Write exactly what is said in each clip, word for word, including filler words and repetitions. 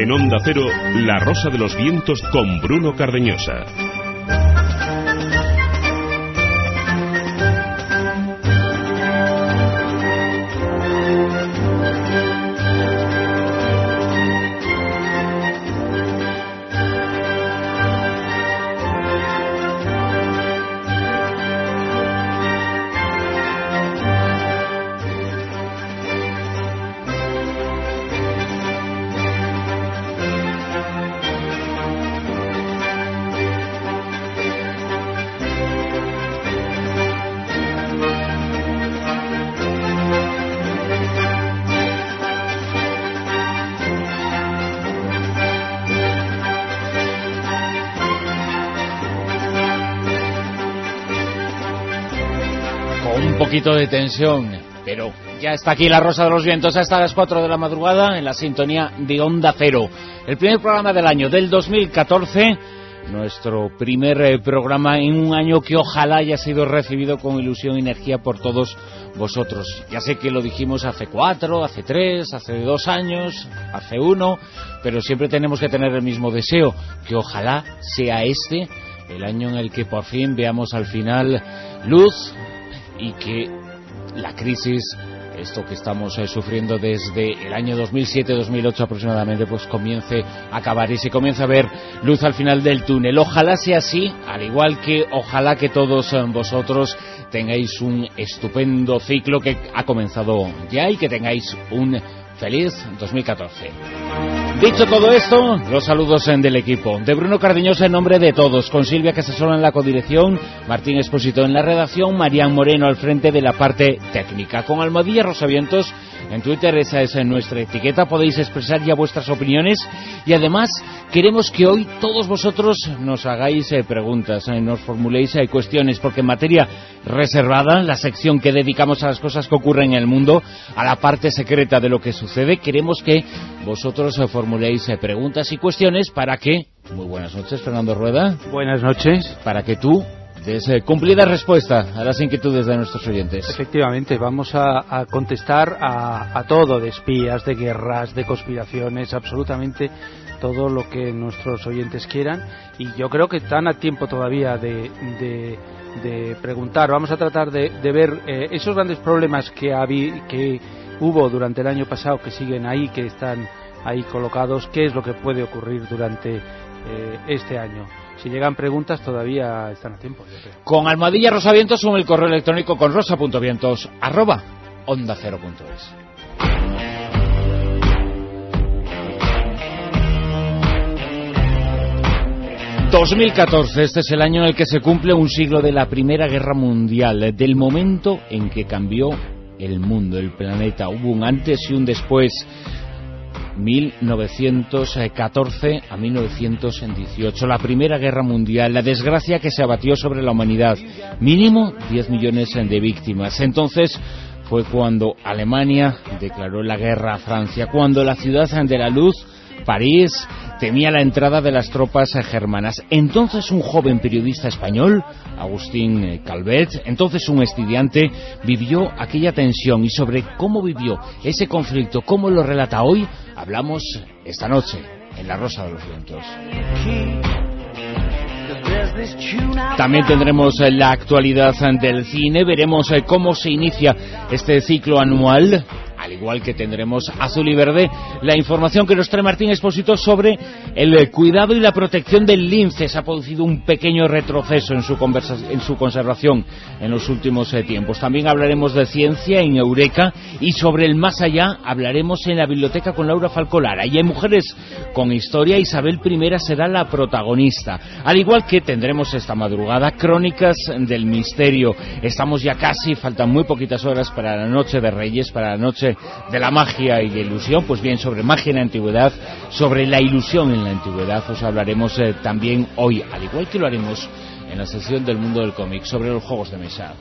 En Onda Cero, La Rosa de los Vientos con Bruno Cardeñosa. Un poquito de tensión, pero ya está aquí La Rosa de los Vientos hasta las cuatro de la madrugada en la sintonía de Onda Cero. El primer programa del año, del dos mil catorce, nuestro primer eh, programa en un año que ojalá haya sido recibido con ilusión y energía por todos vosotros. Ya sé que lo dijimos hace cuatro, hace tres, hace dos años, hace uno, pero siempre tenemos que tener el mismo deseo, que ojalá sea este el año en el que por fin veamos al final luz y que la crisis, esto que estamos eh, sufriendo desde el año dos mil siete dos mil ocho aproximadamente, pues comience a acabar y se comience a ver luz al final del túnel. Ojalá sea así, al igual que ojalá que todos eh, vosotros tengáis un estupendo ciclo que ha comenzado ya y que tengáis un feliz dos mil catorce. Dicho todo esto, los saludos del equipo. De Bruno Cardeñosa en nombre de todos, con Silvia Casasola en la codirección, Martín Expósito en la redacción, Marián Moreno al frente de la parte técnica. Con Almohadilla Rosavientos en Twitter, esa es nuestra etiqueta, podéis expresar ya vuestras opiniones y además queremos que hoy todos vosotros nos hagáis eh, preguntas, eh, nos formuléis eh, cuestiones, porque en materia reservada, la sección que dedicamos a las cosas que ocurren en el mundo, a la parte secreta de lo que sucede, queremos que vosotros eh, formuléis eh, preguntas y cuestiones para que, muy buenas noches Fernando Rueda. Buenas noches. Para que tú des eh, cumplida respuesta a las inquietudes de nuestros oyentes. Efectivamente, vamos a, a contestar a, a todo, de espías, de guerras, de conspiraciones, absolutamente todo lo que nuestros oyentes quieran, y yo creo que están a tiempo todavía de, de, de preguntar. Vamos a tratar de, de ver eh, esos grandes problemas que, habi, que hubo durante el año pasado, que siguen ahí, que están ahí colocados, qué es lo que puede ocurrir durante eh, este año. Si llegan preguntas todavía están a tiempo, yo creo. Con Almohadilla Rosavientos o en el correo electrónico con rosa.vientos arroba onda cero punto es. dos mil catorce, este es el año en el que se cumple un siglo de la Primera Guerra Mundial, del momento en que cambió el mundo, el planeta. Hubo un antes y un después. mil novecientos catorce a mil novecientos dieciocho, la Primera Guerra Mundial, la desgracia que se abatió sobre la humanidad, mínimo diez millones de víctimas. Entonces fue cuando Alemania declaró la guerra a Francia, cuando la ciudad de la luz, París, temía la entrada de las tropas germanas. Entonces un joven periodista español, Agustín Calvet, entonces un estudiante, vivió aquella tensión, y sobre cómo vivió ese conflicto, cómo lo relata hoy, hablamos esta noche en La Rosa de los Vientos. También tendremos la actualidad del cine, veremos cómo se inicia este ciclo anual, al igual que tendremos Azul y Verde, la información que nos trae Martín Expósito sobre el cuidado y la protección del lince. Se ha producido un pequeño retroceso en su, conversa, en su conservación en los últimos eh, tiempos. También hablaremos de ciencia en Eureka, y sobre el más allá hablaremos en la biblioteca con Laura Falcolara. Y en Mujeres con Historia, Isabel I será la protagonista. Al igual que tendremos esta madrugada Crónicas del Misterio. Estamos ya casi, faltan muy poquitas horas para la Noche de Reyes, para la noche de la magia y la ilusión. Pues bien, sobre magia en la antigüedad, sobre la ilusión en la antigüedad, os hablaremos eh, también hoy, al igual que lo haremos en la sección del mundo del cómic, sobre los juegos de mesa.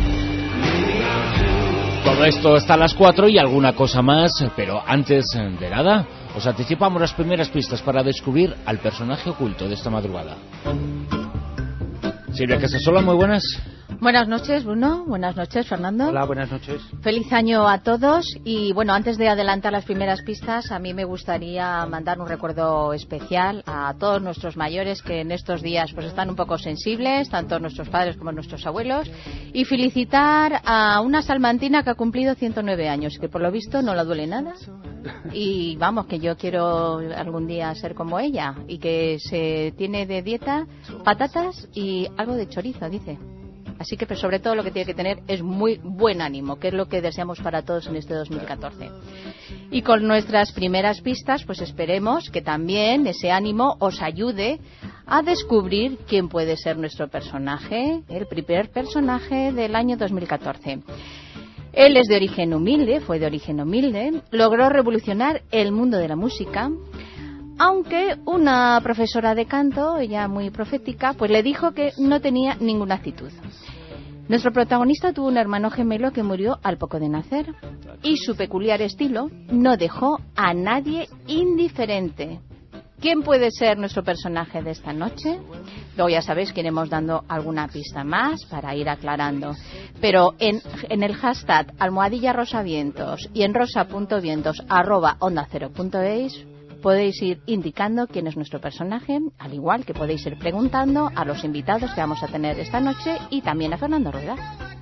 Todo esto hasta las cuatro y alguna cosa más, pero antes de nada, os anticipamos las primeras pistas para descubrir al personaje oculto de esta madrugada. Silvia Casasola, muy buenas. Buenas noches, Bruno. Buenas noches, Fernando. Hola, buenas noches. Feliz año a todos. Y bueno, antes de adelantar las primeras pistas, a mí me gustaría mandar un recuerdo especial a todos nuestros mayores que en estos días pues están un poco sensibles, tanto nuestros padres como nuestros abuelos, y felicitar a una salmantina que ha cumplido ciento nueve años, que por lo visto no la duele nada. Y vamos, que yo quiero algún día ser como ella, y que se tiene de dieta patatas y algo de chorizo, dice. Así que, pero sobre todo, lo que tiene que tener es muy buen ánimo, que es lo que deseamos para todos en este dos mil catorce. Y con nuestras primeras pistas, pues esperemos que también ese ánimo os ayude a descubrir quién puede ser nuestro personaje, el primer personaje del año dos mil catorce. Él es de origen humilde, fue de origen humilde, logró revolucionar el mundo de la música, aunque una profesora de canto, ella muy profética, pues le dijo que no tenía ninguna actitud. Nuestro protagonista tuvo un hermano gemelo que murió al poco de nacer, y su peculiar estilo no dejó a nadie indiferente. ¿Quién puede ser nuestro personaje de esta noche? Luego ya sabéis que iremos dando alguna pista más para ir aclarando. Pero en, en el hashtag almohadilla rosavientos y en rosa.vientos arroba onda cero punto es podéis ir indicando quién es nuestro personaje, al igual que podéis ir preguntando a los invitados que vamos a tener esta noche y también a Fernando Rueda.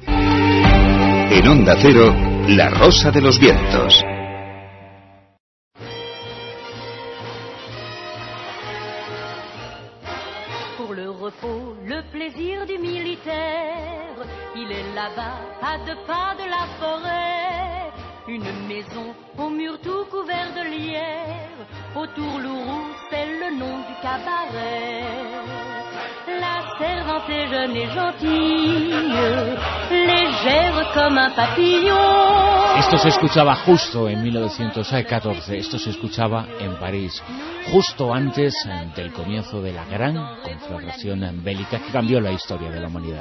En Onda Cero, La Rosa de los Vientos. Pour le repos, le plaisir du militaire, il est là-bas, à deux pas de la forêt. Une maison au mur tout couvert de lierre, autour Lourou, c'est le nom du cabaret. La servante est jeune et gentille, légère comme un papillon. Esto se escuchaba justo en mil novecientos catorce, esto se escuchaba en París, justo antes del comienzo de la gran conflagración bélica que cambió la historia de la humanidad.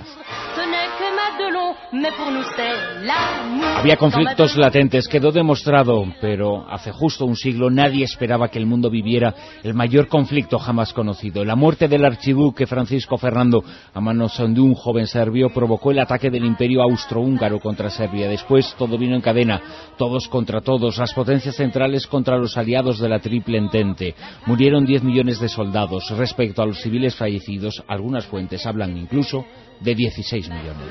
Había conflictos latentes, quedó demostrado, pero hace justo un siglo nadie esperaba que el mundo viviera el mayor conflicto jamás conocido. La muerte del archiduque Francisco Fernando a manos de un joven serbio provocó el ataque del Imperio Austrohúngaro contra Serbia. Después todo vino en cadena, todos contra todos, las potencias centrales contra los aliados de la Triple Entente. Murieron diez millones de soldados. Respecto a los civiles fallecidos, algunas fuentes hablan incluso de dieciséis millones.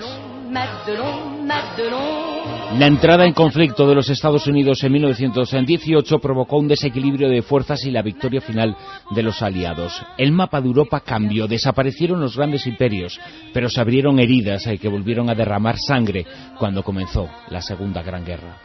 La entrada en conflicto de los Estados Unidos en mil novecientos dieciocho provocó un desequilibrio de fuerzas y la victoria final de los aliados. El mapa de Europa cambió, desaparecieron los grandes imperios, pero se abrieron heridas que volvieron a derramar sangre cuando comenzó la Segunda Gran Guerra.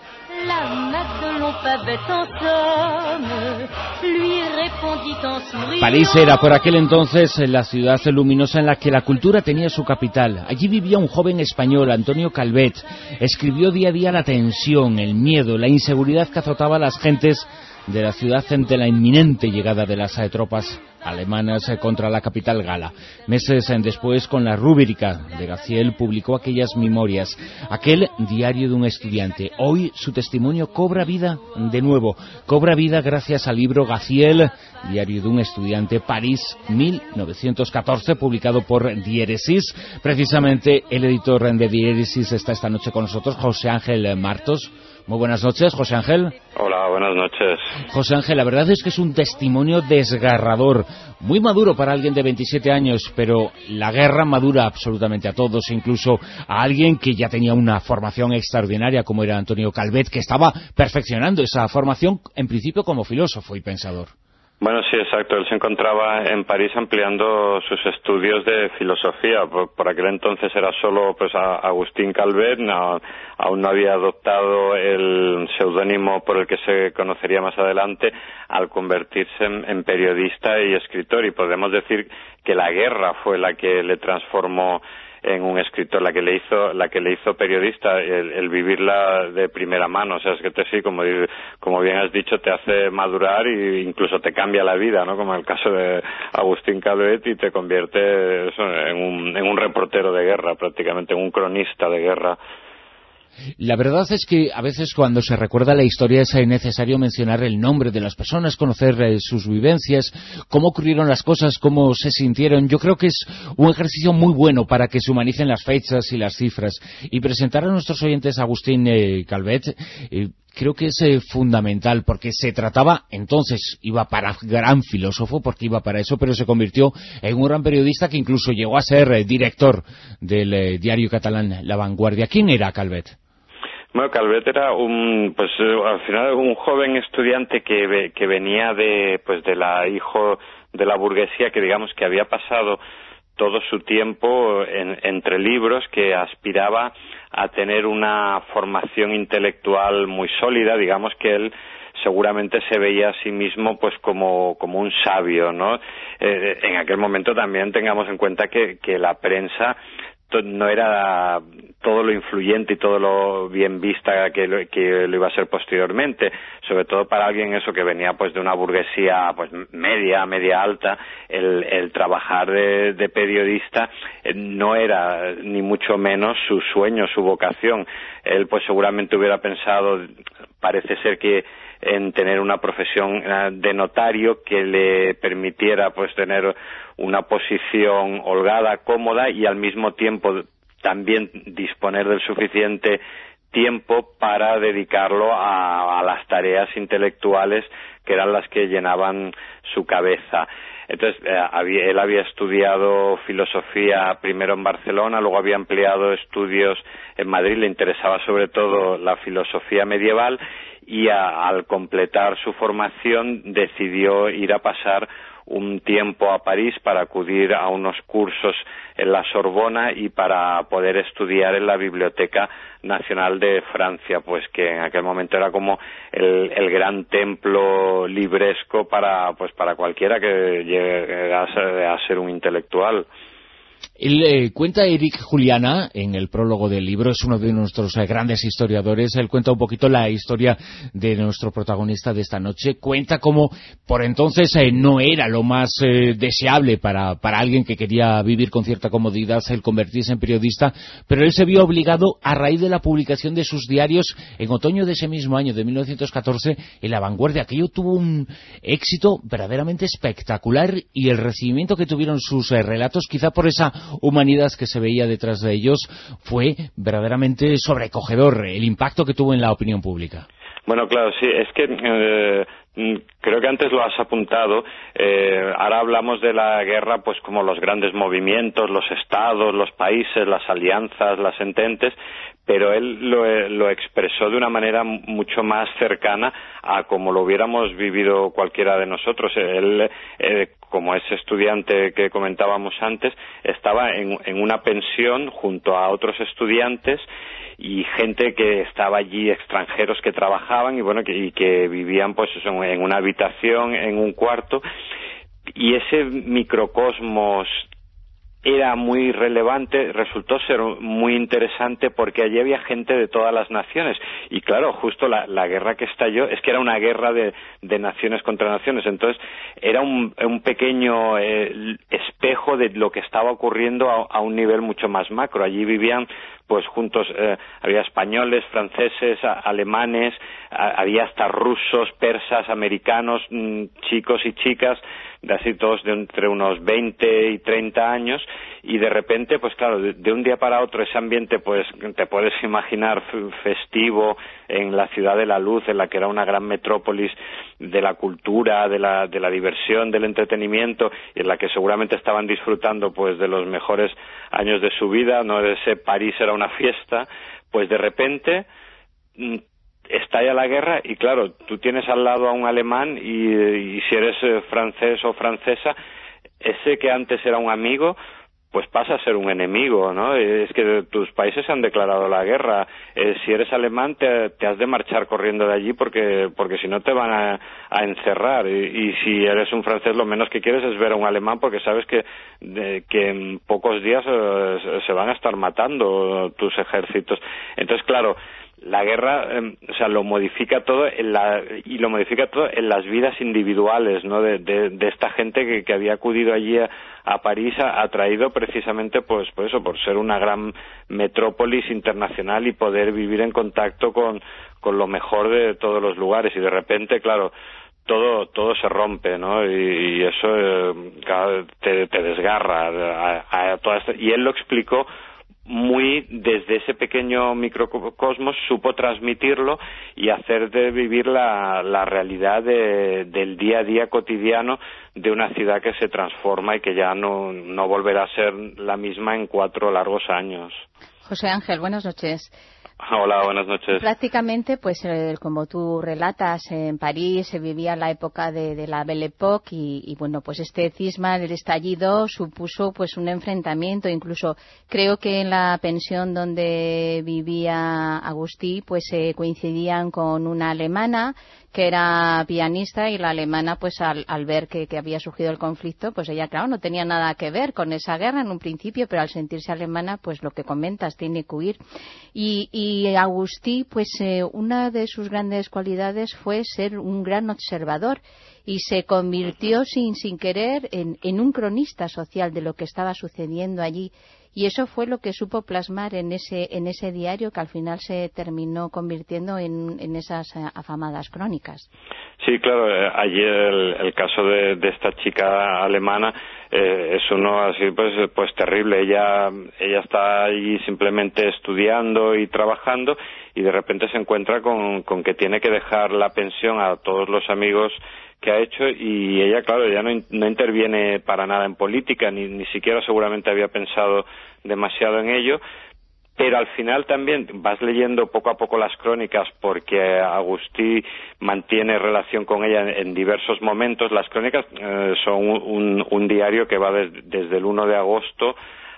París era por aquel entonces la ciudad luminosa en la que la cultura tenía su capital. Allí vivía un joven español, Antonio Calvet. Escribió día a día la tensión, el miedo, la inseguridad que azotaba a las gentes de la ciudad ante la inminente llegada de las tropas alemanas contra la capital gala. Meses después, con la rúbrica de Gaziel, publicó aquellas memorias, aquel diario de un estudiante. Hoy su testimonio cobra vida de nuevo, cobra vida gracias al libro Gaziel, diario de un estudiante, París, mil novecientos catorce, publicado por Diéresis. Precisamente el editor de Diéresis está esta noche con nosotros, José Ángel Martos. Muy buenas noches, José Ángel. Hola, buenas noches. José Ángel, la verdad es que es un testimonio desgarrador, muy maduro para alguien de veintisiete años, pero la guerra madura absolutamente a todos, incluso a alguien que ya tenía una formación extraordinaria como era Antonio Calvet, que estaba perfeccionando esa formación en principio como filósofo y pensador. Bueno, sí, exacto. Él se encontraba en París ampliando sus estudios de filosofía. Por, por aquel entonces era solo pues a Agustín Calvet, no, aún no había adoptado el seudónimo por el que se conocería más adelante al convertirse en, en periodista y escritor. Y podemos decir que la guerra fue la que le transformó en un escritor, la que le hizo la que le hizo periodista, el, el vivirla de primera mano. O sea, es que te sí, como como bien has dicho, te hace madurar e incluso te cambia la vida, ¿no? Como en el caso de Agustín Calvet, y te convierte eso, en un en un reportero de guerra, prácticamente en un cronista de guerra. La verdad es que a veces cuando se recuerda la historia es necesario mencionar el nombre de las personas, conocer eh, sus vivencias, cómo ocurrieron las cosas, cómo se sintieron. Yo creo que es un ejercicio muy bueno para que se humanicen las fechas y las cifras. Y presentar a nuestros oyentes a Agustín eh, Calvet eh, creo que es eh, fundamental, porque se trataba, entonces iba para gran filósofo, porque iba para eso, pero se convirtió en un gran periodista que incluso llegó a ser eh, director del eh, diario catalán La Vanguardia. ¿Quién era Calvet? Bueno, Calvet era un, pues al final un joven estudiante que que venía de, pues de la hijo de la burguesía, que digamos que había pasado todo su tiempo en, entre libros, que aspiraba a tener una formación intelectual muy sólida. Digamos que él seguramente se veía a sí mismo pues como como un sabio, ¿no? Eh, en aquel momento también tengamos en cuenta que que la prensa no era todo lo influyente y todo lo bien vista que lo, que lo iba a ser posteriormente, sobre todo para alguien eso que venía pues de una burguesía pues media, media alta. El, el trabajar de, de periodista eh, no era ni mucho menos su sueño, su vocación. Él pues seguramente hubiera pensado, parece ser que en tener una profesión de notario que le permitiera pues tener una posición holgada, cómoda, y al mismo tiempo también disponer del suficiente tiempo para dedicarlo a, a las tareas intelectuales que eran las que llenaban su cabeza. Entonces, eh, había, él había estudiado filosofía primero en Barcelona, luego había ampliado estudios en Madrid, le interesaba sobre todo la filosofía medieval, y a, al completar su formación decidió ir a pasar un tiempo a París para acudir a unos cursos en la Sorbona y para poder estudiar en la Biblioteca Nacional de Francia, pues que en aquel momento era como el, el gran templo libresco para pues para cualquiera que llegase a ser un intelectual. Él eh, cuenta Eric Juliana en el prólogo del libro, es uno de nuestros eh, grandes historiadores. Él cuenta un poquito la historia de nuestro protagonista de esta noche. Cuenta cómo por entonces eh, no era lo más eh, deseable para, para alguien que quería vivir con cierta comodidad el convertirse en periodista, pero él se vio obligado a raíz de la publicación de sus diarios en otoño de ese mismo año, de mil novecientos catorce, en La Vanguardia. Aquello tuvo un éxito verdaderamente espectacular, y el recibimiento que tuvieron sus eh, relatos, quizá por esa humanidad que se veía detrás de ellos, fue verdaderamente sobrecogedor el impacto que tuvo en la opinión pública. Bueno, claro, sí, es que eh, creo que antes lo has apuntado. Eh, ahora hablamos de la guerra pues como los grandes movimientos, los estados, los países, las alianzas, las ententes, pero él lo, lo expresó de una manera mucho más cercana a como lo hubiéramos vivido cualquiera de nosotros. Él, eh, como ese estudiante que comentábamos antes, estaba en, en una pensión junto a otros estudiantes y gente que estaba allí, extranjeros que trabajaban y bueno que, y que vivían pues en una habitación, en un cuarto, y ese microcosmos era muy relevante, resultó ser muy interesante porque allí había gente de todas las naciones. Y claro, justo la, la guerra que estalló es que era una guerra de, de naciones contra naciones. Entonces era un, un pequeño eh, espejo de lo que estaba ocurriendo a, a un nivel mucho más macro. Allí vivían pues juntos, eh, había españoles, franceses, a, alemanes, a, había hasta rusos, persas, americanos, mmm, chicos y chicas, de así todos de entre unos veinte y treinta años, y de repente, pues claro, de, de un día para otro ese ambiente, pues te puedes imaginar festivo en la ciudad de la luz, en la que era una gran metrópolis de la cultura, de la, de la diversión, del entretenimiento, y en la que seguramente estaban disfrutando pues de los mejores años de su vida, no ese París era una fiesta, pues de repente estalla la guerra y claro, tú tienes al lado a un alemán y, y si eres eh, francés o francesa, ese que antes era un amigo, pues pasa a ser un enemigo, ¿no? Es que tus países han declarado la guerra. Eh, si eres alemán te, te has de marchar corriendo de allí porque porque si no te van a, a encerrar. Y, y si eres un francés lo menos que quieres es ver a un alemán porque sabes que, de, que en pocos días eh, se van a estar matando tus ejércitos. Entonces, claro, la guerra, eh, o sea, lo modifica todo en la, y lo modifica todo en las vidas individuales, ¿no? De, de, de esta gente que, que había acudido allí a, a París, ha atraído precisamente, pues, por eso, por ser una gran metrópolis internacional y poder vivir en contacto con, con lo mejor de todos los lugares. Y de repente, claro, todo todo se rompe, ¿no? Y, y eso eh, claro, te, te desgarra a, a toda esta, y él lo explicó muy desde ese pequeño microcosmos, supo transmitirlo y hacer de vivir la, la realidad de, del día a día cotidiano de una ciudad que se transforma y que ya no, no volverá a ser la misma en cuatro largos años. José Ángel, buenas noches. Hola, buenas noches. Prácticamente, pues eh, como tú relatas, en París se vivía la época de, de la Belle Époque y, y bueno, pues este cisma, el estallido, supuso pues un enfrentamiento. Incluso creo que en la pensión donde vivía Agustí, pues eh, coincidían con una alemana que era pianista, y la alemana, pues al, al ver que, que había surgido el conflicto, pues ella, claro, no tenía nada que ver con esa guerra en un principio, pero al sentirse alemana, pues lo que comentas, tiene que huir. Y, y Agustí, pues eh, una de sus grandes cualidades fue ser un gran observador, y se convirtió sin, sin querer en, en un cronista social de lo que estaba sucediendo allí. Y eso fue lo que supo plasmar en ese en ese diario, que al final se terminó convirtiendo en, en esas afamadas crónicas. Sí, claro, eh, ayer el, el caso de, de esta chica alemana eh, es uno así pues pues terrible. Ella ella está ahí simplemente estudiando y trabajando, y de repente se encuentra con, con que tiene que dejar la pensión a todos los amigos que ha hecho, y ella, claro, ya no, no interviene para nada en política, ni, ni siquiera seguramente había pensado demasiado en ello, pero al final también vas leyendo poco a poco las crónicas, porque Agustí mantiene relación con ella en, en diversos momentos. Las crónicas eh, son un, un, un diario que va des, desde el uno de agosto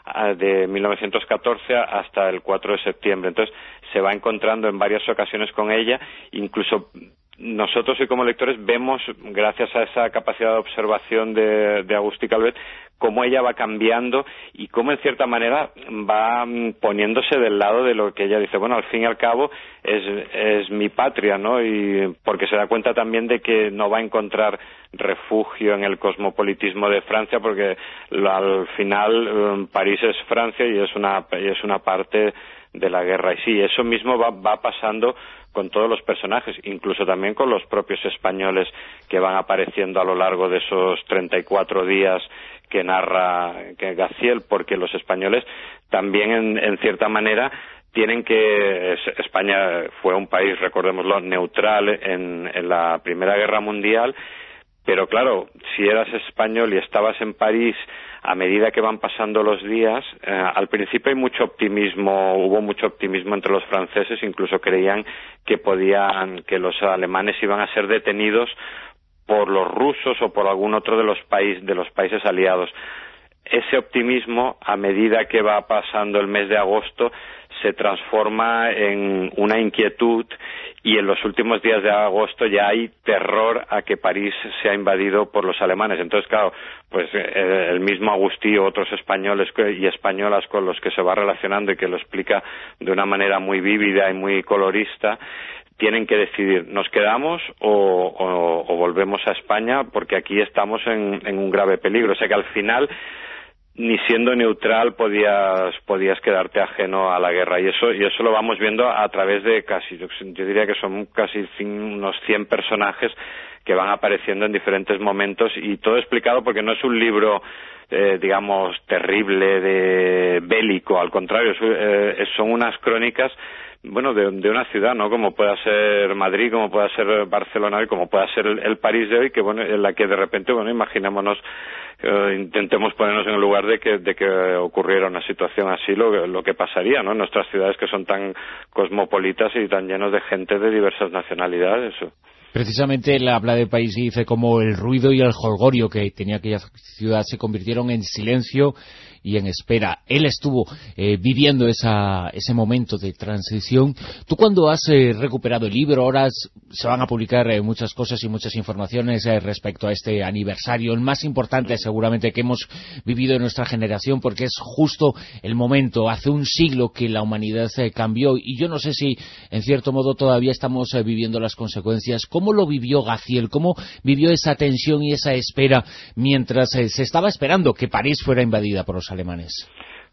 de mil novecientos catorce hasta el cuatro de septiembre, entonces se va encontrando en varias ocasiones con ella. Incluso nosotros, y como lectores, vemos, gracias a esa capacidad de observación de, de Agustí Calvet, cómo ella va cambiando y cómo, en cierta manera, va poniéndose del lado de lo que ella dice. Bueno, al fin y al cabo es, es mi patria, ¿no? Y porque se da cuenta también de que no va a encontrar refugio en el cosmopolitismo de Francia, porque al final París es Francia y es una, y es una parte de la guerra. Y sí, eso mismo va, va pasando con todos los personajes, incluso también con los propios españoles que van apareciendo a lo largo de esos treinta y cuatro días que narra que Gaziel, porque los españoles también, en, en cierta manera, tienen que... España fue un país, recordémoslo, neutral en, en la Primera Guerra Mundial, pero claro, si eras español y estabas en París, a medida que van pasando los días, eh, al principio hay mucho optimismo, hubo mucho optimismo entre los franceses, incluso creían que podían, que los alemanes iban a ser detenidos por los rusos o por algún otro de los países de los países aliados. Ese optimismo, a medida que va pasando el mes de agosto, se transforma en una inquietud, y en los últimos días de agosto ya hay terror a que París sea invadido por los alemanes. Entonces, claro, pues eh, el mismo Agustí o otros españoles y españolas con los que se va relacionando y que lo explica de una manera muy vívida y muy colorista, tienen que decidir, ¿nos quedamos o, o, o volvemos a España? Porque aquí estamos en, en un grave peligro. O sea que al final, ni siendo neutral podías podías quedarte ajeno a la guerra, y eso y eso lo vamos viendo a través de casi, yo, yo diría que son casi unos cien personajes que van apareciendo en diferentes momentos, y todo explicado, porque no es un libro eh, digamos terrible, de bélico, al contrario, es, eh, son unas crónicas, bueno, de, de una ciudad, ¿no? Como pueda ser Madrid, como pueda ser Barcelona y como pueda ser el, el París de hoy, que bueno, en la que de repente, bueno, imaginémonos, eh, intentemos ponernos en el lugar de que de que ocurriera una situación así, lo, lo que pasaría, ¿no? En nuestras ciudades, que son tan cosmopolitas y tan llenos de gente de diversas nacionalidades. Precisamente él habla de París y dice como el ruido y el jolgorio que tenía aquella ciudad se convirtieron en silencio y en espera. Él estuvo eh, viviendo esa, ese momento de transición. Tú, cuando has eh, recuperado el libro, ahora se van a publicar eh, muchas cosas y muchas informaciones eh, respecto a este aniversario, el más importante seguramente que hemos vivido en nuestra generación, porque es justo el momento, hace un siglo que la humanidad eh, cambió, y yo no sé si en cierto modo todavía estamos eh, viviendo las consecuencias. ¿Cómo lo vivió Gaziel? ¿Cómo vivió esa tensión y esa espera mientras eh, se estaba esperando que París fuera invadida por los alemanes?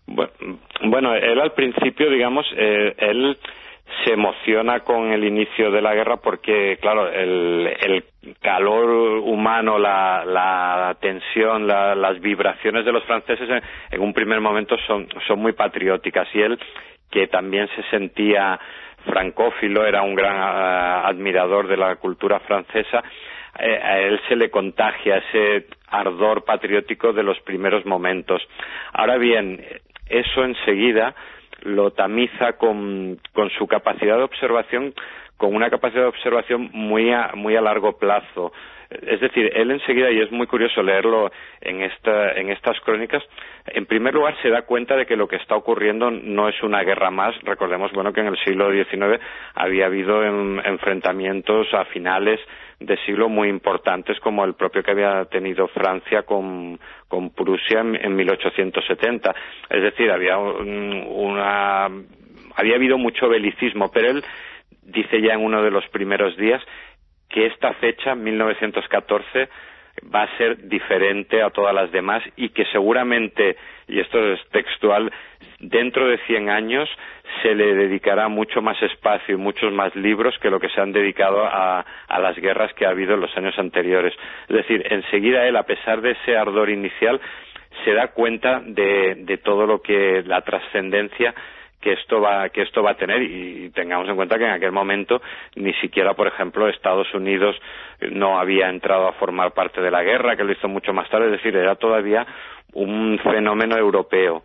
Bueno, él al principio, digamos, eh, él se emociona con el inicio de la guerra porque, claro, el, el calor humano, la, la tensión, la, las vibraciones de los franceses en, en un primer momento son, son muy patrióticas, y él, que también se sentía francófilo, era un gran uh, admirador de la cultura francesa, eh, a él se le contagia ese ardor patriótico de los primeros momentos. Ahora bien, eso enseguida lo tamiza con, con su capacidad de observación, con una capacidad de observación muy a, muy a largo plazo. Es decir, él enseguida, y es muy curioso leerlo en, esta, en estas crónicas, en primer lugar se da cuenta de que lo que está ocurriendo no es una guerra más. Recordemos, bueno, que en el siglo diecinueve había habido en, enfrentamientos a finales de siglo muy importantes, como el propio que había tenido Francia con, con Prusia en, en mil ochocientos setenta. Es decir, había un, una, había habido mucho belicismo, pero él dice ya en uno de los primeros días que esta fecha, mil novecientos catorce, va a ser diferente a todas las demás, y que seguramente, y esto es textual, dentro de cien años se le dedicará mucho más espacio y muchos más libros que lo que se han dedicado a, a las guerras que ha habido en los años anteriores. Es decir, enseguida él, a pesar de ese ardor inicial, se da cuenta de, de todo lo que, la trascendencia que esto va que esto va a tener, y tengamos en cuenta que en aquel momento ni siquiera, por ejemplo, Estados Unidos no había entrado a formar parte de la guerra, que lo hizo mucho más tarde. Es decir, era todavía un fenómeno europeo.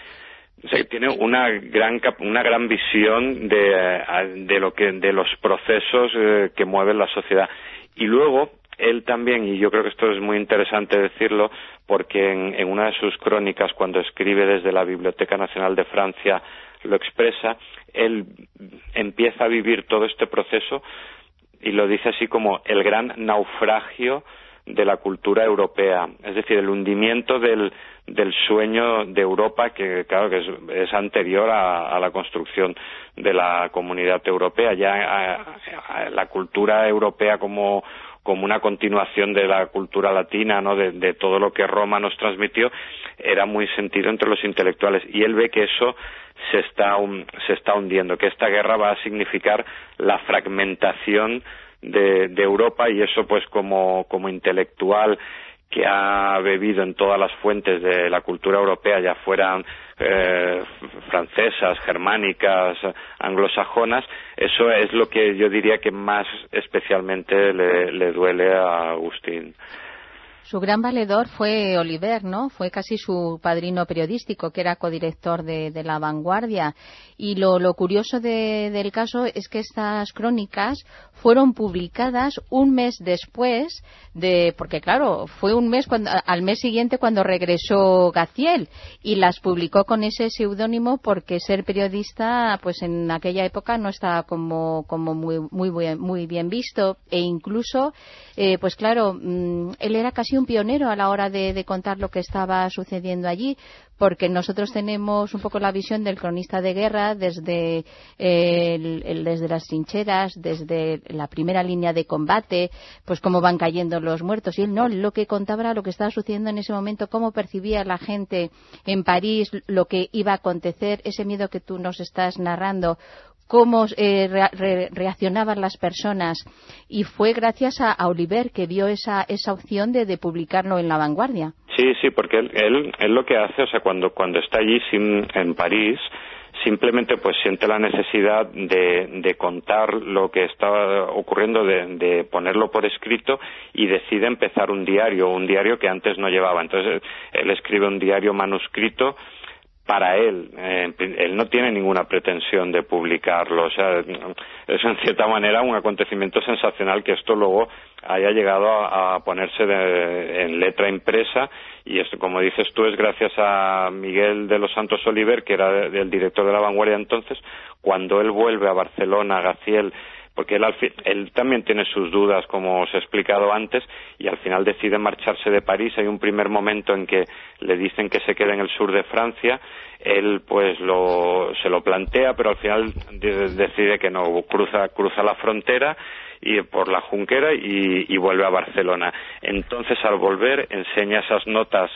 O sea, tiene una gran una gran visión de, de lo que de los procesos eh, que mueven la sociedad. Y luego él también, y yo creo que esto es muy interesante decirlo, porque en, en una de sus crónicas, cuando escribe desde la Biblioteca Nacional de Francia, lo expresa, él empieza a vivir todo este proceso y lo dice así como el gran naufragio de la cultura europea, es decir, el hundimiento del, del sueño de Europa, que claro que es, es anterior a, a la construcción de la Comunidad Europea. Ya a, a la cultura europea como como una continuación de la cultura latina, ¿no?, de, de todo lo que Roma nos transmitió, era muy sentido entre los intelectuales, y él ve que eso se está un, se está hundiendo, que esta guerra va a significar la fragmentación de, de Europa, y eso, pues, como como intelectual que ha bebido en todas las fuentes de la cultura europea, ya fueran eh, francesas, germánicas, anglosajonas, eso es lo que yo diría que más especialmente le, le duele a Agustín. Su gran valedor fue Oliver, ¿no? Fue casi su padrino periodístico, que era codirector de, de La Vanguardia. Y lo, lo curioso de, del caso es que estas crónicas fueron publicadas un mes después de, porque claro, fue un mes cuando, al mes siguiente cuando regresó Gaziel, y las publicó con ese seudónimo porque ser periodista, pues en aquella época no estaba como, como muy, muy, muy bien visto, e incluso, eh, pues claro, mmm, él era casi un pionero a la hora de, de contar lo que estaba sucediendo allí, porque nosotros tenemos un poco la visión del cronista de guerra desde, eh, el, el, desde las trincheras, desde la primera línea de combate, pues cómo van cayendo los muertos, y él no, lo que contaba era lo que estaba sucediendo en ese momento, cómo percibía la gente en París lo que iba a acontecer, ese miedo que tú nos estás narrando, cómo eh, re, re, reaccionaban las personas, y fue gracias a, a Oliver que vio esa, esa opción de, de publicarlo en La Vanguardia. Sí, sí, porque él, él, él lo que hace, o sea, cuando, cuando está allí sin, en París, simplemente pues siente la necesidad de, de contar lo que estaba ocurriendo, de, de ponerlo por escrito, y decide empezar un diario, un diario que antes no llevaba. Entonces él escribe un diario manuscrito para él. Eh, él no tiene ninguna pretensión de publicarlo. O sea, es en cierta manera un acontecimiento sensacional que esto luego haya llegado a, a ponerse de, en letra impresa, y esto, como dices tú, es gracias a Miguel de los Santos Oliver, que era de, el director de La Vanguardia entonces. Cuando él vuelve a Barcelona, Gaziel, porque él, al fi- él también tiene sus dudas, como os he explicado antes, y al final decide marcharse de París. Hay un primer momento en que le dicen que se quede en el sur de Francia. Él pues lo, se lo plantea, pero al final de- decide que no, cruza, cruza la frontera y por la Junquera y, y vuelve a Barcelona. Entonces, al volver, enseña esas notas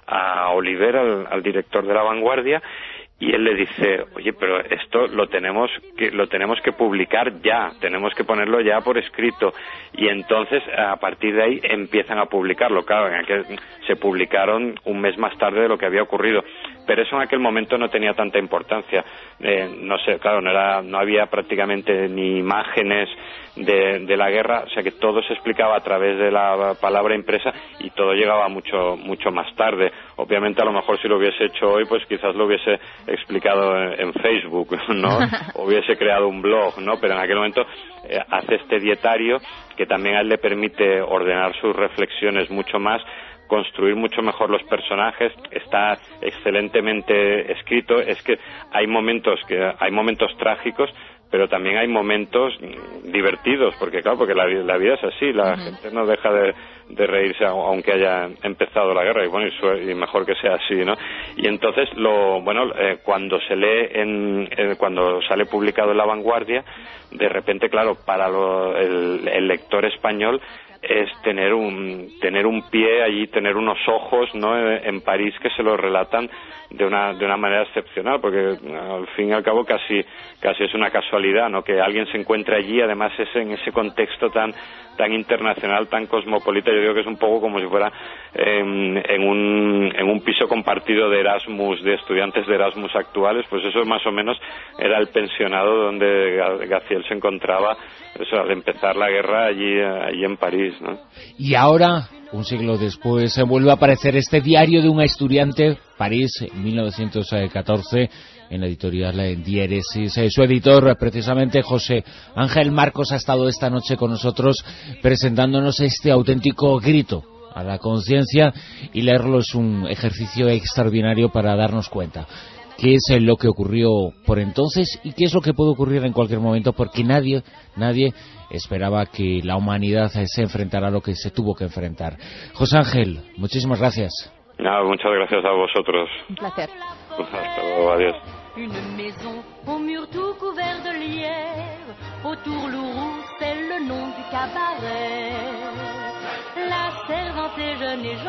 a Oliver, al, al director de La Vanguardia, y él le dice, oye, pero esto lo tenemos que lo tenemos que publicar ya, tenemos que ponerlo ya por escrito. Y entonces, a partir de ahí, empiezan a publicarlo. Claro, en aquel, se publicaron un mes más tarde de lo que había ocurrido, pero eso en aquel momento no tenía tanta importancia. Eh, no sé, claro, no era, no había prácticamente ni imágenes de, de la guerra, o sea que todo se explicaba a través de la palabra impresa, y todo llegaba mucho mucho más tarde. Obviamente, a lo mejor si lo hubiese hecho hoy, pues quizás lo hubiese explicado en, en Facebook, ¿no? O hubiese creado un blog, ¿no? Pero en aquel momento eh, hace este dietario que también a él le permite ordenar sus reflexiones mucho más, construir mucho mejor los personajes. Está excelentemente escrito. Es que hay momentos que hay momentos trágicos, pero también hay momentos divertidos, porque claro, porque la, la vida es así, la uh-huh. gente no deja de, de reírse aunque haya empezado la guerra, y bueno, y, y mejor que sea así, ¿no? Y entonces, lo bueno, eh, cuando se lee, en, eh, cuando sale publicado en La Vanguardia, de repente, claro, para lo, el, el lector español es tener un tener un pie allí, tener unos ojos, ¿no?, en París, que se lo relatan de una de una manera excepcional, porque al fin y al cabo casi casi es una casualidad, ¿no?, que alguien se encuentre allí. Además es en ese contexto tan tan internacional, tan cosmopolita. Yo digo que es un poco como si fuera en, en un en un piso compartido de Erasmus, de estudiantes de Erasmus actuales. Pues eso más o menos era el pensionado donde Gaziel se encontraba, eso, al empezar la guerra allí allí en París, ¿no? Y ahora, un siglo después, se vuelve a aparecer este diario de un estudiante, París, en mil novecientos catorce, en la editorial Diéresis. Su editor, precisamente, José Ángel Marcos, ha estado esta noche con nosotros presentándonos este auténtico grito a la conciencia, y leerlo es un ejercicio extraordinario para darnos cuenta qué es lo que ocurrió por entonces y qué es lo que puede ocurrir en cualquier momento, porque nadie, nadie esperaba que la humanidad se enfrentara a lo que se tuvo que enfrentar. José Ángel, muchísimas gracias. Nada, muchas gracias a vosotros. Un placer. Hasta luego, adiós. Une maison au mur tout couvert de lierre, autour Lourou, c'est le nom du cabaret. La servante est jeune et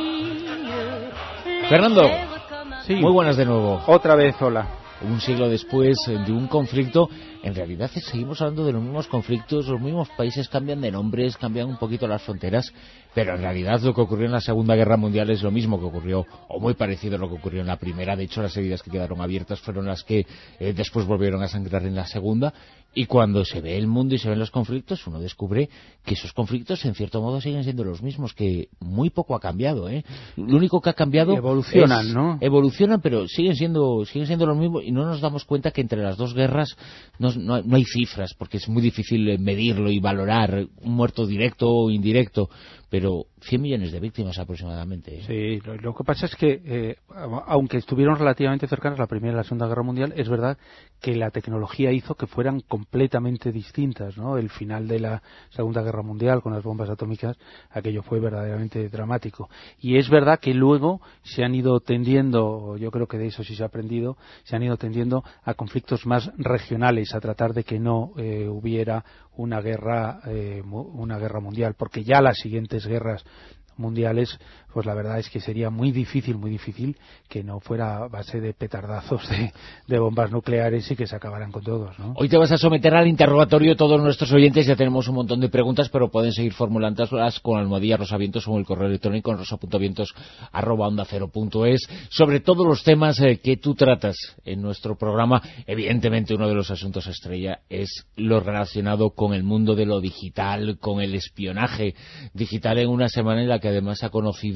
gentille. Fernando, sí, muy buenas de nuevo. Otra vez, hola. Un siglo después de un conflicto, en realidad seguimos hablando de los mismos conflictos, los mismos países cambian de nombres, cambian un poquito las fronteras, pero en realidad lo que ocurrió en la Segunda Guerra Mundial es lo mismo que ocurrió, o muy parecido a lo que ocurrió en la Primera. De hecho, las heridas que quedaron abiertas fueron las que eh, después volvieron a sangrar en la Segunda, y cuando se ve el mundo y se ven los conflictos, uno descubre que esos conflictos en cierto modo siguen siendo los mismos, que muy poco ha cambiado, ¿eh? Lo único que ha cambiado evolucionan, es, ¿no? Evolucionan, pero siguen siendo siguen siendo los mismos, y no nos damos cuenta que entre las dos guerras no, no, no hay cifras, porque es muy difícil medirlo y valorar un muerto directo o indirecto, pero cien millones de víctimas aproximadamente, ¿eh? Sí, lo, lo que pasa es que, eh, aunque estuvieron relativamente cercanas la Primera y la Segunda Guerra Mundial, es verdad que la tecnología hizo que fueran completamente distintas, ¿no? El final de la Segunda Guerra Mundial con las bombas atómicas, aquello fue verdaderamente dramático. Y es verdad que luego se han ido tendiendo, yo creo que de eso sí se ha aprendido, se han ido tendiendo a conflictos más regionales, a tratar de que no eh, hubiera una guerra eh, una guerra mundial, porque ya las siguientes guerras mundiales, pues la verdad es que sería muy difícil, muy difícil que no fuera a base de petardazos de, de bombas nucleares y que se acabaran con todos, ¿no? Hoy te vas a someter al interrogatorio todos nuestros oyentes. Ya tenemos un montón de preguntas, pero pueden seguir formulándolas con almohadilla rosavientos o el correo electrónico en rosa.vientos arroba onda cero punto es, sobre todos los temas eh, que tú tratas en nuestro programa. Evidentemente, uno de los asuntos estrella es lo relacionado con el mundo de lo digital, con el espionaje digital, en una semana en la que además ha conocido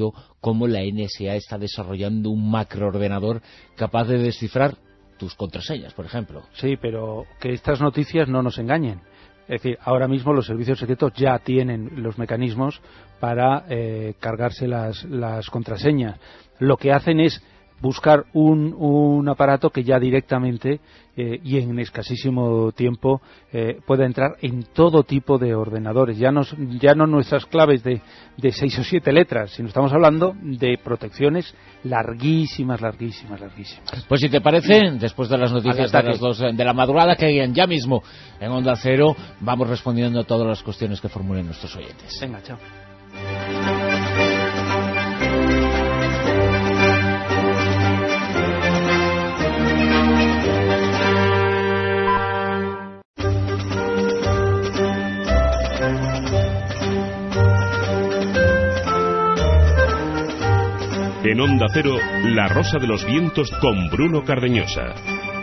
conocido cómo la N S A está desarrollando un macroordenador capaz de descifrar tus contraseñas, por ejemplo. Sí, pero que estas noticias no nos engañen. Es decir, ahora mismo los servicios secretos ya tienen los mecanismos para eh, cargarse las, las contraseñas. Lo que hacen es buscar un, un aparato que ya directamente eh, y en escasísimo tiempo eh, pueda entrar en todo tipo de ordenadores. Ya no, ya no nuestras claves de, de seis o siete letras, sino estamos hablando de protecciones larguísimas, larguísimas, larguísimas. Pues si te parece, después de las noticias de las dos de la madrugada, que hayan ya mismo en Onda Cero, vamos respondiendo a todas las cuestiones que formulen nuestros oyentes. Venga, chao. En Onda Cero, La Rosa de los Vientos con Bruno Cardeñosa.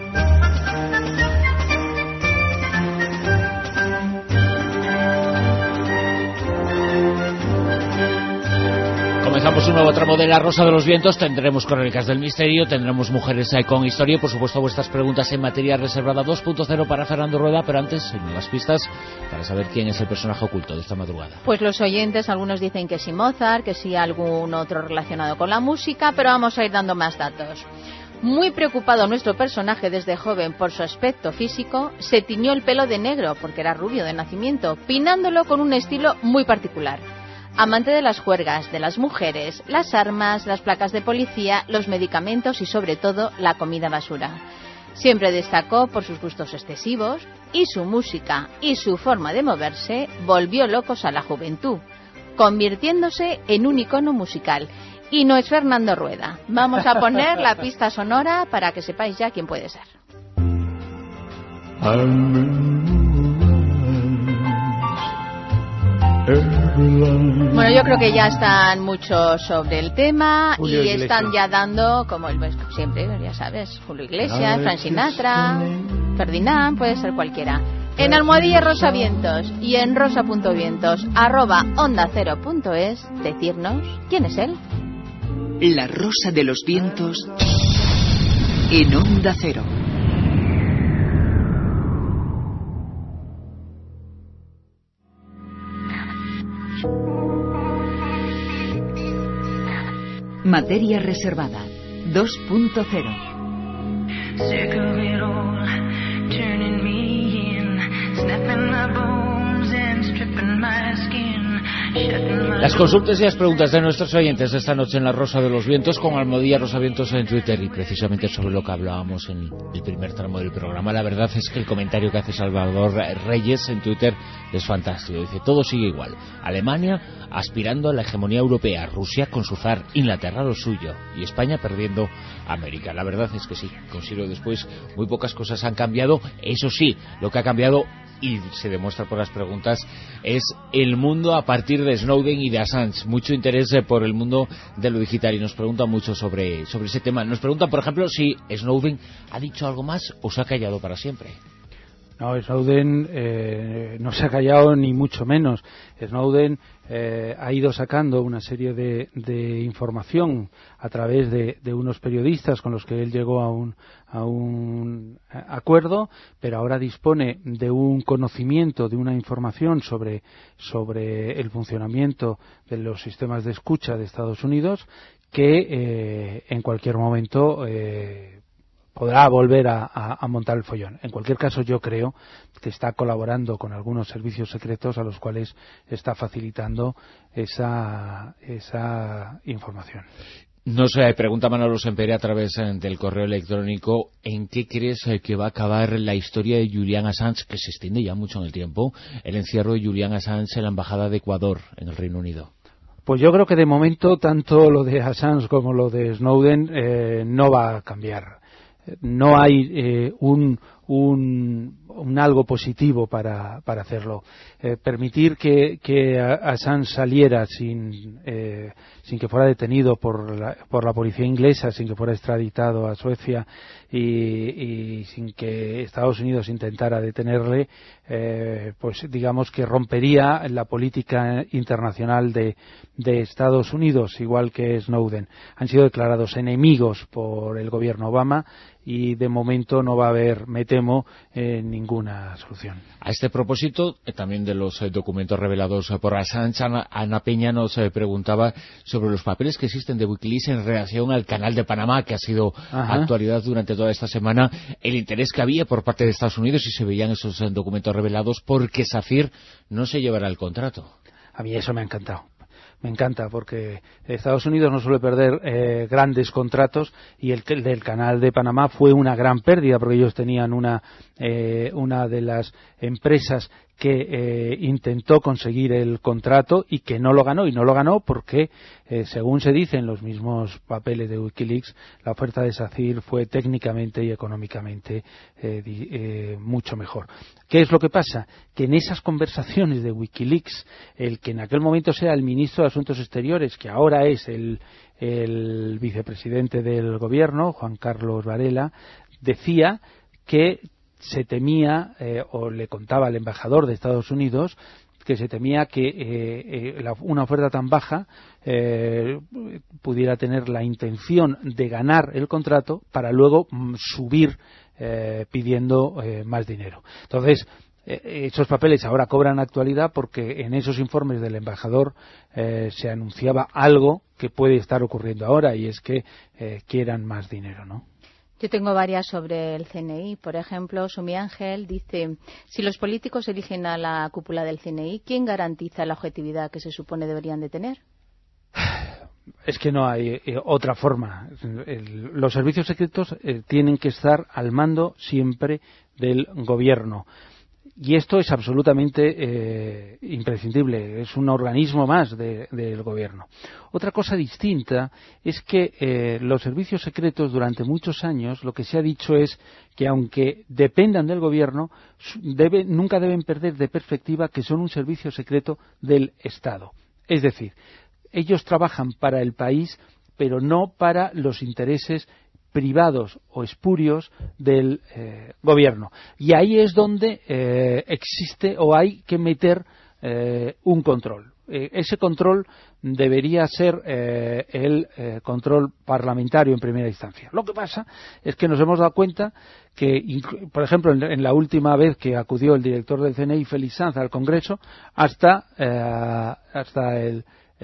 Comenzamos un nuevo tramo de La Rosa de los Vientos. Tendremos Crónicas del Misterio, tendremos Mujeres con Historia y, por supuesto, vuestras preguntas en materia reservada dos punto cero para Fernando Rueda, pero antes, en nuevas pistas para saber quién es el personaje oculto de esta madrugada. Pues los oyentes, algunos dicen que sí Mozart, que sí algún otro relacionado con la música, pero vamos a ir dando más datos. Muy preocupado nuestro personaje desde joven por su aspecto físico, se tiñó el pelo de negro, porque era rubio de nacimiento, pinándolo con un estilo muy particular. Amante de las juergas, de las mujeres, las armas, las placas de policía, los medicamentos y, sobre todo, la comida basura. Siempre destacó por sus gustos excesivos y su música y su forma de moverse volvió locos a la juventud, convirtiéndose en un icono musical. Y no es Fernando Rueda. Vamos a poner la pista sonora para que sepáis ya quién puede ser. Bueno, yo creo que ya están muchos sobre el tema Julio y Iglesias. Están ya dando, como el siempre, ya sabes, Julio Iglesias, Frank Sinatra, Ferdinand, puede ser cualquiera. En Almohadilla Rosa Vientos y en rosa.vientos arroba onda cero punto es, decirnos quién es él. La Rosa de los Vientos en Onda Cero. Materia reservada dos punto cero. Las consultas y las preguntas de nuestros oyentes esta noche en La Rosa de los Vientos con Almohadilla Rosa Vientos en Twitter, y precisamente sobre lo que hablábamos en el primer tramo del programa. La verdad es que el comentario que hace Salvador Reyes en Twitter es fantástico. Dice, todo sigue igual. Alemania aspirando a la hegemonía europea, Rusia con su zar, Inglaterra lo suyo y España perdiendo América. La verdad es que sí, considero después muy pocas cosas han cambiado. Eso sí, lo que ha cambiado, y se demuestra por las preguntas, es el mundo a partir de Snowden y de Assange. Mucho interés por el mundo de lo digital y nos preguntan mucho sobre, sobre ese tema. Nos preguntan, por ejemplo, si Snowden ha dicho algo más o se ha callado para siempre. No, Snowden eh, no se ha callado ni mucho menos. Snowden eh, ha ido sacando una serie de, de información a través de, de unos periodistas con los que él llegó a un, a un acuerdo, pero ahora dispone de un conocimiento, de una información sobre, sobre el funcionamiento de los sistemas de escucha de Estados Unidos que eh, en cualquier momento eh, podrá volver a, a, a montar el follón. En cualquier caso, yo creo que está colaborando con algunos servicios secretos a los cuales está facilitando esa, esa información. Nos eh, pregunta Manolo Sempere a través eh, del correo electrónico, ¿en qué crees eh, que va a acabar la historia de Julian Assange, que se extiende ya mucho en el tiempo, el encierro de Julian Assange en la Embajada de Ecuador en el Reino Unido? Pues yo creo que de momento tanto lo de Assange como lo de Snowden eh, no va a cambiar. No hay eh, un, un, un algo positivo para, para hacerlo. Eh, permitir que, que Assange saliera sin, eh, sin que fuera detenido por la, por la policía inglesa, sin que fuera extraditado a Suecia y, y sin que Estados Unidos intentara detenerle, eh, pues digamos que rompería la política internacional de, de Estados Unidos, igual que Snowden. Han sido declarados enemigos por el gobierno Obama y de momento no va a haber, me temo, eh, ninguna solución. A este propósito, eh, también de los eh, documentos revelados eh, por Assange, Ana, Ana Peña nos eh, preguntaba sobre los papeles que existen de Wikileaks en relación al canal de Panamá, que ha sido Ajá. actualidad durante toda esta semana, el interés que había por parte de Estados Unidos si se veían esos eh, documentos revelados porque Safir no se llevará el contrato. A mí eso me ha encantado. Me encanta porque Estados Unidos no suele perder eh, grandes contratos y el, el del canal de Panamá fue una gran pérdida porque ellos tenían una, eh, una de las empresas que eh, intentó conseguir el contrato y que no lo ganó, y no lo ganó porque, eh, según se dice en los mismos papeles de Wikileaks, la oferta de Safir fue técnicamente y económicamente eh, di, eh, mucho mejor. ¿Qué es lo que pasa? Que en esas conversaciones de Wikileaks, el que en aquel momento sea el ministro de Asuntos Exteriores, que ahora es el, el vicepresidente del gobierno, Juan Carlos Varela, decía que se temía, eh, o le contaba al embajador de Estados Unidos, que se temía que eh, eh, la, una oferta tan baja eh, pudiera tener la intención de ganar el contrato para luego mm, subir eh, pidiendo eh, más dinero. Entonces, eh, esos papeles ahora cobran actualidad porque en esos informes del embajador eh, se anunciaba algo que puede estar ocurriendo ahora, y es que eh, quieran más dinero, ¿no? Yo tengo varias sobre el C N I. Por ejemplo, Sumi Ángel dice, si los políticos eligen a la cúpula del C N I, ¿quién garantiza la objetividad que se supone deberían de tener? Es que no hay eh, otra forma. El, los servicios secretos eh, tienen que estar al mando siempre del gobierno. Y esto es absolutamente eh, imprescindible, es un organismo más de, del gobierno. Otra cosa distinta es que eh, los servicios secretos durante muchos años lo que se ha dicho es que aunque dependan del gobierno, debe, nunca deben perder de perspectiva que son un servicio secreto del Estado. Es decir, ellos trabajan para el país, pero no para los intereses privados o espurios del eh, gobierno. Y ahí es donde eh, existe o hay que meter eh, un control. Eh, ese control debería ser eh, el eh, control parlamentario en primera instancia. Lo que pasa es que nos hemos dado cuenta que, por ejemplo, en, en la última vez que acudió el director del C N I, Félix Sanz, al Congreso, hasta, eh, hasta el,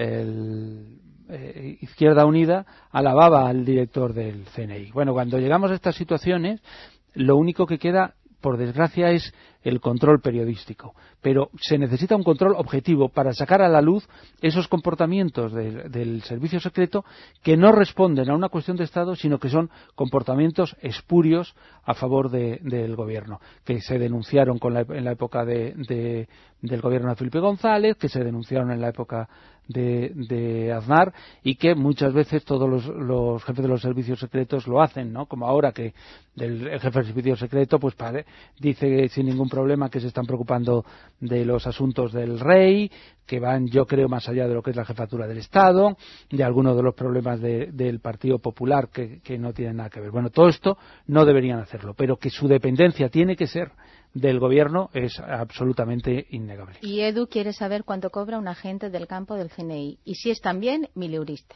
el Eh, Izquierda Unida alababa al director del C N I. Bueno, cuando llegamos a estas situaciones, lo único que queda, por desgracia, es el control periodístico. Pero se necesita un control objetivo para sacar a la luz esos comportamientos del, del servicio secreto que no responden a una cuestión de Estado, sino que son comportamientos espurios a favor de, del gobierno, que se denunciaron con la, en la época de, de, del gobierno de Felipe González, que se denunciaron en la época de, de Aznar, y que muchas veces todos los, los jefes de los servicios secretos lo hacen, ¿no? Como ahora que el, el jefe del servicio secreto pues pare, dice que sin ningún problema que se están preocupando de los asuntos del rey, que van, yo creo, más allá de lo que es la jefatura del Estado, de algunos de los problemas de, del Partido Popular que, que no tienen nada que ver. Bueno, todo esto no deberían hacerlo, pero que su dependencia tiene que ser del gobierno es absolutamente innegable. Y Edu quiere saber cuánto cobra un agente del campo del C N I y si es también mileurista.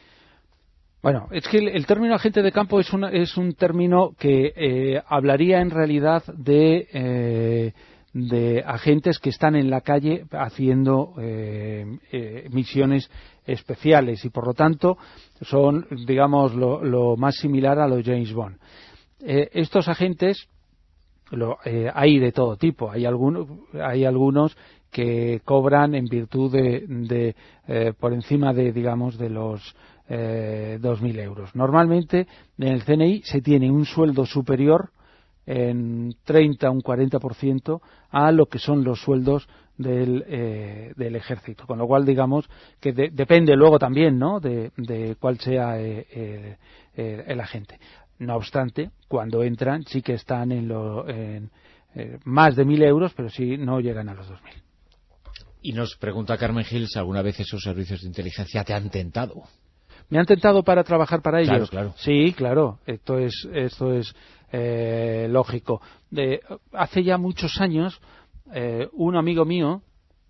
Bueno, es que el, el término agente de campo es, una, es un término que eh, hablaría en realidad de, eh, de agentes que están en la calle haciendo eh, eh, misiones especiales y por lo tanto son, digamos, lo, lo más similar a los James Bond. Eh, estos agentes Lo, eh, hay de todo tipo. Hay algunos, hay algunos que cobran en virtud de, de eh, por encima de, digamos, de los eh, dos mil euros. Normalmente en el C N I se tiene un sueldo superior en treinta, un cuarenta por ciento a lo que son los sueldos del, eh, del ejército. Con lo cual, digamos, que de, depende luego también, ¿no?, de, de cuál sea eh, eh, el agente. No obstante, cuando entran sí que están en, lo, en eh, más de mil euros, pero sí no llegan a los dos mil. Y nos pregunta Carmen Gil si alguna vez esos servicios de inteligencia te han tentado. ¿Me han tentado para trabajar para ellos? Claro, claro. Sí, claro. Esto es, esto es eh, lógico. De, hace ya muchos años, eh, un amigo mío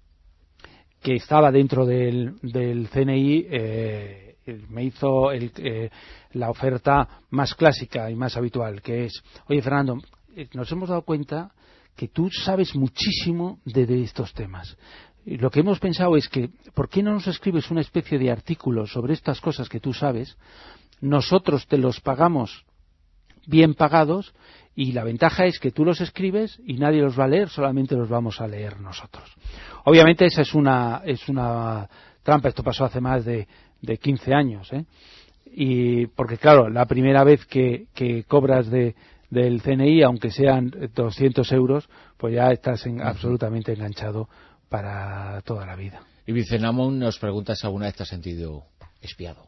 que estaba dentro del, del C N I eh, me hizo el, eh, la oferta más clásica y más habitual, que es: oye, Fernando, nos hemos dado cuenta que tú sabes muchísimo de, de estos temas. Y lo que hemos pensado es que, ¿por qué no nos escribes una especie de artículo sobre estas cosas que tú sabes? Nosotros te los pagamos bien pagados, y la ventaja es que tú los escribes y nadie los va a leer, solamente los vamos a leer nosotros. Obviamente esa es una es una trampa. Esto pasó hace más de, de quince años, ¿eh? Y porque claro, la primera vez que, que cobras de del C N I, aunque sean doscientos euros, pues ya estás en, absolutamente enganchado para toda la vida. Y Vicenamon nos pregunta si alguna vez te has sentido espiado.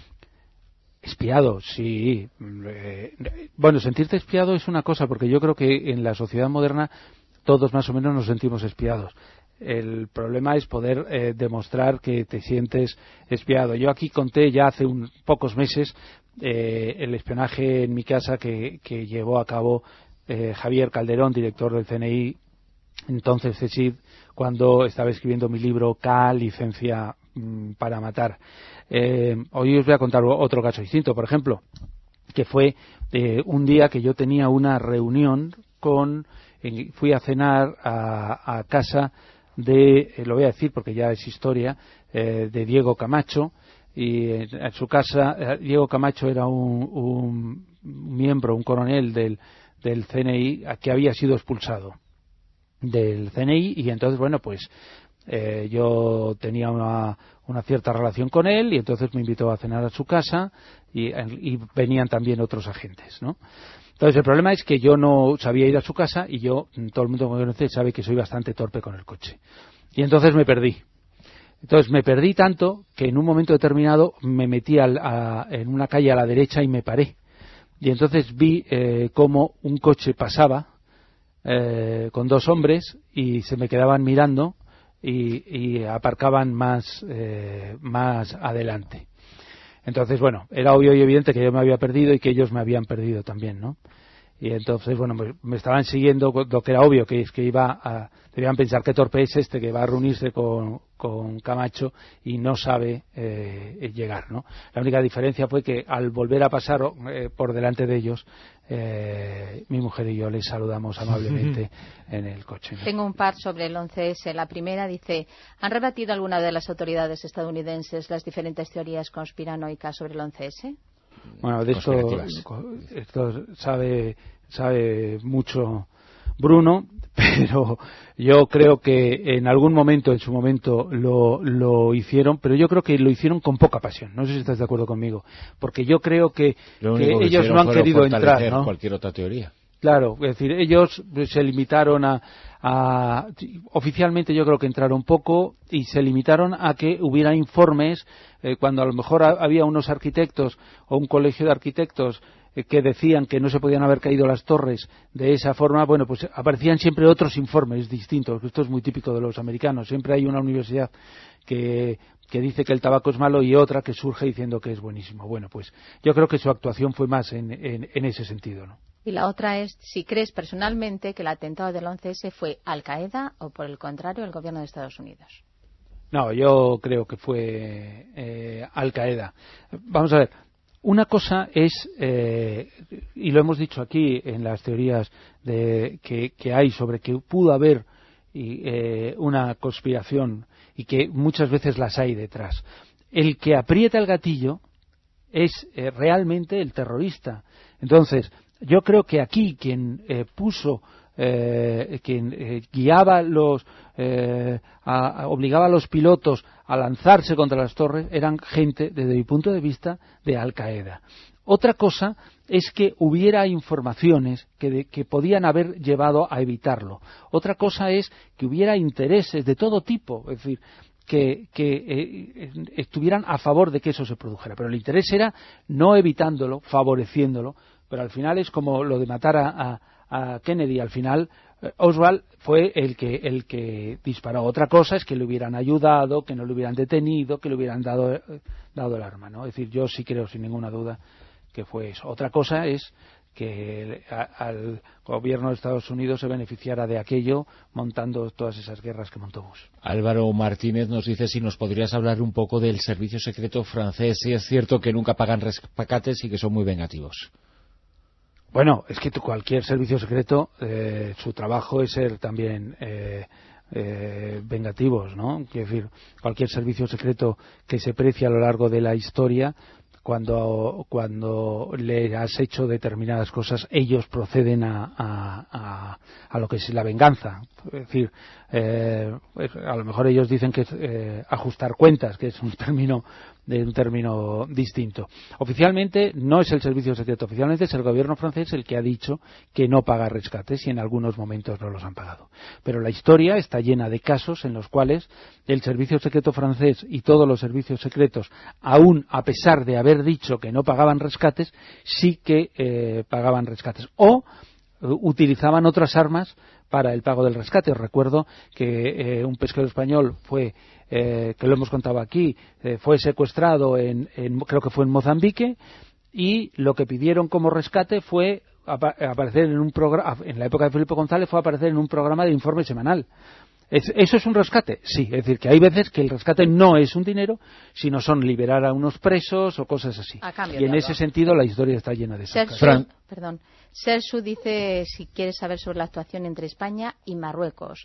Espiado, sí. Eh, bueno, sentirte espiado es una cosa, porque yo creo que en la sociedad moderna todos más o menos nos sentimos espiados. El problema es poder eh, demostrar que te sientes espiado. Yo aquí conté ya hace un, pocos meses eh, el espionaje en mi casa que, que llevó a cabo eh, Javier Calderón, director del C N I, entonces CSIC, cuando estaba escribiendo mi libro K, licencia mmm, para matar. Eh, hoy os voy a contar otro caso distinto, por ejemplo, que fue eh, un día que yo tenía una reunión con, eh, fui a cenar a, a casa de, eh, lo voy a decir porque ya es historia, eh, de Diego Camacho, y en, en su casa, eh, Diego Camacho era un, un miembro, un coronel del, del C N I que había sido expulsado del C N I, y entonces, bueno, pues eh, yo tenía una, una cierta relación con él, y entonces me invitó a cenar a su casa, y, y venían también otros agentes, ¿no? Entonces el problema es que yo no sabía ir a su casa, y yo, todo el mundo que me conoce sabe que soy bastante torpe con el coche, y entonces me perdí. Entonces me perdí tanto que en un momento determinado me metí al, a, en una calle a la derecha y me paré, y entonces vi eh, cómo un coche pasaba Eh, con dos hombres, y se me quedaban mirando y, y aparcaban más eh, más adelante. Entonces, bueno, era obvio y evidente que yo me había perdido y que ellos me habían perdido también, ¿no? Y entonces, bueno, me, me estaban siguiendo, lo que era obvio, que es que iba a, debían pensar qué torpe es este que va a reunirse con, con Camacho y no sabe eh, llegar, ¿no? La única diferencia fue que al volver a pasar eh, por delante de ellos, eh, mi mujer y yo les saludamos amablemente en el coche, ¿no? Tengo un par sobre el once ese. La primera dice: ¿han rebatido alguna de las autoridades estadounidenses las diferentes teorías conspiranoicas sobre el once ese? Bueno, de esto, esto sabe, sabe mucho Bruno, pero yo creo que en algún momento, en su momento, lo, lo hicieron, pero yo creo que lo hicieron con poca pasión. No sé si estás de acuerdo conmigo, porque yo creo que, que ellos no han querido entrar, ¿no? Cualquier otra teoría. Claro, es decir, ellos se limitaron a, a... Oficialmente yo creo que entraron poco y se limitaron a que hubiera informes, eh, cuando a lo mejor a, había unos arquitectos o un colegio de arquitectos eh, que decían que no se podían haber caído las torres de esa forma. Bueno, pues aparecían siempre otros informes distintos. Esto es muy típico de los americanos. Siempre hay una universidad que... que dice que el tabaco es malo y otra que surge diciendo que es buenísimo. Bueno, pues yo creo que su actuación fue más en, en, en ese sentido, ¿no? Y la otra es si crees personalmente que el atentado del once ese fue Al-Qaeda o, por el contrario, el gobierno de Estados Unidos. No, yo creo que fue eh, Al-Qaeda. Vamos a ver, una cosa es, eh, y lo hemos dicho aquí en las teorías de, que, que hay sobre que pudo haber y, eh, una conspiración, y que muchas veces las hay detrás. El que aprieta el gatillo es eh, realmente el terrorista. Entonces, yo creo que aquí quien eh, puso, eh, quien eh, guiaba los, eh, a, a, obligaba a los pilotos a lanzarse contra las torres eran gente, desde mi punto de vista, de Al-Qaeda. Otra cosa es que hubiera informaciones que, de, que podían haber llevado a evitarlo. Otra cosa es que hubiera intereses de todo tipo, es decir, que, que eh, estuvieran a favor de que eso se produjera. Pero el interés era no evitándolo, favoreciéndolo, pero al final es como lo de matar a, a, a Kennedy. Al final eh, Oswald fue el que el que disparó. Otra cosa es que le hubieran ayudado, que no le hubieran detenido, que le hubieran dado eh, dado el arma, ¿no? Es decir, yo sí creo sin ninguna duda que fue eso. Otra cosa es que a, al gobierno de Estados Unidos se beneficiara de aquello montando todas esas guerras que montó Bush. Álvaro Martínez nos dice si nos podrías hablar un poco del servicio secreto francés. Si es cierto que nunca pagan rescates y que son muy vengativos. Bueno, es que cualquier servicio secreto, eh, su trabajo es ser también eh, eh, vengativos, ¿no? Quiero decir, cualquier servicio secreto que se precie a lo largo de la historia, cuando cuando le has hecho determinadas cosas, ellos proceden a, a, a, a lo que es la venganza. Es decir, eh, a lo mejor ellos dicen que es eh, ajustar cuentas, que es un término de un término distinto. Oficialmente no es el servicio secreto, oficialmente es el gobierno francés el que ha dicho que no paga rescates y en algunos momentos no los han pagado. Pero la historia está llena de casos en los cuales el servicio secreto francés y todos los servicios secretos, aún a pesar de haber dicho que no pagaban rescates, sí que eh, pagaban rescates. O utilizaban otras armas para el pago del rescate. Os recuerdo que eh, un pesquero español fue, eh, que lo hemos contado aquí, eh, fue secuestrado en, en, creo que fue en Mozambique, y lo que pidieron como rescate fue apa aparecer en un programa, en la época de Felipe González fue aparecer en un programa de informe semanal. ¿Es, ¿Eso es un rescate? Sí, es decir, que hay veces que el rescate no es un dinero, sino son liberar a unos presos o cosas así. Y en ese sentido la historia está llena de esos casos. Fran... Perdón. Sersu dice si quiere saber sobre la actuación entre España y Marruecos.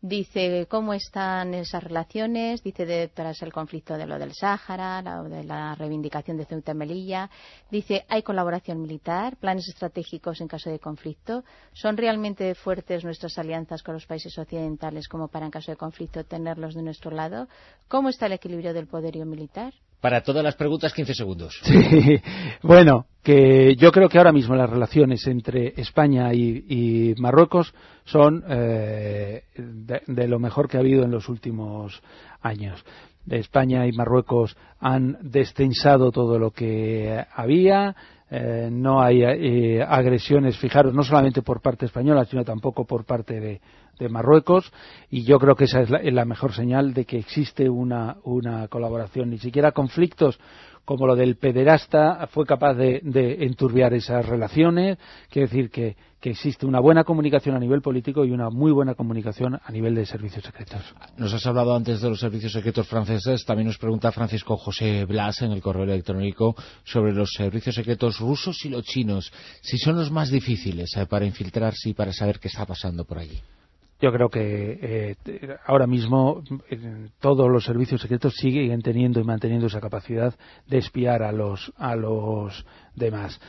Dice cómo están esas relaciones, dice de, tras el conflicto de lo del Sáhara, la, de la reivindicación de Ceuta y Melilla. Dice, ¿hay colaboración militar, planes estratégicos en caso de conflicto? ¿Son realmente fuertes nuestras alianzas con los países occidentales como para en caso de conflicto tenerlos de nuestro lado? ¿Cómo está el equilibrio del poderío militar? Para todas las preguntas, quince segundos. Sí, bueno, que yo creo que ahora mismo las relaciones entre España y, y Marruecos son eh, de, de lo mejor que ha habido en los últimos años. España y Marruecos han destensado todo lo que había. Eh, no hay eh, agresiones, fijaros, no solamente por parte española, sino tampoco por parte de, de Marruecos, y yo creo que esa es la, la mejor señal de que existe una, una colaboración. Ni siquiera conflictos como lo del pederasta fue capaz de, de enturbiar esas relaciones. Quiere decir que, que existe una buena comunicación a nivel político y una muy buena comunicación a nivel de servicios secretos. Nos has hablado antes de los servicios secretos franceses. También nos pregunta Francisco José Blas en el correo electrónico sobre los servicios secretos rusos y los chinos. Si son los más difíciles eh, para infiltrarse y para saber qué está pasando por allí. Yo creo que eh, ahora mismo eh, todos los servicios secretos siguen teniendo y manteniendo esa capacidad de espiar a los a los demás.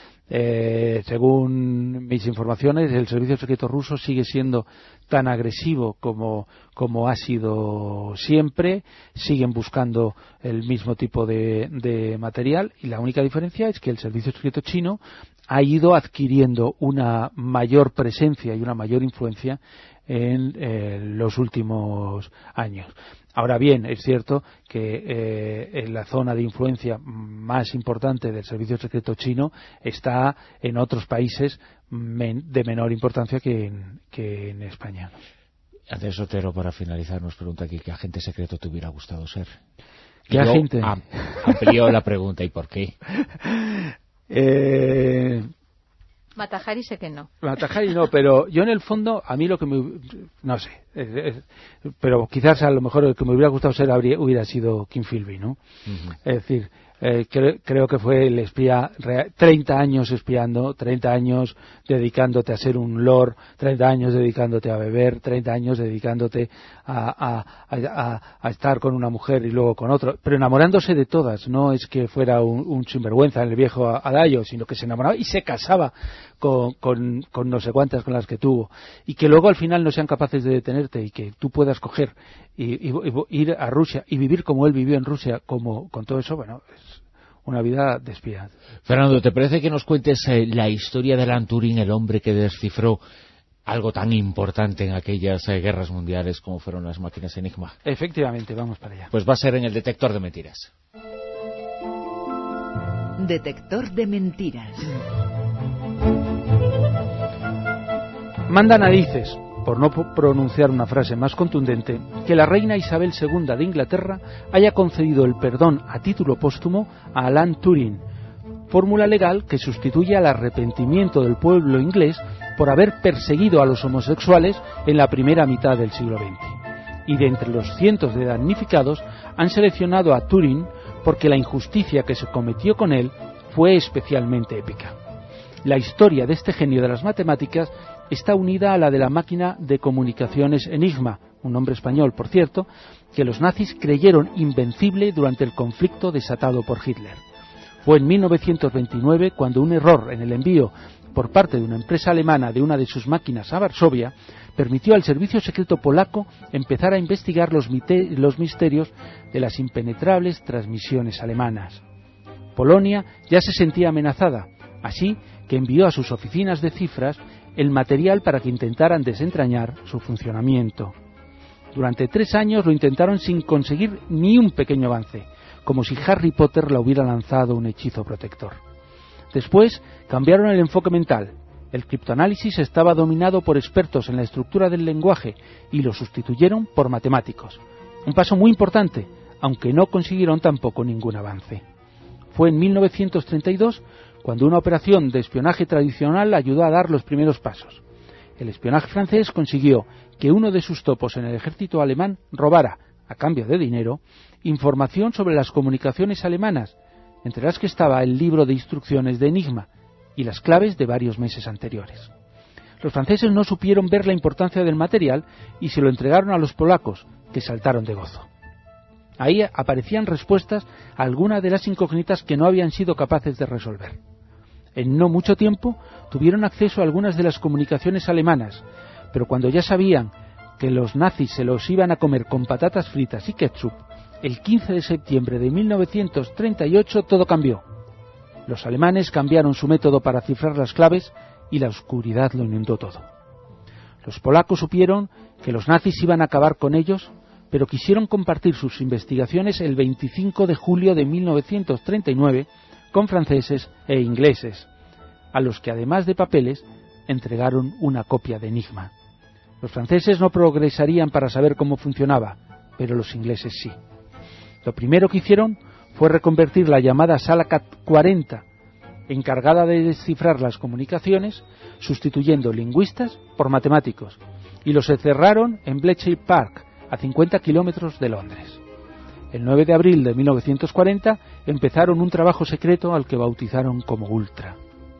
Eh, según mis informaciones, el servicio secreto ruso sigue siendo tan agresivo como, como ha sido siempre. Siguen buscando el mismo tipo de, de material, y la única diferencia es que el servicio secreto chino ha ido adquiriendo una mayor presencia y una mayor influencia en eh, los últimos años. Ahora bien, es cierto que eh, en la zona de influencia más importante del servicio secreto chino está en otros países men de menor importancia que en, que en España. Andrés Otero, para finalizar, nos pregunta aquí qué agente secreto te hubiera gustado ser. ¿Qué agente? Am amplió la pregunta, ¿y por qué? eh... Matajari sé que no. Matajari no, pero yo en el fondo, a mí lo que me... no sé, es, es, pero quizás a lo mejor el que me hubiera gustado ser habría, hubiera sido Kim Philby, ¿no? Uh-huh. Es decir, eh, cre, creo que fue el espía, treinta años espiando, treinta años dedicándote a ser un lord, treinta años dedicándote a beber, treinta años dedicándote a, a, a, a estar con una mujer y luego con otro, pero enamorándose de todas. No es que fuera un, un sinvergüenza en el viejo Adayo, sino que se enamoraba y se casaba Con, con, con no sé cuántas con las que tuvo, y que luego al final no sean capaces de detenerte y que tú puedas coger y, y, y ir a Rusia y vivir como él vivió en Rusia, como con todo eso, bueno, es una vida de espía. Fernando, ¿te parece que nos cuentes eh, la historia de Alan Turing, el hombre que descifró algo tan importante en aquellas eh, guerras mundiales como fueron las máquinas Enigma? Efectivamente, vamos para allá. Pues va a ser en el detector de mentiras. Detector de mentiras. Manda narices, por no pronunciar una frase más contundente, que la reina Isabel segunda de Inglaterra haya concedido el perdón a título póstumo a Alan Turing, fórmula legal que sustituye al arrepentimiento del pueblo inglés por haber perseguido a los homosexuales en la primera mitad del siglo veinte. Y de entre los cientos de damnificados han seleccionado a Turing porque la injusticia que se cometió con él fue especialmente épica. La historia de este genio de las matemáticas está unida a la de la máquina de comunicaciones Enigma, un nombre español, por cierto, que los nazis creyeron invencible durante el conflicto desatado por Hitler. Fue en mil novecientos veintinueve cuando un error en el envío por parte de una empresa alemana de una de sus máquinas a Varsovia permitió al servicio secreto polaco empezar a investigar los, mite- los misterios de las impenetrables transmisiones alemanas. Polonia ya se sentía amenazada, así que envió a sus oficinas de cifras el material para que intentaran desentrañar su funcionamiento. Durante tres años lo intentaron sin conseguir ni un pequeño avance, como si Harry Potter le hubiera lanzado un hechizo protector. Después cambiaron el enfoque mental. El criptoanálisis estaba dominado por expertos en la estructura del lenguaje y lo sustituyeron por matemáticos. Un paso muy importante, aunque no consiguieron tampoco ningún avance. Fue en mil novecientos treinta y dos cuando una operación de espionaje tradicional ayudó a dar los primeros pasos. El espionaje francés consiguió que uno de sus topos en el ejército alemán robara, a cambio de dinero, información sobre las comunicaciones alemanas, entre las que estaba el libro de instrucciones de Enigma y las claves de varios meses anteriores. Los franceses no supieron ver la importancia del material y se lo entregaron a los polacos, que saltaron de gozo. Ahí aparecían respuestas a algunas de las incógnitas que no habían sido capaces de resolver. En no mucho tiempo tuvieron acceso a algunas de las comunicaciones alemanas, pero cuando ya sabían que los nazis se los iban a comer con patatas fritas y ketchup, el quince de septiembre de mil novecientos treinta y ocho todo cambió. Los alemanes cambiaron su método para cifrar las claves y la oscuridad lo inundó todo. Los polacos supieron que los nazis iban a acabar con ellos, pero quisieron compartir sus investigaciones el veinticinco de julio de mil novecientos treinta y nueve con franceses e ingleses, a los que además de papeles entregaron una copia de Enigma. Los franceses no progresarían para saber cómo funcionaba, pero los ingleses sí. Lo primero que hicieron fue reconvertir la llamada Sala cuarenta, encargada de descifrar las comunicaciones, sustituyendo lingüistas por matemáticos, y los encerraron en Bletchley Park, a cincuenta kilómetros de Londres. El nueve de abril de mil novecientos cuarenta empezaron un trabajo secreto al que bautizaron como Ultra.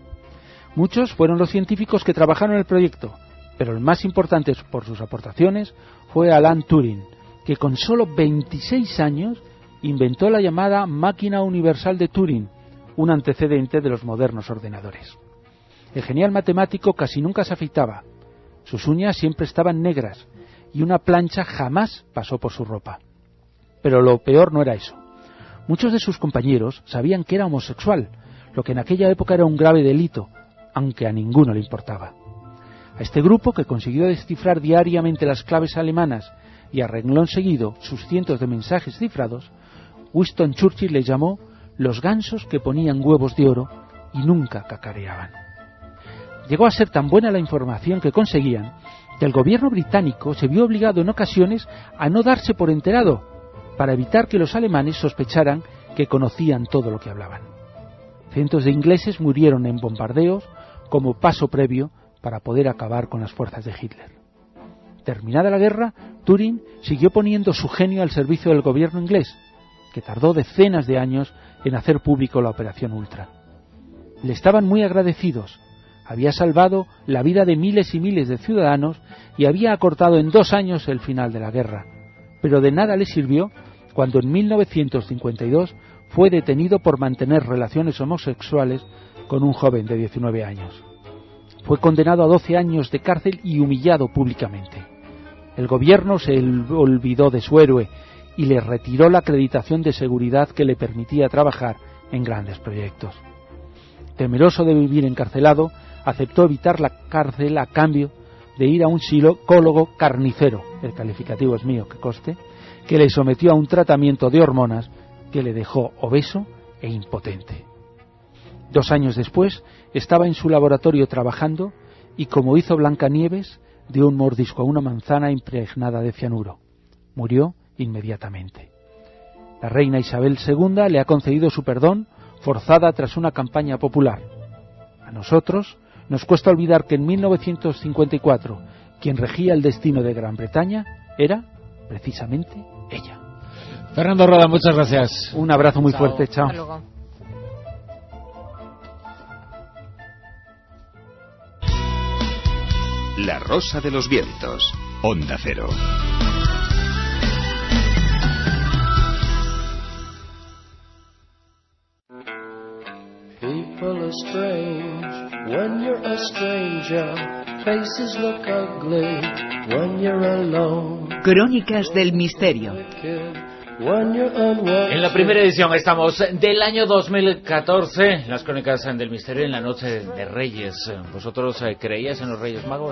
Muchos fueron los científicos que trabajaron en el proyecto, pero el más importante por sus aportaciones fue Alan Turing, que con solo veintiséis años inventó la llamada máquina universal de Turing, un antecedente de los modernos ordenadores. El genial matemático casi nunca se afeitaba, sus uñas siempre estaban negras y una plancha jamás pasó por su ropa. Pero lo peor no era eso. Muchos de sus compañeros sabían que era homosexual, lo que en aquella época era un grave delito, aunque a ninguno le importaba. A este grupo, que consiguió descifrar diariamente las claves alemanas y a renglón seguido sus cientos de mensajes cifrados, Winston Churchill les llamó los gansos que ponían huevos de oro y nunca cacareaban. Llegó a ser tan buena la información que conseguían que el gobierno británico se vio obligado en ocasiones a no darse por enterado, para evitar que los alemanes sospecharan que conocían todo lo que hablaban. Cientos de ingleses murieron en bombardeos como paso previo para poder acabar con las fuerzas de Hitler. Terminada la guerra, Turing siguió poniendo su genio al servicio del gobierno inglés, que tardó decenas de años en hacer público la Operación Ultra. Le estaban muy agradecidos. Había salvado la vida de miles y miles de ciudadanos y había acortado en dos años el final de la guerra. Pero de nada le sirvió cuando en mil novecientos cincuenta y dos fue detenido por mantener relaciones homosexuales con un joven de diecinueve años. Fue condenado a doce años de cárcel y humillado públicamente. El gobierno se olvidó de su héroe y le retiró la acreditación de seguridad que le permitía trabajar en grandes proyectos. Temeroso de vivir encarcelado, aceptó evitar la cárcel a cambio de ir a un psicólogo carnicero, el calificativo es mío, que conste, que le sometió a un tratamiento de hormonas que le dejó obeso e impotente. Dos años después estaba en su laboratorio trabajando y, como hizo Blancanieves, dio un mordisco a una manzana impregnada de cianuro. Murió inmediatamente. La reina Isabel segunda le ha concedido su perdón, forzada tras una campaña popular. A nosotros nos cuesta olvidar que en mil novecientos cincuenta y cuatro quien regía el destino de Gran Bretaña era precisamente ella. Fernando Roda, muchas gracias. Un abrazo muy Chao. fuerte, chao. Hasta luego. La Rosa de los Vientos, Onda Cero. People are strange when you're a stranger. Faces look ugly when you're alone. Crónicas del misterio. When you're unwanted. En la primera edición estamos del año dos mil catorce, las crónicas del misterio en la noche de Reyes. ¿Vosotros eh, creíais en los Reyes Magos?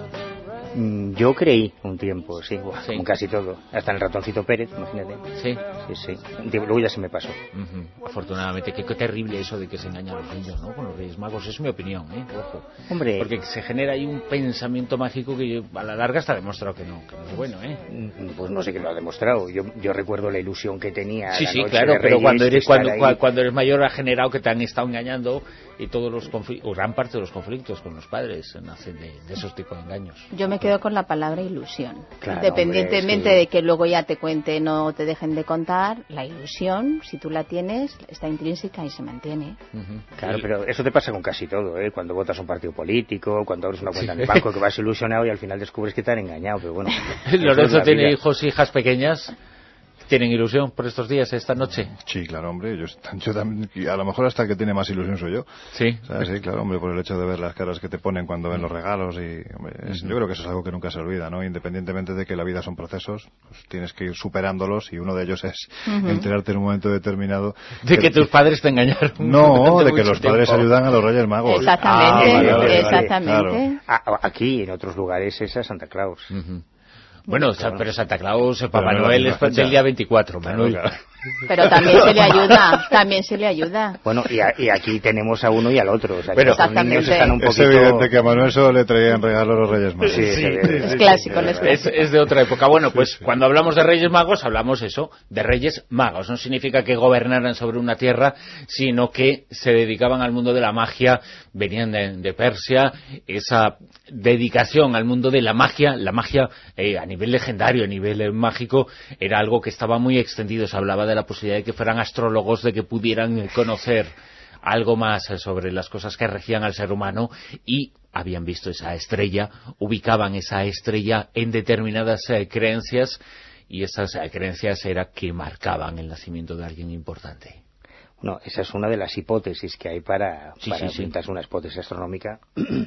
Yo creí un tiempo, sí, buah, Sí. como casi todo. Hasta en el ratoncito Pérez, imagínate. Sí. Sí, sí. Luego ya se me pasó. Ujú. Afortunadamente, qué, qué terrible eso de que se engañan a los niños, ¿no? Con los Reyes Magos, es mi opinión, ¿eh? Ojo. Hombre. Porque se genera ahí un pensamiento mágico que yo, a la larga está demostrado que no, que no es bueno, ¿eh? Pues no sé qué lo ha demostrado. Yo, yo recuerdo la ilusión que tenía. Sí, la sí, noche claro, de pero Reyes, cuando de eres estar cuando, ahí. cuando eres mayor ha generado que te han estado engañando y todos los conflictos, o gran parte de los conflictos con los padres nacen de, de esos tipos de engaños. Yo me quedo con la palabra ilusión. Claro, Independientemente hombre, sí. de que luego ya te cuenten o te dejen de contar, la ilusión, si tú la tienes, está intrínseca y se mantiene. Ujú. Claro, pero eso te pasa con casi todo, ¿eh? Cuando votas un partido político, cuando abres una cuenta en el banco, que vas ilusionado y al final descubres que te han engañado, pero bueno. eso es Lorenzo la tiene vida. hijos e hijas pequeñas. ¿Tienen ilusión por estos días, esta noche? Sí, claro, hombre, yo, yo también, y a lo mejor hasta el que tiene más ilusión soy yo. Sí. O sea, sí, claro, hombre, por el hecho de ver las caras que te ponen cuando ven los regalos y, hombre, es- yo creo que eso es algo que nunca se olvida, ¿no? Independientemente de que la vida son procesos, pues tienes que ir superándolos y uno de ellos es Ujú. enterarte en un momento determinado De que tus padres te engañaron. No, durante de que mucho los padres tiempo. ayudan a los Reyes Magos. Exactamente, Ah, vale, vale, vale, exactamente. Ah, aquí, en otros lugares, esa es Santa Claus. Ujú. Bueno, sa- pero Santa Claus, Papá Pero no Noel la es misma del fecha. día veinticuatro, Claro, Manuel. claro. Pero también se le ayuda, también se le ayuda. Bueno, y, a- y aquí tenemos a uno y al otro. O sea, que Pero- los niños Exactamente. están un Es poquito... evidente que a Manuel solo le traían regalos los Reyes Magos. Sí, sí, Es clásico, no es Es, clásico. es de otra época. Bueno, pues cuando hablamos de Reyes Magos, hablamos eso, de Reyes Magos. No significa que gobernaran sobre una tierra, sino que se dedicaban al mundo de la magia, venían de, de Persia, esa dedicación al mundo de la magia, la magia eh, a nivel legendario, a nivel eh, mágico, era algo que estaba muy extendido. Se hablaba de la posibilidad de que fueran astrólogos, de que pudieran eh, conocer algo más eh, sobre las cosas que regían al ser humano y habían visto esa estrella, ubicaban esa estrella en determinadas eh, creencias y esas eh, creencias era que marcaban el nacimiento de alguien importante. No, esa es una de las hipótesis que hay para, Sí, para sí, sí. enfrentarse, una hipótesis astronómica,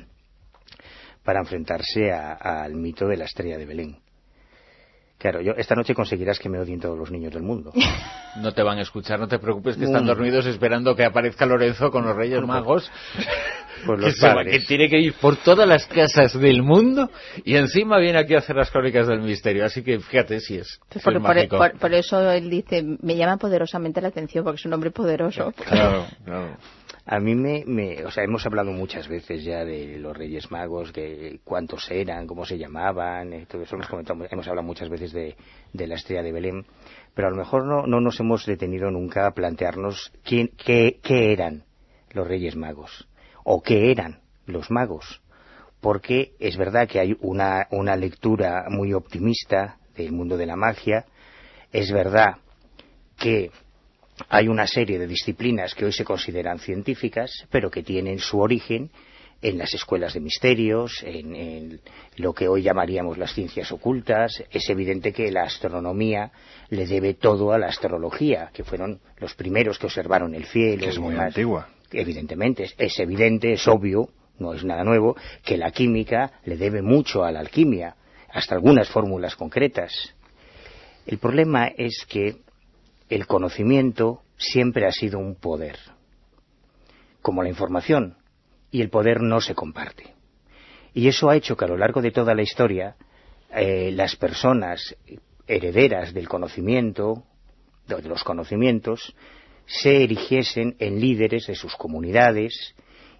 para enfrentarse a- al mito de la estrella de Belén. Claro, yo esta noche conseguirás que me odien todos los niños del mundo. No te van a escuchar, no te preocupes que están Mm. dormidos esperando que aparezca Lorenzo con los Reyes Magos. Pues que, los se va- padres. que tiene que ir por todas las casas del mundo y encima viene aquí a hacer las crónicas del misterio. Así que fíjate si es, si es Por, por- mágico. por- por eso él dice, me llama poderosamente la atención porque es un hombre poderoso. Claro, claro. A mí me, me... O sea, hemos hablado muchas veces ya de los Reyes Magos, que cuántos eran, cómo se llamaban, eh, todo eso hemos comentado, hemos hablado muchas veces de, de la estrella de Belén, pero a lo mejor no, no nos hemos detenido nunca a plantearnos quién, qué, qué eran los Reyes Magos, o qué eran los magos, porque es verdad que hay una, una lectura muy optimista del mundo de la magia, es verdad que hay una serie de disciplinas que hoy se consideran científicas, pero que tienen su origen en las escuelas de misterios, en, en lo que hoy llamaríamos las ciencias ocultas. Es evidente que la astronomía le debe todo a la astrología, que fueron los primeros que observaron el cielo. Que es y muy demás. antigua. Evidentemente, es, es evidente, es obvio, no es nada nuevo, que la química le debe mucho a la alquimia, hasta algunas fórmulas concretas. El problema es que el conocimiento siempre ha sido un poder, como la información, y el poder no se comparte. Y eso ha hecho que a lo largo de toda la historia eh, las personas herederas del conocimiento, de los conocimientos, se erigiesen en líderes de sus comunidades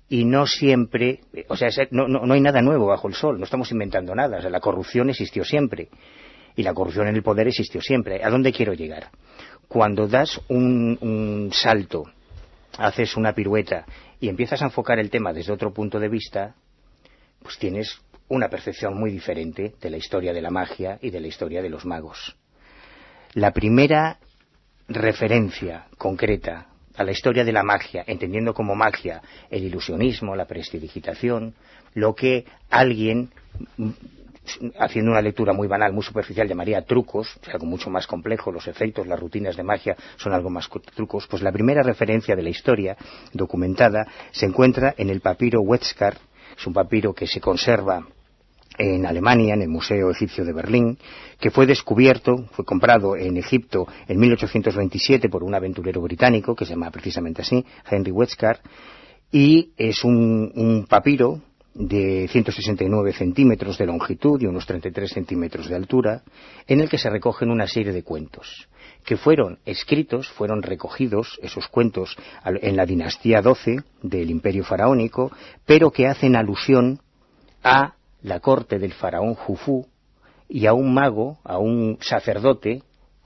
y no siempre, o sea, no, no, no hay nada nuevo bajo el sol, no estamos inventando nada, o sea, la corrupción existió siempre, y la corrupción en el poder existió siempre. ¿A dónde quiero llegar? Cuando das un, un salto, haces una pirueta y empiezas a enfocar el tema desde otro punto de vista, pues tienes una percepción muy diferente de la historia de la magia y de la historia de los magos. La primera referencia concreta a la historia de la magia, entendiendo como magia el ilusionismo, la prestidigitación, lo que alguien, haciendo una lectura muy banal, muy superficial, llamaría trucos, o sea, algo mucho más complejo, los efectos, las rutinas de magia son algo más trucos, pues la primera referencia de la historia documentada se encuentra en el papiro Wetskar. Es un papiro que se conserva en Alemania, en el Museo Egipcio de Berlín, que fue descubierto, fue comprado en Egipto en mil ochocientos veintisiete por un aventurero británico, que se llama precisamente así, Henry Wetskar, y es un, un papiro de ciento sesenta y nueve centímetros de longitud y unos treinta y tres centímetros de altura, en el que se recogen una serie de cuentos, que fueron escritos, fueron recogidos, esos cuentos, en la dinastía doce del Imperio Faraónico, pero que hacen alusión a la corte del faraón Jufu y a un mago, a un sacerdote,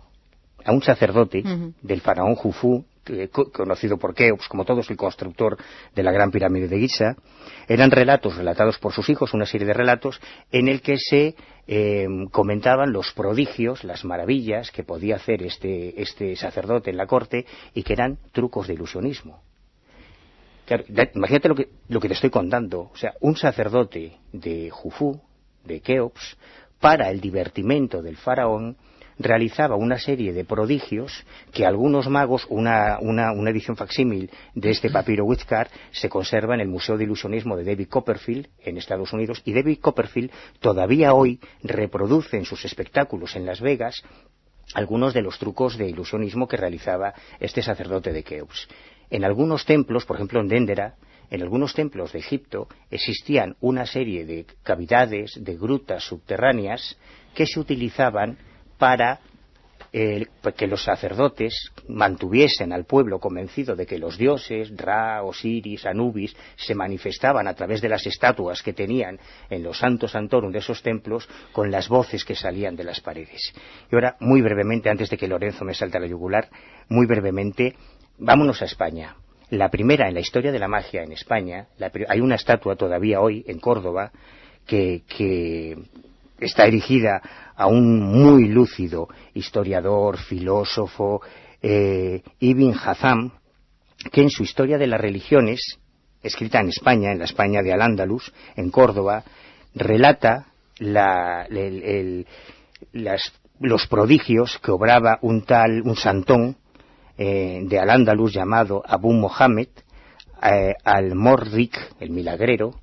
a un sacerdote uh-huh. del faraón Jufu, que, conocido por Keops, como todos, el constructor de la Gran Pirámide de Giza. Eran relatos relatados por sus hijos, una serie de relatos en el que se eh, comentaban los prodigios, las maravillas que podía hacer este, este sacerdote en la corte, y que eran trucos de ilusionismo. Claro, imagínate lo que, lo que te estoy contando. O sea, un sacerdote de Jufu, de Keops, para el divertimento del faraón, realizaba una serie de prodigios que algunos magos, una, una, una edición facsímil de este papiro Wetskar se conserva en el Museo de Ilusionismo de David Copperfield en Estados Unidos, y David Copperfield todavía hoy reproduce en sus espectáculos en Las Vegas algunos de los trucos de ilusionismo que realizaba este sacerdote de Keops. En algunos templos, por ejemplo en Dendera, en algunos templos de Egipto existían una serie de cavidades, de grutas subterráneas que se utilizaban para eh, que los sacerdotes mantuviesen al pueblo convencido de que los dioses, Ra, Osiris, Anubis, se manifestaban a través de las estatuas que tenían en los Santos Santorum de esos templos, con las voces que salían de las paredes. Y ahora, muy brevemente, antes de que Lorenzo me salte a la yugular, muy brevemente, vámonos a España. La primera en la historia de la magia en España, la, hay una estatua todavía hoy en Córdoba que, que está erigida a un muy lúcido historiador, filósofo, eh, Ibn Hazm, que en su Historia de las Religiones, escrita en España, en la España de Al-Ándalus, en Córdoba, relata la, el, el, las, los prodigios que obraba un tal, un santón eh, de Al-Ándalus llamado Abu Mohammed eh, al-Morrik, el milagrero,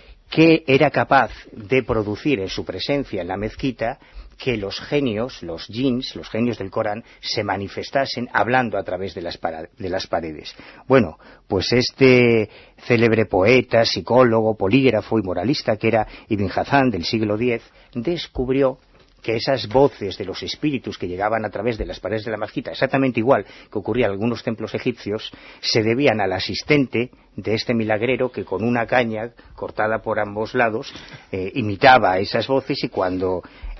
que era capaz de producir en su presencia en la mezquita que los genios, los jinns, los genios del Corán, se manifestasen hablando a través de las, para, de las paredes. Bueno, pues este célebre poeta, psicólogo, polígrafo y moralista que era Ibn Hazm del siglo diez, descubrió que esas voces de los espíritus que llegaban a través de las paredes de la mezquita, exactamente igual que ocurría en algunos templos egipcios, se debían al asistente de este milagrero que con una caña cortada por ambos lados eh, imitaba esas voces, y cuando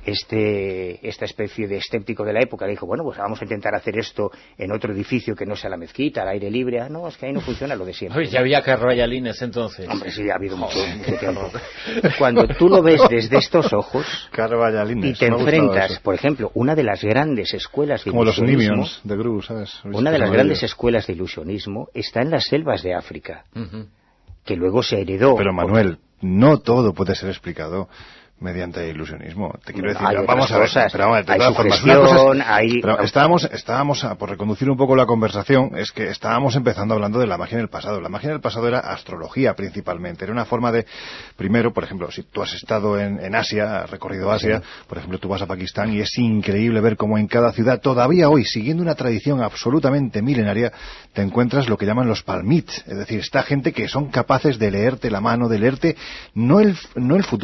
este esta especie de escéptico de la época le dijo, bueno, pues vamos a intentar hacer esto en otro edificio que no sea la mezquita, al aire libre, ah, no, es que ahí no funciona lo de siempre. Oye, ya había carroyalines entonces. Hombre, sí, ha habido mucho, mucho tiempo. Cuando tú lo ves desde estos ojos y te enfrentas, por ejemplo, una de las grandes escuelas de como ilusionismo, los Nimions de Gru, ¿sabes? Una de las grandes escuelas de ilusionismo está en las selvas de África, uh-huh. que luego se heredó. Pero Manuel, por... no todo puede ser explicado mediante ilusionismo. Te quiero decir, hay vamos a ver, cosas, pero, vamos, hay formas, sugestión, es, hay... pero estábamos, estábamos a, por reconducir un poco la conversación, es que estábamos empezando hablando de la magia en el pasado. La magia en el pasado era astrología principalmente, era una forma de, primero, por ejemplo, si tú has estado en, en Asia, has recorrido Asia, sí. por ejemplo, tú vas a Pakistán y es increíble ver cómo en cada ciudad, todavía hoy, siguiendo una tradición absolutamente milenaria, te encuentras lo que llaman los palmits, es decir, esta gente que son capaces de leerte la mano, de leerte no el, no el futuro,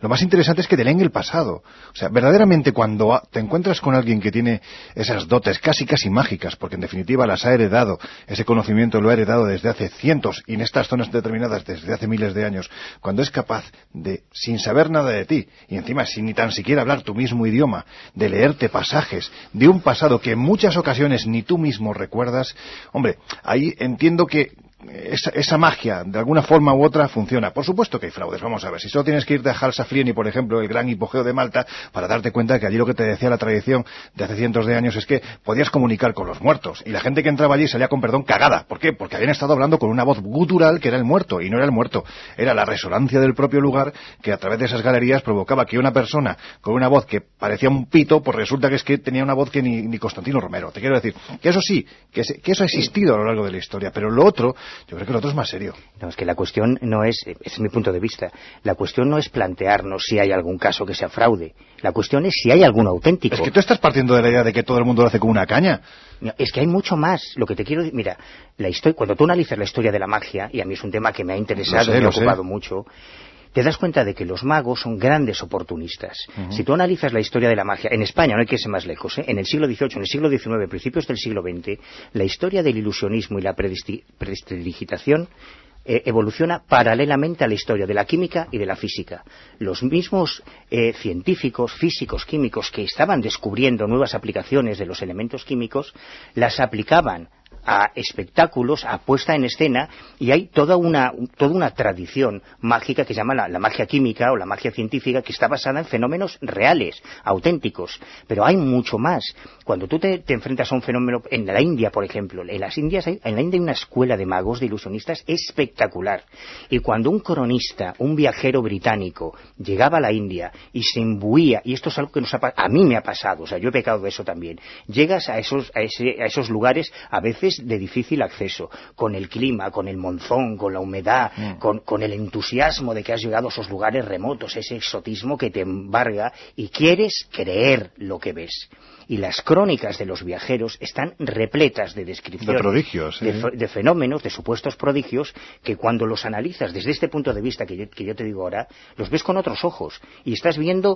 lo más interesante es que te leen el pasado. O sea, verdaderamente cuando te encuentras con alguien que tiene esas dotes casi casi mágicas, porque en definitiva las ha heredado, ese conocimiento lo ha heredado desde hace cientos y en estas zonas determinadas desde hace miles de años, cuando es capaz de, sin saber nada de ti, y encima sin ni tan siquiera hablar tu mismo idioma, de leerte pasajes de un pasado que en muchas ocasiones ni tú mismo recuerdas, hombre, ahí entiendo que Esa, esa magia, de alguna forma u otra, funciona. Por supuesto que hay fraudes, vamos a ver. Si solo tienes que irte a Hal Saflieni, por ejemplo, el gran hipogeo de Malta, para darte cuenta que allí lo que te decía la tradición de hace cientos de años es que podías comunicar con los muertos. Y la gente que entraba allí salía con perdón cagada. ¿Por qué? Porque habían estado hablando con una voz gutural que era el muerto, y no era el muerto. Era la resonancia del propio lugar que a través de esas galerías provocaba que una persona con una voz que parecía un pito, pues resulta que es que tenía una voz que ni, ni Constantino Romero. Te quiero decir, que eso sí, que, se, que eso ha existido a lo largo de la historia, pero lo otro, yo creo que lo otro es más serio. No, es que la cuestión no es, ese es mi punto de vista, la cuestión no es plantearnos si hay algún caso que sea fraude, la cuestión es si hay algún auténtico. Es que tú estás partiendo de la idea de que todo el mundo lo hace con una caña. No, es que hay mucho más. Lo que te quiero decir, mira, la historia, cuando tú analizas la historia de la magia, y a mí es un tema que me ha interesado y me ha ocupado mucho, te das cuenta de que los magos son grandes oportunistas. Uh-huh. Si tú analizas la historia de la magia, en España no hay que irse más lejos, ¿eh? En el siglo dieciocho, en el siglo diecinueve, principios del siglo veinte, la historia del ilusionismo y la prestidigitación Eh, evoluciona paralelamente a la historia de la química y de la física. Los mismos eh, científicos, físicos, químicos que estaban descubriendo nuevas aplicaciones de los elementos químicos, las aplicaban a espectáculos, a puesta en escena, y hay toda una toda una tradición mágica que se llama la, la magia química o la magia científica, que está basada en fenómenos reales, auténticos, pero hay mucho más. Cuando tú te, te enfrentas a un fenómeno en la India, por ejemplo, en las Indias hay, en la India hay una escuela de magos, de ilusionistas espectacular, y cuando un cronista, un viajero británico llegaba a la India y se imbuía, y esto es algo que nos ha, a mí me ha pasado, o sea, yo he pecado de eso también, llegas a esos a, ese, a esos lugares a veces de difícil acceso, con el clima, con el monzón, con la humedad, mm. con, con el entusiasmo de que has llegado a esos lugares remotos, ese exotismo que te embarga, y quieres creer lo que ves. Y las crónicas de los viajeros están repletas de descripciones, de prodigios, ¿eh? de, de fenómenos, de supuestos prodigios, que cuando los analizas desde este punto de vista que yo, que yo te digo ahora, los ves con otros ojos, y estás viendo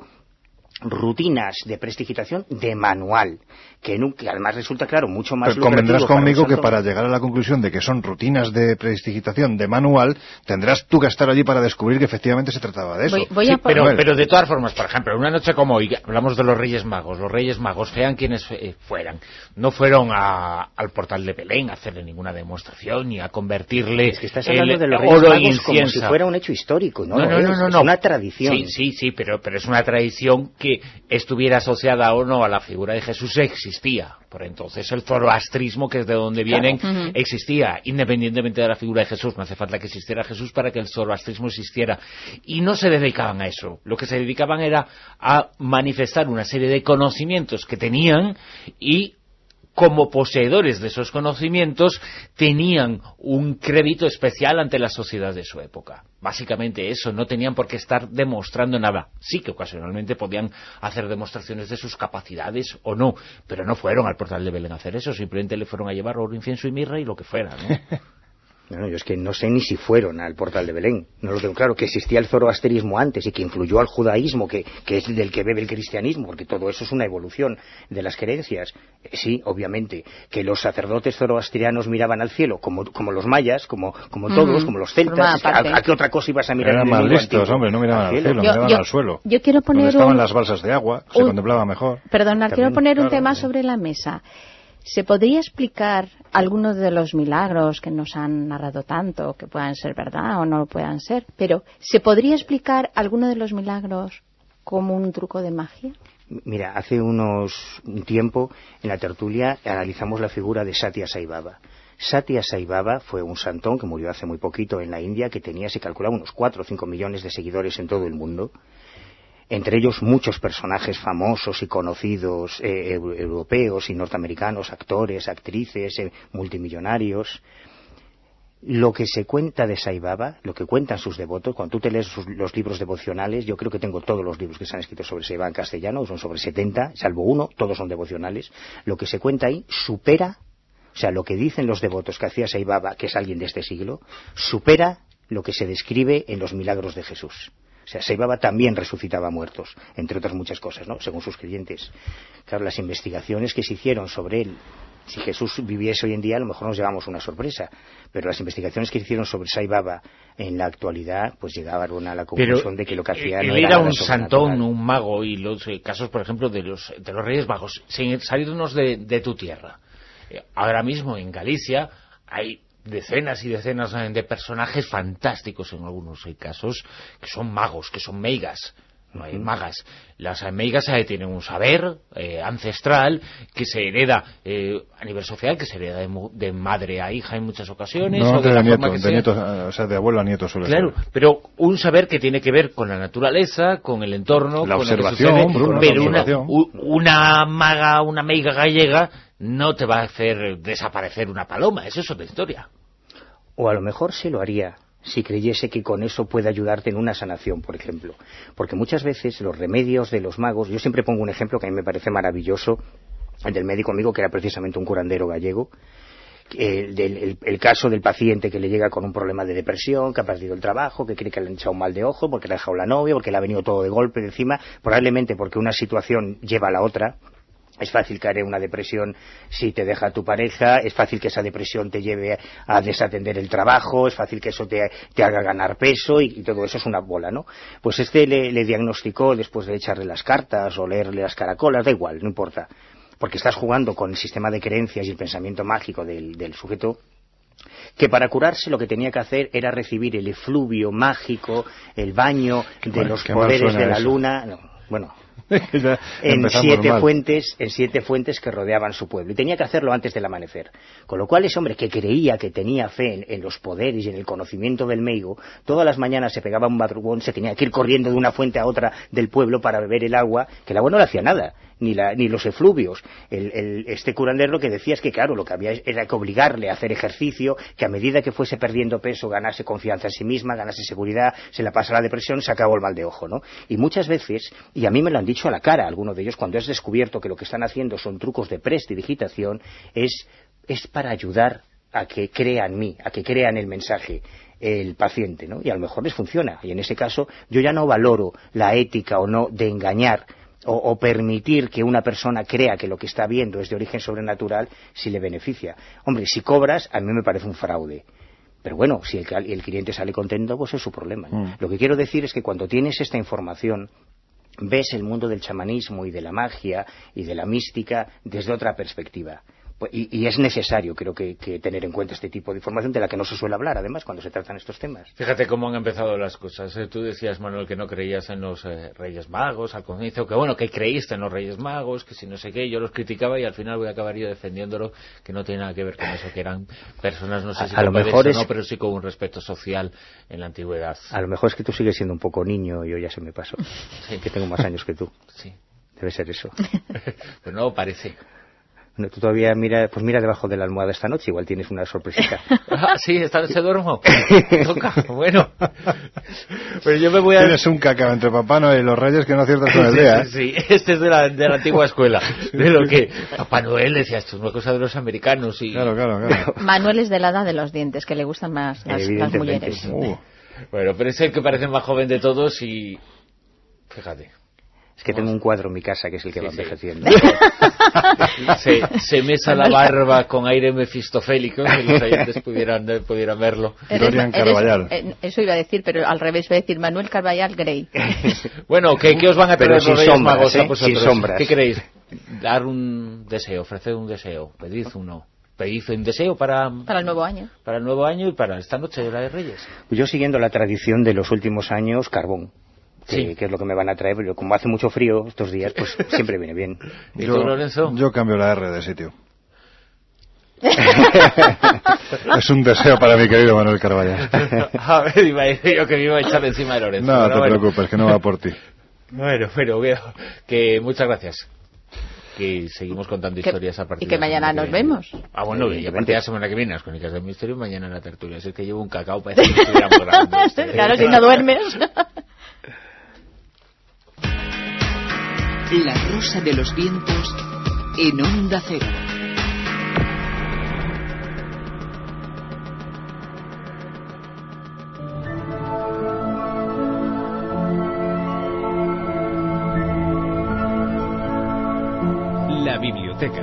rutinas de prestigitación de manual, que, nunca, que además resulta, claro, mucho más Pero convendrás conmigo para que para llegar a la conclusión de que son rutinas de prestigitación de manual, tendrás tú que estar allí para descubrir que efectivamente se trataba de eso. Voy, voy sí, pero, pero de todas formas, por ejemplo, una noche como hoy, hablamos de los Reyes Magos, los Reyes Magos, sean quienes eh, fueran, no fueron a, al portal de Belén a hacerle ninguna demostración, ni a convertirle es que estás hablando el de los Reyes oro Magos en incienso como si fuera un hecho histórico, no, no, no, no, no, es, no, es no. una tradición. Sí, sí, sí, pero, pero es una tradición que que estuviera asociada o no a la figura de Jesús existía. Por entonces el zoroastrismo, que es de donde vienen, claro. uh-huh. existía, independientemente de la figura de Jesús. No hace falta que existiera Jesús para que el zoroastrismo existiera. Y no se dedicaban a eso. Lo que se dedicaban era a manifestar una serie de conocimientos que tenían, y como poseedores de esos conocimientos tenían un crédito especial ante la sociedad de su época. Básicamente eso, no tenían por qué estar demostrando nada. Sí que ocasionalmente podían hacer demostraciones de sus capacidades o no, pero no fueron al portal de Belén a hacer eso, simplemente le fueron a llevar oro, incienso y mirra y lo que fuera, ¿no? No, yo es que no sé ni si fueron al portal de Belén, no lo tengo claro. Que existía el zoroastrismo antes y que influyó al judaísmo, que, que es del que bebe el cristianismo, porque todo eso es una evolución de las creencias. Sí, obviamente, que los sacerdotes zoroastrianos miraban al cielo, como, como los mayas, como, como todos, uh-huh. como los celtas. ¿A, ¿A qué otra cosa ibas a mirar? Eran más listos, antiguo? Hombre, no miraban al cielo, cielo yo, miraban yo, al suelo. Yo quiero poner Donde estaban un... las balsas de agua, se un... contemplaba mejor. Perdona, quiero poner claro, un tema sí. sobre la mesa. ¿Se podría explicar algunos de los milagros que nos han narrado tanto, que puedan ser verdad o no lo puedan ser? Pero, ¿se podría explicar alguno de los milagros como un truco de magia? Mira, hace unos un tiempo en la tertulia analizamos la figura de Satya Sai Baba. Satya Sai Baba fue un santón que murió hace muy poquito en la India, que tenía, se calculaba, unos cuatro o cinco millones de seguidores en todo el mundo. Entre ellos muchos personajes famosos y conocidos, eh, europeos y norteamericanos, actores, actrices, eh, multimillonarios. Lo que se cuenta de Sai Baba, lo que cuentan sus devotos, cuando tú te lees sus, los libros devocionales, yo creo que tengo todos los libros que se han escrito sobre Sai Baba en castellano, son sobre setenta, salvo uno, todos son devocionales. Lo que se cuenta ahí supera, o sea, lo que dicen los devotos que hacía Sai Baba, que es alguien de este siglo, supera lo que se describe en los milagros de Jesús. O sea, Sai Baba también resucitaba muertos, entre otras muchas cosas, ¿no? Según sus creyentes. Claro, las investigaciones que se hicieron sobre él, si Jesús viviese hoy en día, a lo mejor nos llevamos una sorpresa, pero las investigaciones que se hicieron sobre Sai Baba en la actualidad, pues llegaban a la conclusión pero de que lo que hacía él no era, era un nada santón, un mago, y los eh, casos, por ejemplo, de los de los Reyes Magos, sin salirnos de, de tu tierra. Eh, ahora mismo en Galicia hay decenas y decenas de personajes fantásticos en algunos casos, que son magos, que son meigas. No hay magas. Las meigas eh, tienen un saber eh, ancestral que se hereda eh, a nivel social, que se hereda de, de madre a hija en muchas ocasiones. No, o de, de, la nieto, forma que de sea. nieto, o sea, de abuelo a nieto suele Claro, ser. pero un saber que tiene que ver con la naturaleza, con el entorno, La con observación, lo que sucede, Bruno, pero la una, observación. u- una maga, una meiga gallega no te va a hacer desaparecer una paloma, eso es otra historia. O a lo mejor se lo haría si creyese que con eso puede ayudarte en una sanación, por ejemplo. Porque muchas veces los remedios de los magos, yo siempre pongo un ejemplo que a mí me parece maravilloso, el del médico amigo, que era precisamente un curandero gallego, el, del, el, el caso del paciente que le llega con un problema de depresión, que ha perdido el trabajo, que cree que le han echado un mal de ojo, porque le ha dejado la novia, porque le ha venido todo de golpe de encima, probablemente porque una situación lleva a la otra. Es fácil caer en una depresión si te deja tu pareja, es fácil que esa depresión te lleve a desatender el trabajo, es fácil que eso te, te haga ganar peso y, y todo eso es una bola, ¿no? Pues este le, le diagnosticó después de echarle las cartas o leerle las caracolas, da igual, no importa, porque estás jugando con el sistema de creencias y el pensamiento mágico del, del sujeto, que para curarse lo que tenía que hacer era recibir el efluvio mágico, el baño de Bueno, los qué mal poderes suena de la eso. luna, no, bueno... Ya en empezamos siete mal. fuentes en siete fuentes que rodeaban su pueblo y tenía que hacerlo antes del amanecer, con lo cual ese hombre que creía que tenía fe en, en los poderes y en el conocimiento del meigo, todas las mañanas se pegaba un madrugón, se tenía que ir corriendo de una fuente a otra del pueblo para beber el agua, que el agua no le hacía nada, ni, la, ni los efluvios. El, el, este curandero lo que decía es que claro, lo que había era que obligarle a hacer ejercicio, que a medida que fuese perdiendo peso ganase confianza en sí misma, ganase seguridad, se la pasa la depresión, se acabó el mal de ojo, ¿no? Y muchas veces, y a mí me lo han dicho a la cara algunos de ellos, cuando has descubierto que lo que están haciendo son trucos de prestidigitación, es, es para ayudar a que crean mí, a que crean el mensaje el paciente, ¿no? Y a lo mejor les funciona, y en ese caso yo ya no valoro la ética o no de engañar o, o permitir que una persona crea que lo que está viendo es de origen sobrenatural si le beneficia. Hombre, si cobras, a mí me parece un fraude. Pero bueno, si el, el cliente sale contento, pues es su problema. Mm. Lo que quiero decir es que cuando tienes esta información, ves el mundo del chamanismo y de la magia y de la mística desde otra perspectiva. Y, y es necesario, creo que, que tener en cuenta este tipo de información de la que no se suele hablar, además, cuando se tratan estos temas. Fíjate cómo han empezado las cosas. ¿eh? Tú decías, Manuel, que no creías en los eh, Reyes Magos, al comienzo, que bueno, que creíste en los Reyes Magos, que si no sé qué, yo los criticaba y al final voy a acabar yo defendiéndolo, que no tiene nada que ver con eso, que eran personas, no sé si a, a lo mejor es... no, pero sí con un respeto social en la antigüedad. A lo mejor es que tú sigues siendo un poco niño y yo ya se me pasó, sí. Que tengo más años que tú. Sí. Debe ser eso. Pues no, parece. No, tú todavía mira, pues mira debajo de la almohada esta noche, igual tienes una sorpresita. Ah, sí, esta noche duermo. Toca, bueno. Pero yo me voy a... Tienes un cacao entre Papá Noel y los Reyes que no aciertas con el sí, día. Sí, sí, este es de la, de la antigua escuela. De lo que Papá Noel decía, esto es una cosa de los americanos. Y... Claro, claro, claro. Manuel es de la edad de los dientes, que le gustan más las, las mujeres. Uh. Bueno, pero es el que parece más joven de todos y... Fíjate. Es que tengo un cuadro en mi casa que es el que sí, va envejeciendo. Sí. se, se mesa la barba con aire mefistofélico, que los oyentes pudieran, pudieran verlo. Dorian Carvallal. Eres, eso iba a decir, pero al revés, voy a decir Manuel Carvallal Grey. Bueno, ¿qué, ¿qué os van a traer los Reyes sombras, Magos ¿eh? a vosotros? Sin sombras. ¿Qué queréis? Dar un deseo, ofrecer un deseo, pedid uno. Pedid un deseo para... Para el nuevo año. Para el nuevo año y para esta noche de la de Reyes. Yo, siguiendo la tradición de los últimos años, carbón. Que, sí. que es lo que me van a traer, pero como hace mucho frío estos días, pues siempre viene bien. ¿Y tú, Lorenzo? Yo cambio la R de sitio. Es un deseo para mi querido Manuel Carvallal. A ver, iba a decir yo que me iba a echar encima de Lorenzo. No, no te bueno. preocupes, que no va por ti. Bueno, pero veo que muchas gracias. Que seguimos contando que, historias a partir y que de mañana nos vemos. Ah, bueno, y a partir de la semana que viene las crónicas del misterio y mañana en la tertulia. Así es que llevo un cacao para decir que estuviéramos grabando. Claro, si no duermes. La Rosa de los Vientos en Onda Cero. La biblioteca.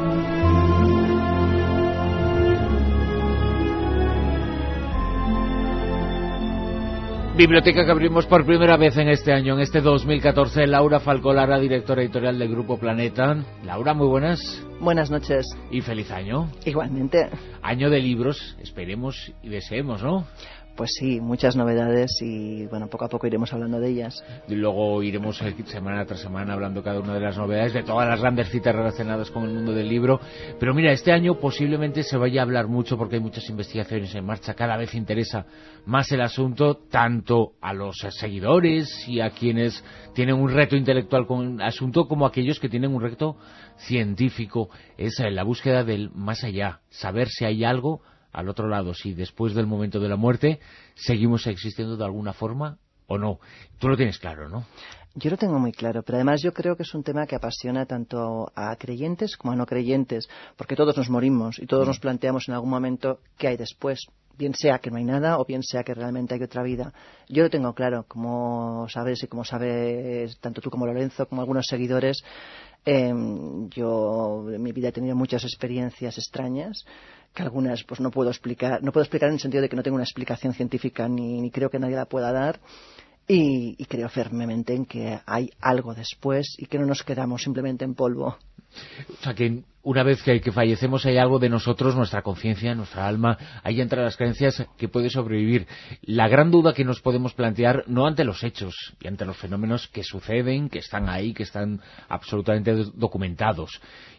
Biblioteca que abrimos por primera vez en este año, en este dos mil catorce. Laura Falcolara, directora editorial del Grupo Planeta. Laura, muy buenas. Buenas noches. Y feliz año. Igualmente. Año de libros, esperemos y deseemos, ¿no? Pues sí, muchas novedades y bueno, poco a poco iremos hablando de ellas. Y luego iremos semana tras semana hablando cada una de las novedades, de todas las grandes citas relacionadas con el mundo del libro. Pero mira, este año posiblemente se vaya a hablar mucho porque hay muchas investigaciones en marcha. Cada vez interesa más el asunto, tanto a los seguidores y a quienes tienen un reto intelectual con el asunto, como a aquellos que tienen un reto científico. Es la búsqueda del más allá, saber si hay algo al otro lado, si después del momento de la muerte seguimos existiendo de alguna forma o no. Tú lo tienes claro, ¿no? Yo lo tengo muy claro, pero además yo creo que es un tema que apasiona tanto a creyentes como a no creyentes, porque todos nos morimos y todos nos planteamos en algún momento qué hay después, bien sea que no hay nada o bien sea que realmente hay otra vida. Yo lo tengo claro, como sabes y como sabes tanto tú como Lorenzo, como algunos seguidores. Eh, yo en mi vida he tenido muchas experiencias extrañas que algunas pues no puedo explicar, no puedo explicar en el sentido de que no tengo una explicación científica ni, ni creo que nadie la pueda dar. Y, y creo firmemente en que hay algo después y que no nos quedamos simplemente en polvo. O sea, que una vez que, que fallecemos hay algo de nosotros, nuestra conciencia, nuestra alma, ahí entran las creencias que puede sobrevivir. La gran duda que nos podemos plantear, no ante los hechos y ante los fenómenos que suceden, que están ahí, que están absolutamente documentados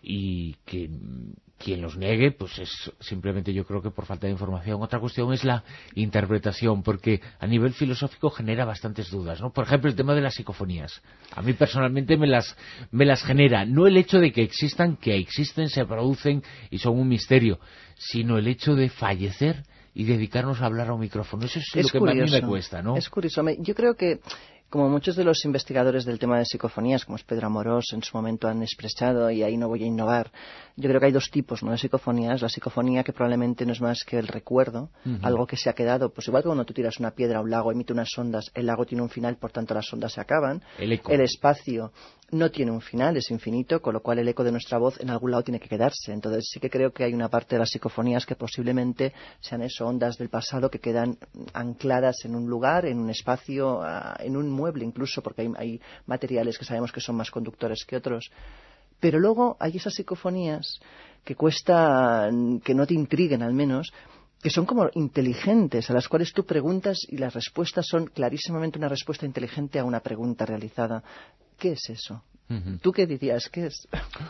y que quien los niegue, pues es simplemente, yo creo que por falta de información. Otra cuestión es la interpretación, porque a nivel filosófico genera bastantes dudas, ¿no? Por ejemplo, el tema de las psicofonías. A mí personalmente me las, me las genera, no el hecho de que existan, que existen, se producen y son un misterio, sino el hecho de fallecer y dedicarnos a hablar a un micrófono. Eso es, es lo que curioso. A mí me cuesta, ¿no? Es curioso. Yo creo que, como muchos de los investigadores del tema de psicofonías, como es Pedro Amorós, en su momento han expresado, y ahí no voy a innovar, yo creo que hay dos tipos, ¿no?, de psicofonías. La psicofonía que probablemente no es más que el recuerdo, uh-huh. algo que se ha quedado, pues igual que cuando tú tiras una piedra a un lago, emite unas ondas, el lago tiene un final, por tanto las ondas se acaban. El eco. El espacio no tiene un final, es infinito, con lo cual el eco de nuestra voz en algún lado tiene que quedarse. Entonces sí que creo que hay una parte de las psicofonías que posiblemente sean eso, ondas del pasado que quedan ancladas en un lugar, en un espacio, en un mueble incluso, porque hay, hay materiales que sabemos que son más conductores que otros. Pero luego hay esas psicofonías que cuesta que no te intriguen al menos, que son como inteligentes, a las cuales tú preguntas y las respuestas son clarísimamente una respuesta inteligente a una pregunta realizada. ¿Qué es eso? Uh-huh. ¿Tú qué dirías? ¿Qué es?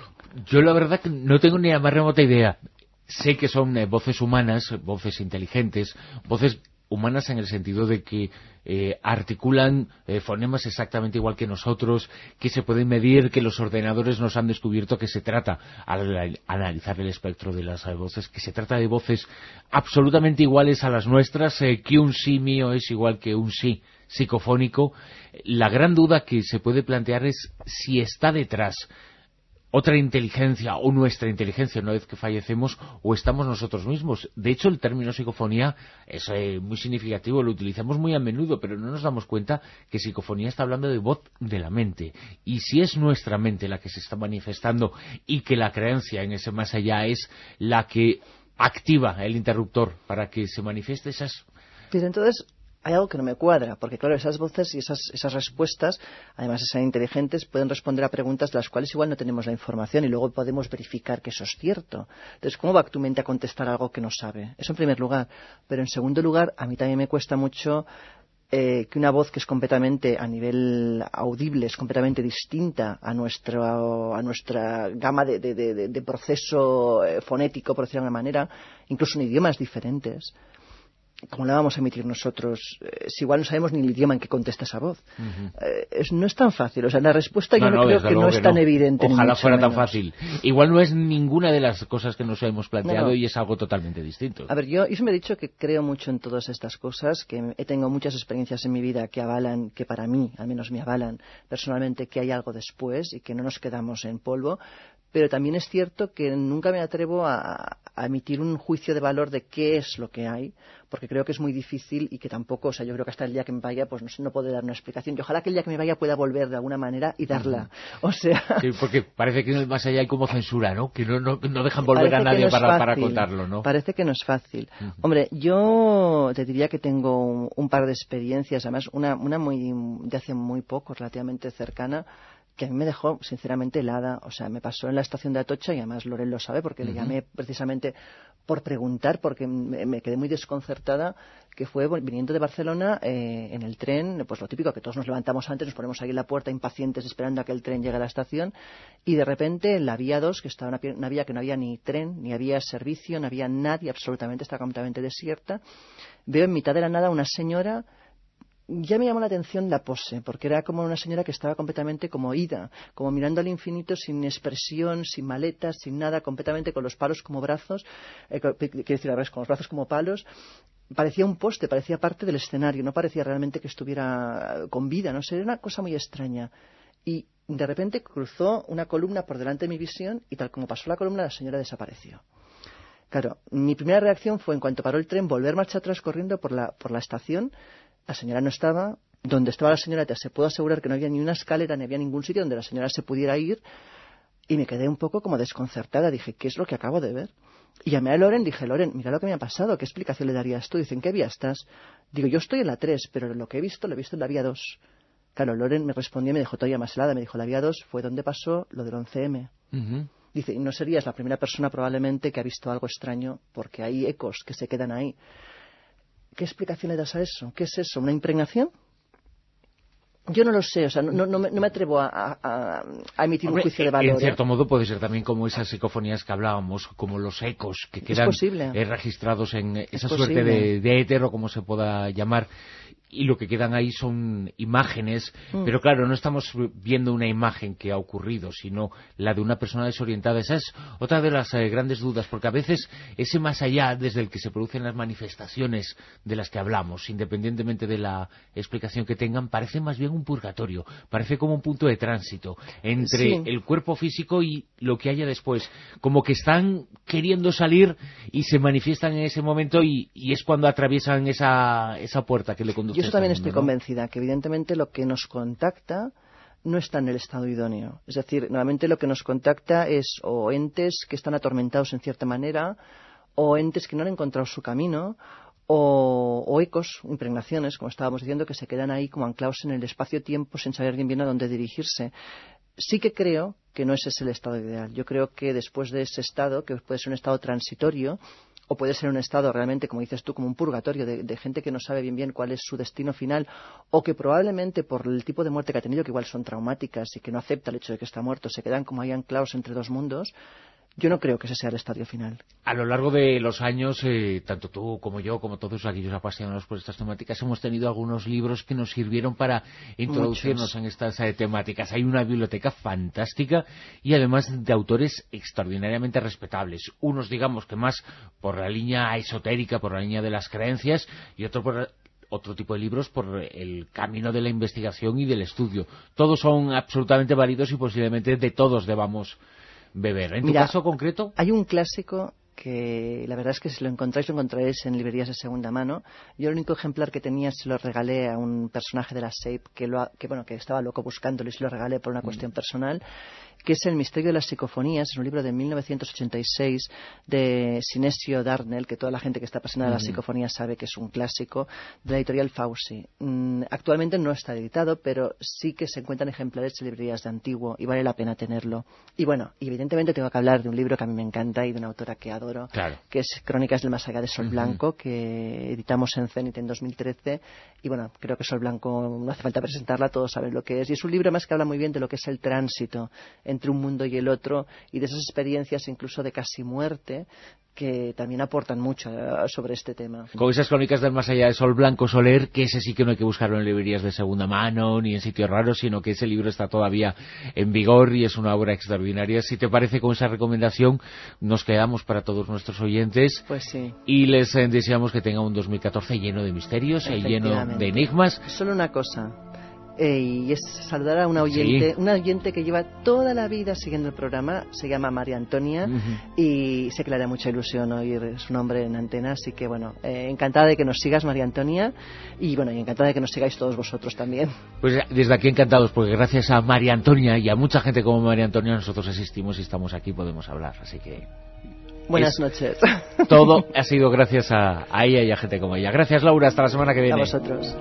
Yo la verdad que no tengo ni la más remota idea. Sé que son eh, voces humanas, voces inteligentes, voces humanas en el sentido de que eh, articulan eh, fonemas exactamente igual que nosotros, que se pueden medir, que los ordenadores nos han descubierto que se trata, al analizar el espectro de las voces, que se trata de voces absolutamente iguales a las nuestras, eh, que un sí mío es igual que un sí psicofónico. La gran duda que se puede plantear es si está detrás otra inteligencia o nuestra inteligencia una vez que fallecemos, o estamos nosotros mismos. De hecho, el término psicofonía es eh, muy significativo, lo utilizamos muy a menudo, pero no nos damos cuenta que psicofonía está hablando de voz de la mente. Y si es nuestra mente la que se está manifestando y que la creencia en ese más allá es la que activa el interruptor para que se manifieste esas... Pero entonces hay algo que no me cuadra, porque claro, esas voces y esas, esas respuestas, además de ser inteligentes, pueden responder a preguntas de las cuales igual no tenemos la información y luego podemos verificar que eso es cierto. Entonces, ¿cómo va tu mente a contestar algo que no sabe? Eso en primer lugar. Pero en segundo lugar, a mí también me cuesta mucho eh, que una voz que es completamente, a nivel audible, es completamente distinta a, nuestro, a nuestra gama de, de, de, de proceso eh, fonético, por decirlo de alguna manera, incluso en idiomas diferentes. ¿Cómo la vamos a emitir nosotros? Eh, si igual no sabemos ni el idioma en que contesta esa voz. Uh-huh. eh, es, no es tan fácil. O sea, la respuesta no, yo no, creo que no es que tan no. evidente. Ojalá fuera menos. tan fácil. Igual no es ninguna de las cosas que nos hemos planteado, no. Y es algo totalmente distinto. A ver, yo, yo me he dicho que creo mucho en todas estas cosas, que he tenido muchas experiencias en mi vida que avalan, que para mí, al menos me avalan personalmente, que hay algo después y que no nos quedamos en polvo. pero también es cierto que nunca me atrevo a, a emitir un juicio de valor de qué es lo que hay, porque creo que es muy difícil y que tampoco, o sea, yo creo que hasta el día que me vaya, pues no, no puedo dar una explicación. Y ojalá que el día que me vaya pueda volver de alguna manera y darla. Uh-huh. O sea... Sí, porque parece que en el más allá hay como censura, ¿no? Que no, no, no dejan volver a nadie no para, para contarlo, ¿no? Parece que no es fácil. Uh-huh. Hombre, yo te diría que tengo un, un par de experiencias, además una, una muy de hace muy poco, relativamente cercana, que a mí me dejó sinceramente helada. O sea, me pasó en la estación de Atocha, y además Loren lo sabe porque uh-huh. le llamé precisamente por preguntar, porque me, me quedé muy desconcertada, que fue viniendo de Barcelona eh, en el tren, pues lo típico, que todos nos levantamos antes, nos ponemos ahí en la puerta impacientes esperando a que el tren llegue a la estación, y de repente en la vía dos, que estaba una, una vía que no había ni tren, ni había servicio, no había nadie, absolutamente, estaba completamente desierta, veo en mitad de la nada una señora. Ya me llamó la atención la pose, porque era como una señora que estaba completamente como ida, como mirando al infinito, sin expresión, sin maletas, sin nada, completamente con los palos como brazos, eh, quiero decir, a ver, con los brazos como palos. Parecía un poste, parecía parte del escenario, no parecía realmente que estuviera con vida, no sé, era una cosa muy extraña. Y de repente cruzó una columna por delante de mi visión y tal como pasó la columna, la señora desapareció. Claro, mi primera reacción fue, en cuanto paró el tren, volver marcha atrás corriendo por la, por la estación. La señora no estaba. Donde estaba la señora, te se puedo asegurar que no había ni una escalera, ni había ningún sitio donde la señora se pudiera ir. Y me quedé un poco como desconcertada. Dije, ¿qué es lo que acabo de ver? Y llamé a Loren, dije, Loren, mira lo que me ha pasado, ¿qué explicación le darías tú? Dicen, ¿qué vía estás? Digo, yo estoy en la tres, pero lo que he visto, lo he visto en la vía dos. Claro, Loren me respondió y me dejó todavía más helada. Me dijo, la vía dos fue donde pasó lo del once eme. Uh-huh. Dice, y no serías la primera persona probablemente que ha visto algo extraño, porque hay ecos que se quedan ahí. ¿Qué explicación le das a eso? ¿Qué es eso? ¿Una impregnación? Yo no lo sé, o sea, no, no, me, no me atrevo a, a, a emitir Hombre, un juicio de valor. En cierto ¿eh? modo puede ser también como esas psicofonías que hablábamos, como los ecos que quedan eh, registrados en esa es suerte de, de éter o como se pueda llamar. Y lo que quedan ahí son imágenes, mm. pero claro, no estamos viendo una imagen que ha ocurrido, sino la de una persona desorientada. Esa es otra de las eh, grandes dudas, porque a veces ese más allá desde el que se producen las manifestaciones de las que hablamos, independientemente de la explicación que tengan, parece más bien un purgatorio, parece como un punto de tránsito entre sí. el cuerpo físico y lo que haya después, como que están queriendo salir y se manifiestan en ese momento y, y es cuando atraviesan esa, esa puerta que le conduce. Yo también estoy convencida que evidentemente lo que nos contacta no está en el estado idóneo. Es decir, normalmente lo que nos contacta es o entes que están atormentados en cierta manera, o entes que no han encontrado su camino, o, o ecos, impregnaciones, como estábamos diciendo, que se quedan ahí como anclados en el espacio-tiempo sin saber bien bien a dónde dirigirse. Sí que creo que no ese es el estado ideal. Yo creo que después de ese estado, que puede ser un estado transitorio, o puede ser un estado realmente, como dices tú, como un purgatorio de, de gente que no sabe bien bien cuál es su destino final, o que probablemente por el tipo de muerte que ha tenido, que igual son traumáticas y que no acepta el hecho de que está muerto, se quedan como ahí anclados entre dos mundos. Yo no creo que ese sea el estadio final. A lo largo de los años, eh, tanto tú como yo, como todos aquellos apasionados por estas temáticas, hemos tenido algunos libros que nos sirvieron para introducirnos Muchos. en estas eh, temáticas. Hay una biblioteca fantástica y además de autores extraordinariamente respetables. Unos, digamos, que más por la línea esotérica, por la línea de las creencias, y otro por otro tipo de libros por el camino de la investigación y del estudio. Todos son absolutamente válidos y posiblemente de todos debamos beber. ¿En Mira, tu caso concreto? Hay un clásico que la verdad es que si lo encontráis, lo encontraréis en librerías de segunda mano. Yo el único ejemplar que tenía se lo regalé a un personaje de la S E I P que, lo ha, que, bueno, que estaba loco buscándolo y se lo regalé por una mm. cuestión personal, que es El misterio de las psicofonías. Es un libro de mil novecientos ochenta y seis de Sinesio Darnell, que toda la gente que está apasionada de las psicofonías sabe que es un clásico, de la editorial Fauci. Mm, actualmente no está editado, pero sí que se encuentran ejemplares en librerías de antiguo y vale la pena tenerlo. Y bueno, evidentemente tengo que hablar de un libro que a mí me encanta y de una autora que adoro, claro. que es Crónicas del Más Allá de Sol uh-huh. Blanco, que editamos en Zenit en dos mil trece. Y bueno, creo que Sol Blanco no hace falta presentarla, todos saben lo que es. Y es un libro más que habla muy bien de lo que es el tránsito entre un mundo y el otro, y de esas experiencias incluso de casi muerte que también aportan mucho uh, sobre este tema. Con esas Crónicas del Más Allá de Sol Blanco, Soler, que ese sí que no hay que buscarlo en librerías de segunda mano ni en sitios raros, sino que ese libro está todavía en vigor y es una obra extraordinaria. Si te parece, con esa recomendación nos quedamos para todos nuestros oyentes. Pues sí. Y les eh, deseamos que tengan un dos mil catorce lleno de misterios y lleno de enigmas. Solo una cosa. Eh, y es saludar a una oyente, sí. una oyente que lleva toda la vida siguiendo el programa, se llama María Antonia, uh-huh. y sé que le hará mucha ilusión oír su nombre en antena, así que bueno, eh, encantada de que nos sigas, María Antonia, y bueno, y encantada de que nos sigáis todos vosotros también. Pues desde aquí encantados, porque gracias a María Antonia y a mucha gente como María Antonia nosotros existimos y estamos aquí, podemos hablar, así que... Buenas noches. Todo ha sido gracias a, a ella y a gente como ella. Gracias, Laura, hasta la semana que viene. A vosotros.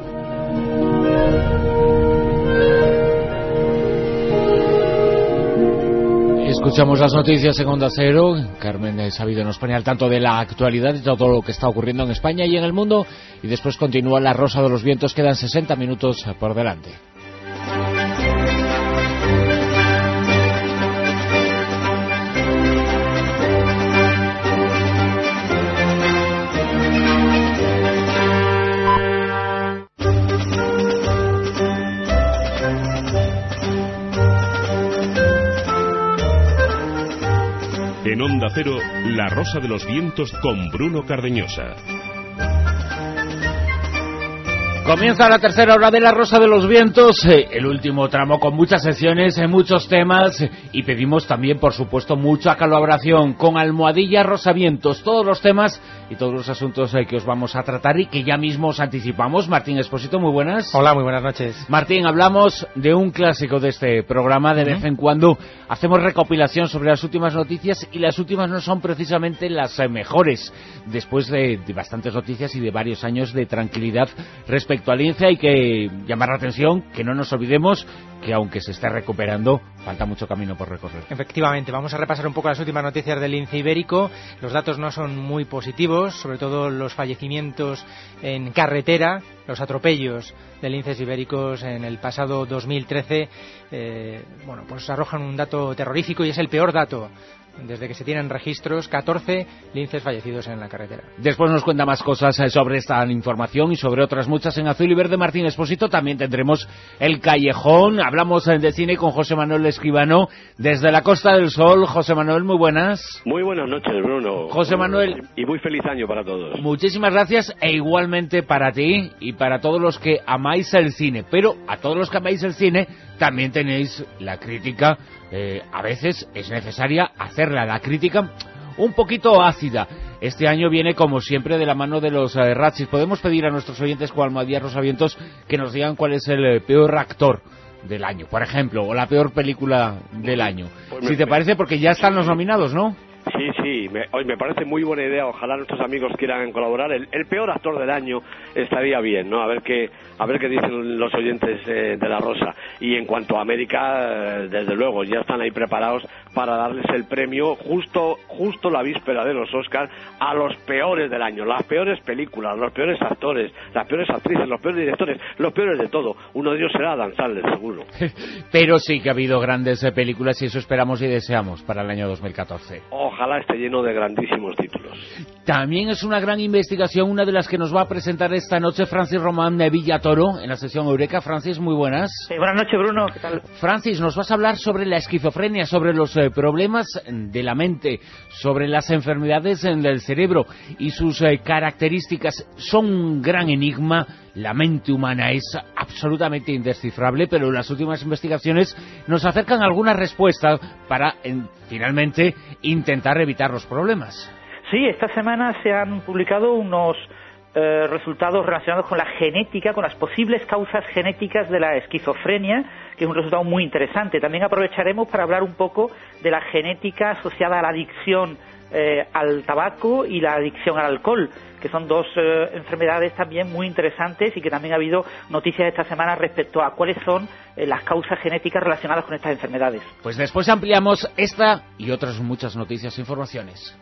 Escuchamos las noticias en Onda Cero. Carmen Sabido nos pone al tanto de la actualidad y todo lo que está ocurriendo en España y en el mundo. Y después continúa La Rosa de los Vientos. Quedan sesenta minutos por delante. En Onda Cero, La Rosa de los Vientos con Bruno Cardeñosa. Comienza la tercera hora de La Rosa de los Vientos, eh, el último tramo con muchas secciones, eh, muchos temas, eh, y pedimos también, por supuesto, mucha colaboración con Almohadilla Rosavientos, todos los temas y todos los asuntos eh, que os vamos a tratar y que ya mismo os anticipamos. Martín Expósito, muy buenas. Hola, muy buenas noches. Martín, hablamos de un clásico de este programa, de uh-huh. vez en cuando hacemos recopilación sobre las últimas noticias y las últimas no son precisamente las eh, mejores, después de, de bastantes noticias y de varios años de tranquilidad respecto Respecto al lince hay que llamar la atención, que no nos olvidemos que aunque se esté recuperando, falta mucho camino por recorrer. Efectivamente, vamos a repasar un poco las últimas noticias del lince ibérico. Los datos no son muy positivos, sobre todo los fallecimientos en carretera, los atropellos de linces ibéricos en el pasado dos mil trece, eh, bueno, pues arrojan un dato terrorífico y es el peor dato desde que se tienen registros, catorce linces fallecidos en la carretera. Después nos cuenta más cosas sobre esta información y sobre otras muchas en Azul y Verde Martín Expósito. También tendremos el Callejón, hablamos de cine con José Manuel Escribano desde la Costa del Sol. José Manuel, muy buenas. Muy buenas noches, Bruno. José Manuel. Y muy feliz año para todos. Muchísimas gracias e igualmente para ti y para todos los que amáis el cine. Pero a todos los que amáis el cine también tenéis la crítica. Eh, a veces es necesaria hacerla, la crítica un poquito ácida. Este año viene, como siempre, de la mano de los eh, Razzies. Podemos pedir a nuestros oyentes con Almohadilla Rosavientos que nos digan cuál es el eh, peor actor del año, por ejemplo, o la peor película del año. Pues si te parece, porque ya están los nominados, ¿no? Sí, sí, me, hoy me parece muy buena idea. Ojalá nuestros amigos quieran colaborar. El, el peor actor del año estaría bien, ¿no? A ver qué, a ver qué dicen los oyentes eh, de La Rosa. Y en cuanto a América, eh, desde luego, ya están ahí preparados para darles el premio justo, justo la víspera de los Oscars a los peores del año, las peores películas, los peores actores, las peores actrices, los peores directores, los peores de todo. Uno de ellos será Dan Sandler, seguro. Pero sí que ha habido grandes eh, películas y eso esperamos y deseamos para el año dos mil catorce. Ojalá esté lleno de grandísimos títulos. También es una gran investigación, una de las que nos va a presentar esta noche Francis Román de Villatoro en la sesión Eureka. Francis, muy buenas. Sí, buenas noches, Bruno. ¿Qué tal? Francis, nos vas a hablar sobre la esquizofrenia, sobre los eh, problemas de la mente, sobre las enfermedades eh, del cerebro y sus eh, características. Son un gran enigma. La mente humana es absolutamente indescifrable, pero las últimas investigaciones nos acercan algunas respuestas para, en, finalmente, intentar evitar los problemas. Sí, esta semana se han publicado unos eh, resultados relacionados con la genética, con las posibles causas genéticas de la esquizofrenia, que es un resultado muy interesante. También aprovecharemos para hablar un poco de la genética asociada a la adicción eh, al tabaco y la adicción al alcohol, que son dos eh, enfermedades también muy interesantes y que también ha habido noticias esta semana respecto a cuáles son eh, las causas genéticas relacionadas con estas enfermedades. Pues después ampliamos esta y otras muchas noticias e informaciones.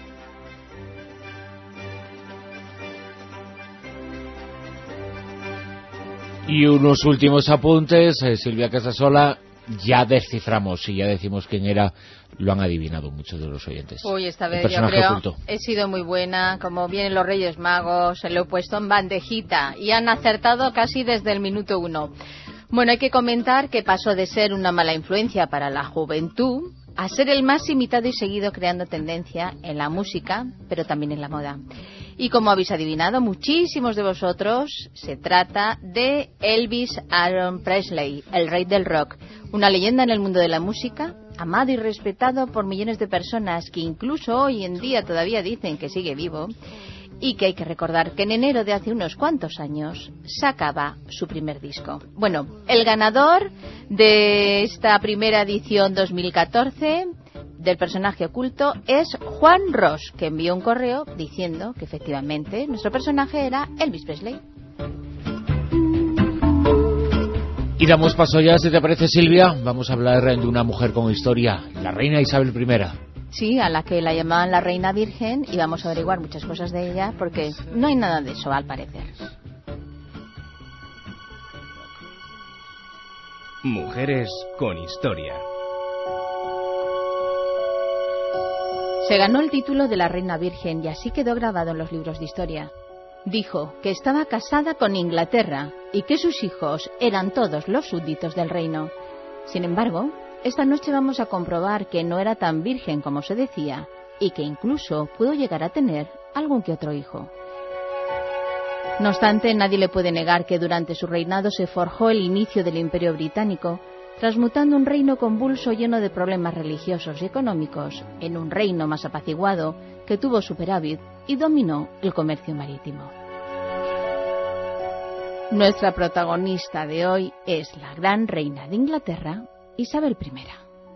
Y unos últimos apuntes, eh, Silvia Casasola, ya desciframos y ya decimos quién era, lo han adivinado muchos de los oyentes. Uy, esta vez yo creo oculto. He sido muy buena, como vienen los Reyes Magos, se lo he puesto en bandejita y han acertado casi desde el minuto uno. Bueno, hay que comentar que pasó de ser una mala influencia para la juventud a ser el más imitado y seguido creando tendencia en la música, pero también en la moda. Y como habéis adivinado muchísimos de vosotros, se trata de Elvis Aaron Presley, el rey del rock, una leyenda en el mundo de la música, amado y respetado por millones de personas que incluso hoy en día todavía dicen que sigue vivo, y que hay que recordar que en enero de hace unos cuantos años sacaba su primer disco. Bueno, el ganador de esta primera edición dos mil catorce del personaje oculto es Juan Ross, que envió un correo diciendo que efectivamente nuestro personaje era Elvis Presley. Y damos paso ya, si te parece, Silvia, vamos a hablar de una mujer con historia, la reina Isabel primera. Sí, a la que la llamaban la reina virgen, y vamos a averiguar muchas cosas de ella porque no hay nada de eso al parecer. Mujeres con historia. Se ganó el título de la reina virgen y así quedó grabado en los libros de historia. Dijo que estaba casada con Inglaterra y que sus hijos eran todos los súbditos del reino. Sin embargo, esta noche vamos a comprobar que no era tan virgen como se decía y que incluso pudo llegar a tener algún que otro hijo. No obstante, nadie le puede negar que durante su reinado se forjó el inicio del Imperio Británico, transmutando un reino convulso lleno de problemas religiosos y económicos en un reino más apaciguado que tuvo superávit y dominó el comercio marítimo. Nuestra protagonista de hoy es la gran reina de Inglaterra, Isabel primera.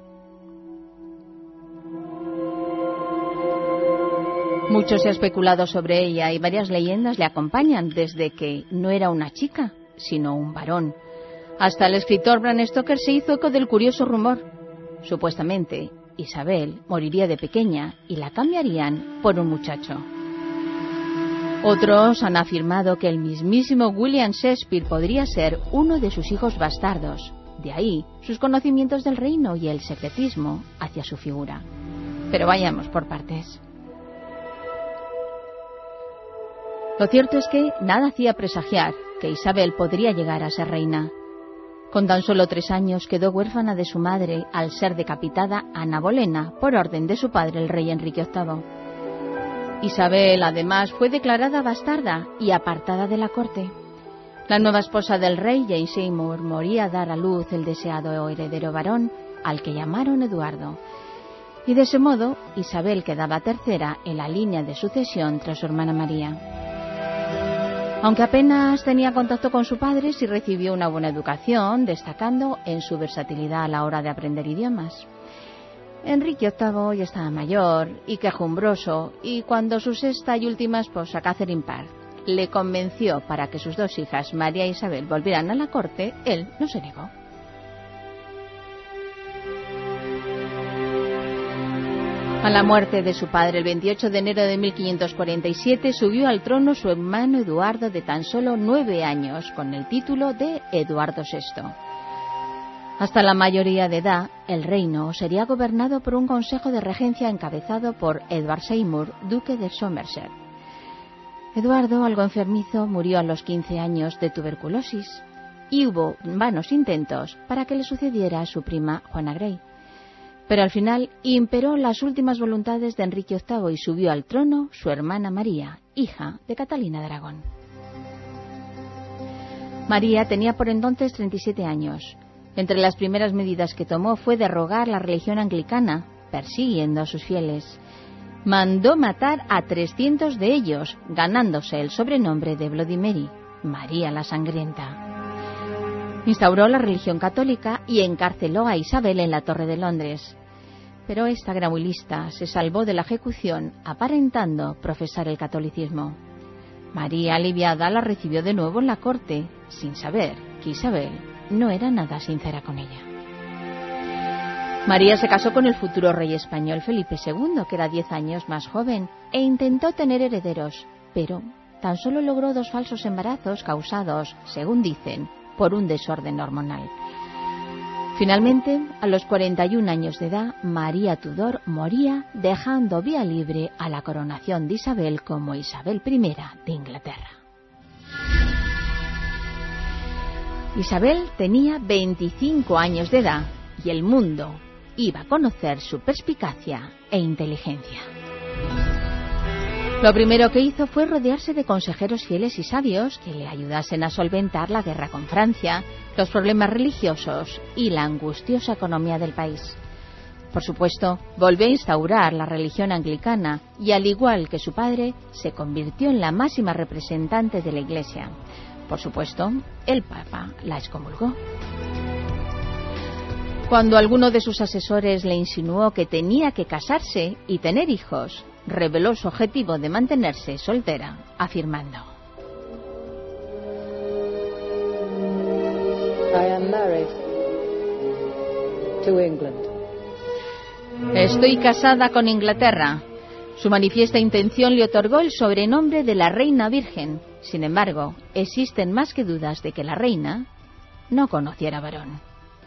Mucho se ha especulado sobre ella y varias leyendas le acompañan desde que no era una chica, sino un varón. Hasta el escritor Bram Stoker se hizo eco del curioso rumor. Supuestamente, Isabel moriría de pequeña y la cambiarían por un muchacho. Otros han afirmado que el mismísimo William Shakespeare podría ser uno de sus hijos bastardos. De ahí sus conocimientos del reino y el secretismo hacia su figura. Pero vayamos por partes. Lo cierto es que nada hacía presagiar que Isabel podría llegar a ser reina. Con tan solo tres años quedó huérfana de su madre al ser decapitada Ana Bolena por orden de su padre, el rey Enrique octavo. Isabel, además, fue declarada bastarda y apartada de la corte. La nueva esposa del rey, Jane Seymour, moría a dar a luz el deseado heredero varón, al que llamaron Eduardo. Y de ese modo, Isabel quedaba tercera en la línea de sucesión tras su hermana María. Aunque apenas tenía contacto con su padre, sí recibió una buena educación, destacando en su versatilidad a la hora de aprender idiomas. Enrique octavo ya estaba mayor y quejumbroso, y cuando su sexta y última esposa, Catherine Parr, le convenció para que sus dos hijas, María e Isabel, volvieran a la corte, él no se negó. A la muerte de su padre el veintiocho de enero de mil quinientos cuarenta y siete subió al trono su hermano Eduardo de tan solo nueve años con el título de Eduardo sexto. Hasta la mayoría de edad, el reino sería gobernado por un consejo de regencia encabezado por Edward Seymour, duque de Somerset. Eduardo, algo enfermizo, murió a los quince años de tuberculosis y hubo vanos intentos para que le sucediera a su prima Juana Grey. Pero al final imperó las últimas voluntades de Enrique octavo y subió al trono su hermana María, hija de Catalina de Aragón. María tenía por entonces treinta y siete años. Entre las primeras medidas que tomó fue derogar la religión anglicana, persiguiendo a sus fieles. Mandó matar a trescientos de ellos, ganándose el sobrenombre de Bloody Mary, María la Sangrienta. Instauró la religión católica y encarceló a Isabel en la Torre de Londres. Pero esta gran muy lista se salvó de la ejecución aparentando profesar el catolicismo. María, aliviada, la recibió de nuevo en la corte, sin saber que Isabel no era nada sincera con ella. María se casó con el futuro rey español Felipe segundo, que era diez años más joven, e intentó tener herederos, pero tan solo logró dos falsos embarazos causados, según dicen, por un desorden hormonal. Finalmente, a los cuarenta y un años de edad, María Tudor moría, dejando vía libre a la coronación de Isabel como Isabel primera de Inglaterra. Isabel tenía veinticinco años de edad y el mundo iba a conocer su perspicacia e inteligencia. Lo primero que hizo fue rodearse de consejeros fieles y sabios que le ayudasen a solventar la guerra con Francia, los problemas religiosos y la angustiosa economía del país. Por supuesto, volvió a instaurar la religión anglicana y, al igual que su padre, se convirtió en la máxima representante de la Iglesia. Por supuesto, el Papa la excomulgó. Cuando alguno de sus asesores le insinuó que tenía que casarse y tener hijos, reveló su objetivo de mantenerse soltera, afirmando: I am married to England. Estoy casada con Inglaterra. Su manifiesta intención le otorgó el sobrenombre de la Reina Virgen. Sin embargo, existen más que dudas de que la reina no conociera varón.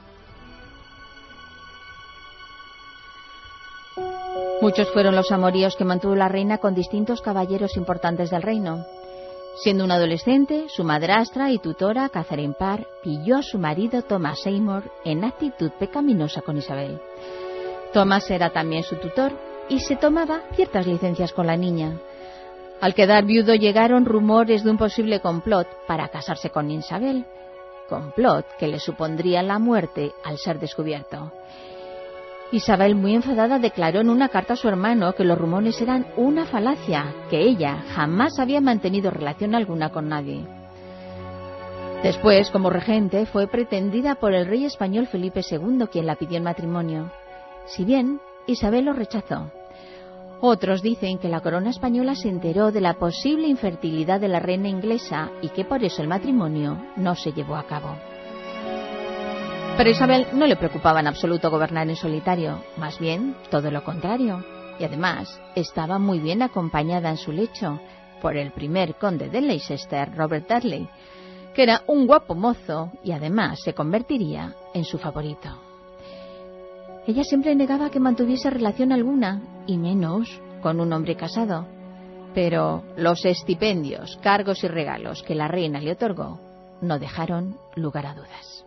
Muchos fueron los amoríos que mantuvo la reina con distintos caballeros importantes del reino. Siendo una adolescente, su madrastra y tutora, Catherine Parr, pilló a su marido Thomas Seymour en actitud pecaminosa con Isabel. Thomas era también su tutor y se tomaba ciertas licencias con la niña. Al quedar viudo llegaron rumores de un posible complot para casarse con Isabel, complot que le supondría la muerte al ser descubierto. Isabel, muy enfadada, declaró en una carta a su hermano que los rumores eran una falacia, que ella jamás había mantenido relación alguna con nadie. Después, como regente, fue pretendida por el rey español Felipe segundo, quien la pidió en matrimonio. Si bien Isabel lo rechazó. Otros dicen que la corona española se enteró de la posible infertilidad de la reina inglesa y que por eso el matrimonio no se llevó a cabo. Pero a Isabel no le preocupaba en absoluto gobernar en solitario, más bien todo lo contrario. Y además estaba muy bien acompañada en su lecho por el primer conde de Leicester, Robert Dudley, que era un guapo mozo y además se convertiría en su favorito. Ella siempre negaba que mantuviese relación alguna, y menos con un hombre casado. Pero los estipendios, cargos y regalos que la reina le otorgó no dejaron lugar a dudas.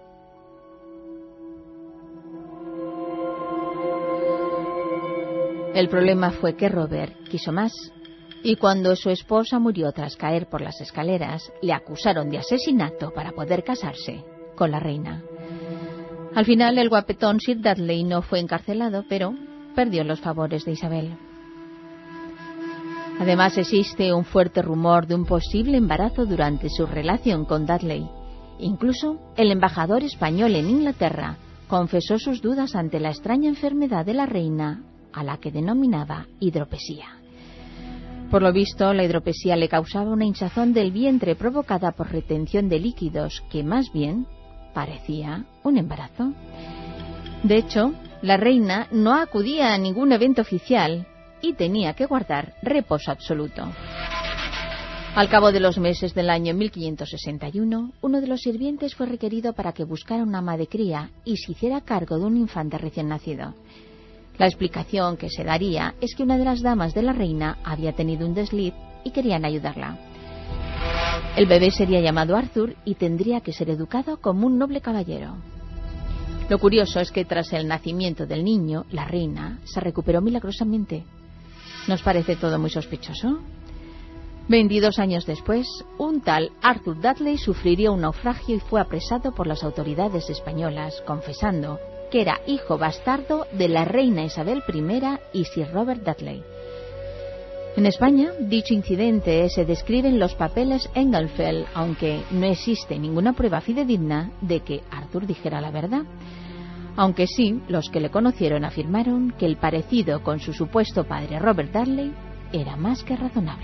El problema fue que Robert quiso más, y cuando su esposa murió tras caer por las escaleras, le acusaron de asesinato para poder casarse con la reina. Al final, el guapetón Sir Dudley no fue encarcelado, pero perdió los favores de Isabel. Además, existe un fuerte rumor de un posible embarazo durante su relación con Dudley. Incluso, el embajador español en Inglaterra confesó sus dudas ante la extraña enfermedad de la reina, a la que denominaba hidropesía. Por lo visto, la hidropesía le causaba una hinchazón del vientre provocada por retención de líquidos que más bien parecía un embarazo. De hecho, la reina no acudía a ningún evento oficial y tenía que guardar reposo absoluto. Al cabo de los meses del año mil quinientos sesenta y uno, uno de los sirvientes fue requerido para que buscara una ama de cría y se hiciera cargo de un infante recién nacido. La explicación que se daría es que una de las damas de la reina había tenido un desliz y querían ayudarla. El bebé sería llamado Arthur y tendría que ser educado como un noble caballero. Lo curioso es que tras el nacimiento del niño, la reina se recuperó milagrosamente. ¿Nos parece todo muy sospechoso? Veintidós años después, un tal Arthur Dudley sufriría un naufragio y fue apresado por las autoridades españolas, confesando que era hijo bastardo de la reina Isabel primera y Sir Robert Dudley. En España, dicho incidente se describe en los papeles Engelfeld, aunque no existe ninguna prueba fidedigna de que Arthur dijera la verdad. Aunque sí, los que le conocieron afirmaron que el parecido con su supuesto padre Robert Dudley era más que razonable.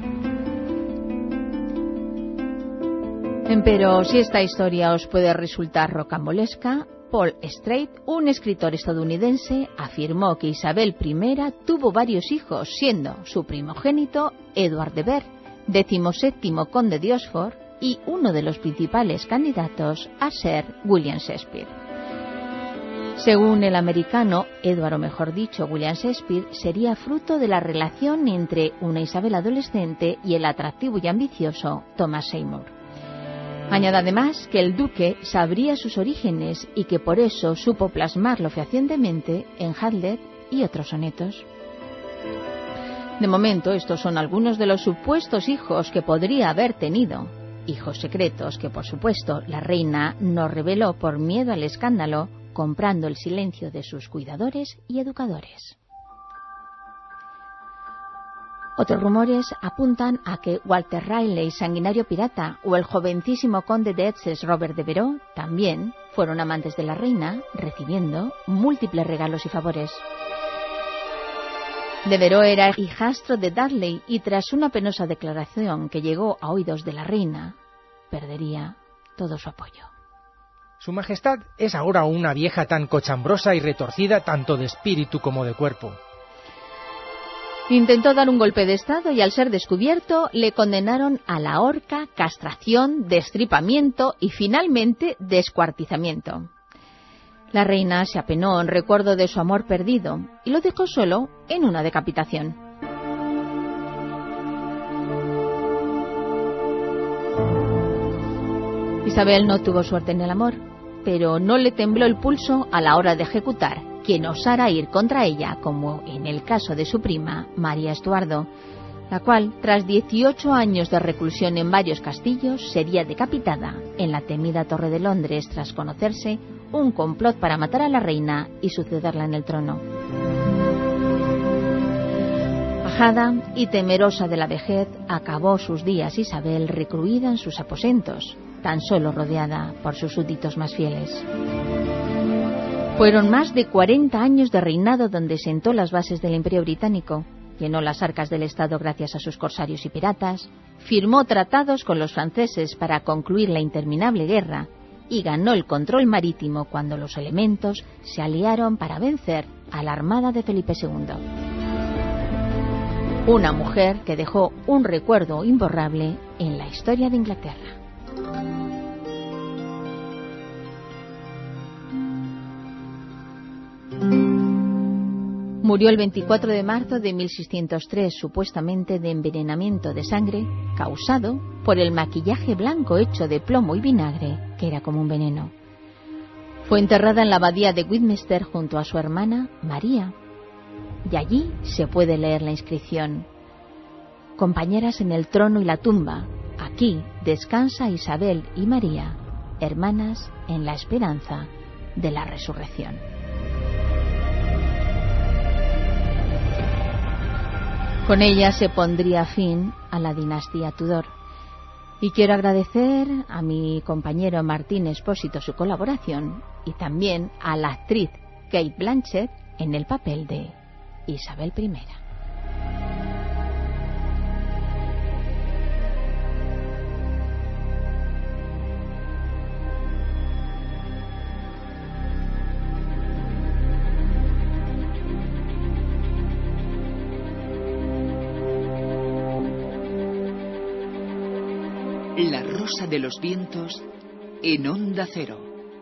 Empero, si esta historia os puede resultar rocambolesca, Paul Strait, un escritor estadounidense, afirmó que Isabel primera tuvo varios hijos, siendo su primogénito Edward de Vere, decimoséptimo conde de Oxford y uno de los principales candidatos a ser William Shakespeare. Según el americano, Edward, o mejor dicho, William Shakespeare, sería fruto de la relación entre una Isabel adolescente y el atractivo y ambicioso Thomas Seymour. Añade además que el duque sabría sus orígenes y que por eso supo plasmarlo fehacientemente en Hamlet y otros sonetos. De momento, estos son algunos de los supuestos hijos que podría haber tenido. Hijos secretos que, por supuesto, la reina no reveló por miedo al escándalo, comprando el silencio de sus cuidadores y educadores. Otros rumores apuntan a que Walter Raleigh, sanguinario pirata, o el jovencísimo conde de Essex, Robert Devereux, también fueron amantes de la reina, recibiendo múltiples regalos y favores. Devereux era hijastro de Dudley y tras una penosa declaración que llegó a oídos de la reina, perdería todo su apoyo. Su Majestad es ahora una vieja tan cochambrosa y retorcida tanto de espíritu como de cuerpo. Intentó dar un golpe de estado y al ser descubierto le condenaron a la horca, castración, destripamiento y finalmente descuartizamiento. La reina se apenó en recuerdo de su amor perdido y lo dejó solo en una decapitación. Isabel no tuvo suerte en el amor, pero no le tembló el pulso a la hora de ejecutar quien osara ir contra ella, como en el caso de su prima, María Estuardo, la cual, tras dieciocho años de reclusión en varios castillos, sería decapitada en la temida Torre de Londres tras conocerse un complot para matar a la reina y sucederla en el trono. Ajada y temerosa de la vejez, acabó sus días Isabel recluida en sus aposentos, tan solo rodeada por sus súbditos más fieles. Fueron más de cuarenta años de reinado donde sentó las bases del Imperio Británico, llenó las arcas del Estado gracias a sus corsarios y piratas, firmó tratados con los franceses para concluir la interminable guerra y ganó el control marítimo cuando los elementos se aliaron para vencer a la armada de Felipe segundo. Una mujer que dejó un recuerdo imborrable en la historia de Inglaterra. Murió el veinticuatro de marzo de mil seiscientos tres, supuestamente de envenenamiento de sangre causado por el maquillaje blanco hecho de plomo y vinagre, que era como un veneno. Fue enterrada en la abadía de Westminster junto a su hermana María, y allí se puede leer la inscripción: compañeras en el trono y la tumba, aquí descansa Isabel y María, hermanas en la esperanza de la resurrección. Con ella se pondría fin a la dinastía Tudor. Y quiero agradecer a mi compañero Martín Espósito su colaboración y también a la actriz Cate Blanchett en el papel de Isabel primera. La Rosa de los Vientos en Onda Cero.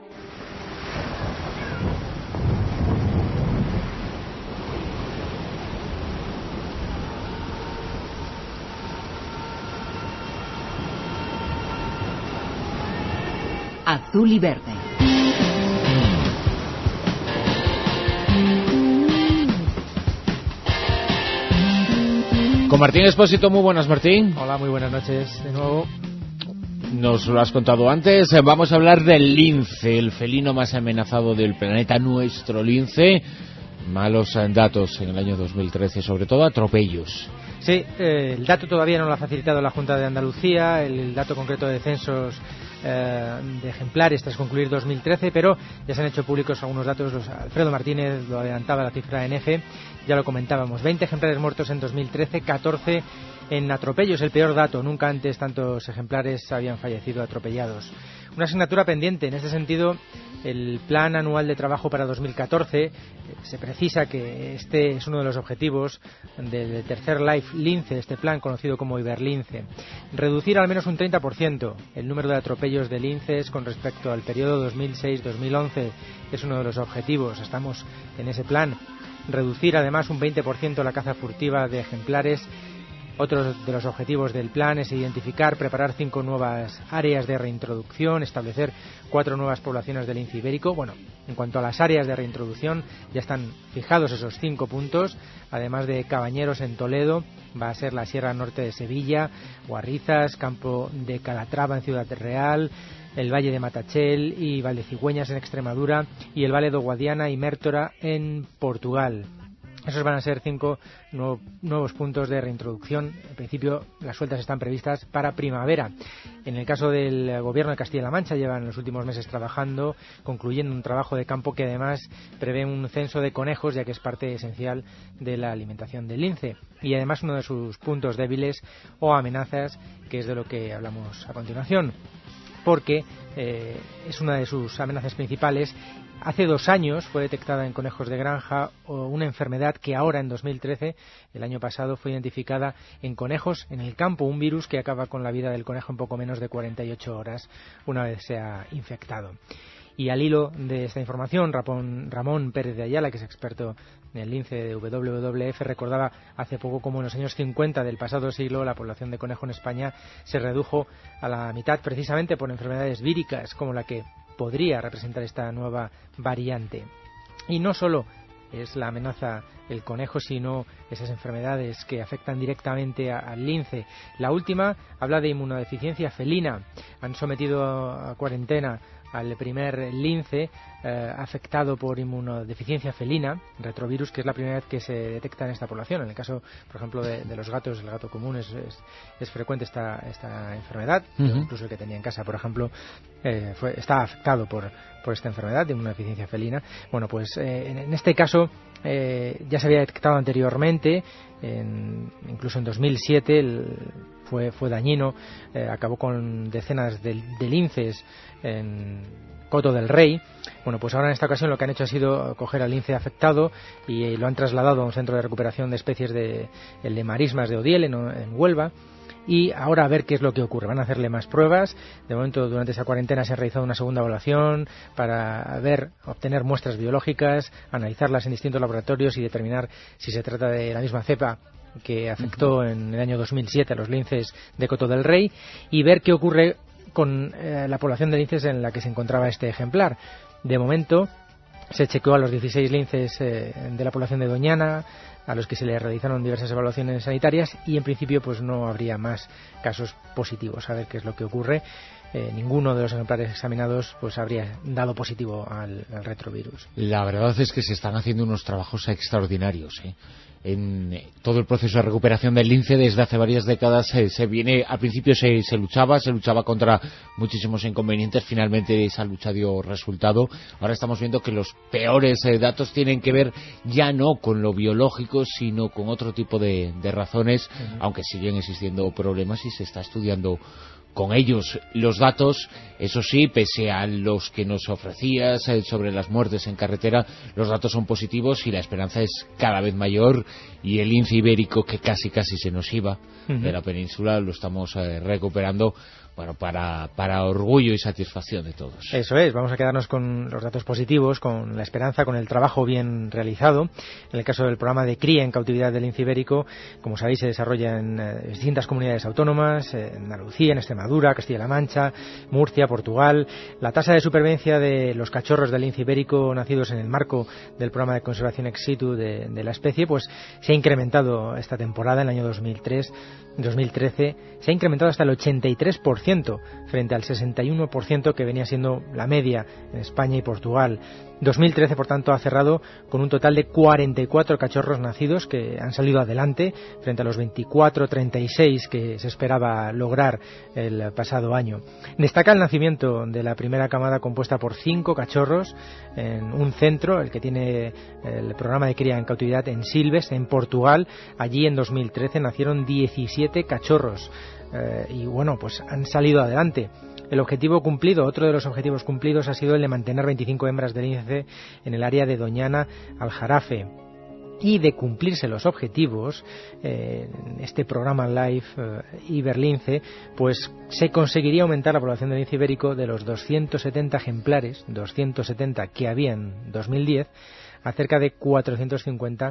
Azul y verde. Con Martín Espósito, muy buenas, Martín. Hola, muy buenas noches de nuevo. Nos lo has contado antes. Vamos a hablar del lince, el felino más amenazado del planeta, nuestro lince. Malos datos en el año dos mil trece, sobre todo atropellos. Sí, eh, el dato todavía no lo ha facilitado la Junta de Andalucía, el, el dato concreto de censos eh, de ejemplares tras concluir dos mil trece, pero ya se han hecho públicos algunos datos. Los, Alfredo Martínez lo adelantaba, la cifra en F, ya lo comentábamos: veinte ejemplares muertos en dos mil trece, catorce en atropellos, el peor dato. Nunca antes tantos ejemplares habían fallecido atropellados. Una asignatura pendiente. En este sentido, el Plan Anual de Trabajo para dos mil catorce eh, se precisa que este es uno de los objetivos del tercer Life Lince, este plan conocido como Iberlince. Reducir al menos un treinta por ciento el número de atropellos de linces con respecto al periodo dos mil seis dos mil once. Es uno de los objetivos. Estamos en ese plan. Reducir además un veinte por ciento la caza furtiva de ejemplares. Otro de los objetivos del plan es identificar, preparar cinco nuevas áreas de reintroducción, establecer cuatro nuevas poblaciones del lince ibérico. Bueno, en cuanto a las áreas de reintroducción, ya están fijados esos cinco puntos. Además de Cabañeros en Toledo, va a ser la Sierra Norte de Sevilla, Guarrizas, Campo de Calatrava en Ciudad Real, el Valle de Matachel y Valdecigüeñas en Extremadura y el Valle do Guadiana y Mértora en Portugal. Esos van a ser cinco nuevo, nuevos puntos de reintroducción. En principio, las sueltas están previstas para primavera. En el caso del Gobierno de Castilla-La Mancha, llevan los últimos meses trabajando, concluyendo un trabajo de campo que además prevé un censo de conejos, ya que es parte esencial de la alimentación del lince. Y además uno de sus puntos débiles o amenazas, que es de lo que hablamos a continuación, porque eh, es una de sus amenazas principales. Hace dos años fue detectada en conejos de granja una enfermedad que ahora, en dos mil trece, el año pasado, fue identificada en conejos en el campo, un virus que acaba con la vida del conejo en poco menos de cuarenta y ocho horas una vez se ha infectado. Y al hilo de esta información, Ramón, Ramón Pérez de Ayala, que es experto en el lince de W W F, recordaba hace poco cómo en los años cincuenta del pasado siglo la población de conejo en España se redujo a la mitad precisamente por enfermedades víricas como la que podría representar esta nueva variante. Y no solo es la amenaza el conejo, sino esas enfermedades que afectan directamente a, al lince. La última habla de inmunodeficiencia felina. Han sometido a cuarentena al primer lince eh, afectado por inmunodeficiencia felina, retrovirus, que es la primera vez que se detecta en esta población. En el caso, por ejemplo, de, de los gatos, el gato común, es, es, es frecuente esta, esta enfermedad. Uh-huh. Incluso el que tenía en casa, por ejemplo, eh, fue, está afectado por, por esta enfermedad de inmunodeficiencia felina. Bueno, pues eh, en, en este caso eh, ya se había detectado anteriormente, en, incluso en dos mil siete, el, fue, fue dañino, eh, acabó con decenas de, de linces en Coto del Rey. Bueno, pues ahora en esta ocasión lo que han hecho ha sido coger al lince afectado y eh, lo han trasladado a un centro de recuperación de especies de, el de marismas de Odiel, en, en Huelva. Y ahora a ver qué es lo que ocurre. Van a hacerle más pruebas. De momento, durante esa cuarentena se ha realizado una segunda evaluación para ver, obtener muestras biológicas, analizarlas en distintos laboratorios y determinar si se trata de la misma cepa que afectó uh-huh. en el año dos mil siete a los linces de Coto del Rey, y ver qué ocurre con eh, la población de linces en la que se encontraba este ejemplar. De momento se chequeó a los dieciséis linces eh, de la población de Doñana, a los que se le realizaron diversas evaluaciones sanitarias, y en principio pues no habría más casos positivos. A ver qué es lo que ocurre. Eh, ninguno de los ejemplares examinados pues habría dado positivo al, al retrovirus. La verdad es que se están haciendo unos trabajos extraordinarios, ¿eh? En todo el proceso de recuperación del lince desde hace varias décadas eh, se viene, al principio se, se luchaba, se luchaba contra muchísimos inconvenientes, finalmente esa lucha dio resultado. Ahora estamos viendo que los peores eh, datos tienen que ver ya no con lo biológico, sino con otro tipo de, de razones, uh-huh. aunque siguen existiendo problemas y se está estudiando con ellos. Los datos, eso sí, pese a los que nos ofrecías eh, sobre las muertes en carretera, los datos son positivos y la esperanza es cada vez mayor, y el lince ibérico, que casi casi se nos iba uh-huh. de la península, lo estamos eh, recuperando, bueno, para, para orgullo y satisfacción de todos. Eso es, vamos a quedarnos con los datos positivos, con la esperanza, con el trabajo bien realizado. En el caso del programa de cría en cautividad del lince ibérico, como sabéis, se desarrolla en eh, distintas comunidades autónomas, eh, en Andalucía, en Extremadura, Castilla-La Mancha, Murcia, Portugal. La tasa de supervivencia de los cachorros del lince ibérico nacidos en el marco del programa de conservación ex situ de, de la especie, pues se ha incrementado esta temporada, en el año dos mil tres, dos mil trece, se ha incrementado hasta el ochenta y tres por ciento frente al sesenta y uno por ciento que venía siendo la media en España y Portugal. dos mil trece, por tanto, ha cerrado con un total de cuarenta y cuatro cachorros nacidos que han salido adelante frente a los veinticuatro treinta y seis que se esperaba lograr el pasado año. Destaca el nacimiento de la primera camada, compuesta por cinco cachorros en un centro, el que tiene el programa de cría en cautividad en Silves, en Portugal. Allí en dos mil trece nacieron diecisiete cachorros eh, y bueno, pues han salido adelante. El objetivo cumplido, otro de los objetivos cumplidos, ha sido el de mantener veinticinco hembras de lince en el área de Doñana Aljarafe. Y de cumplirse los objetivos, eh, este programa Life eh, Iberlince, pues se conseguiría aumentar la población de lince ibérico de los doscientos setenta ejemplares, doscientos setenta que había en dos mil diez, a cerca de cuatrocientos cincuenta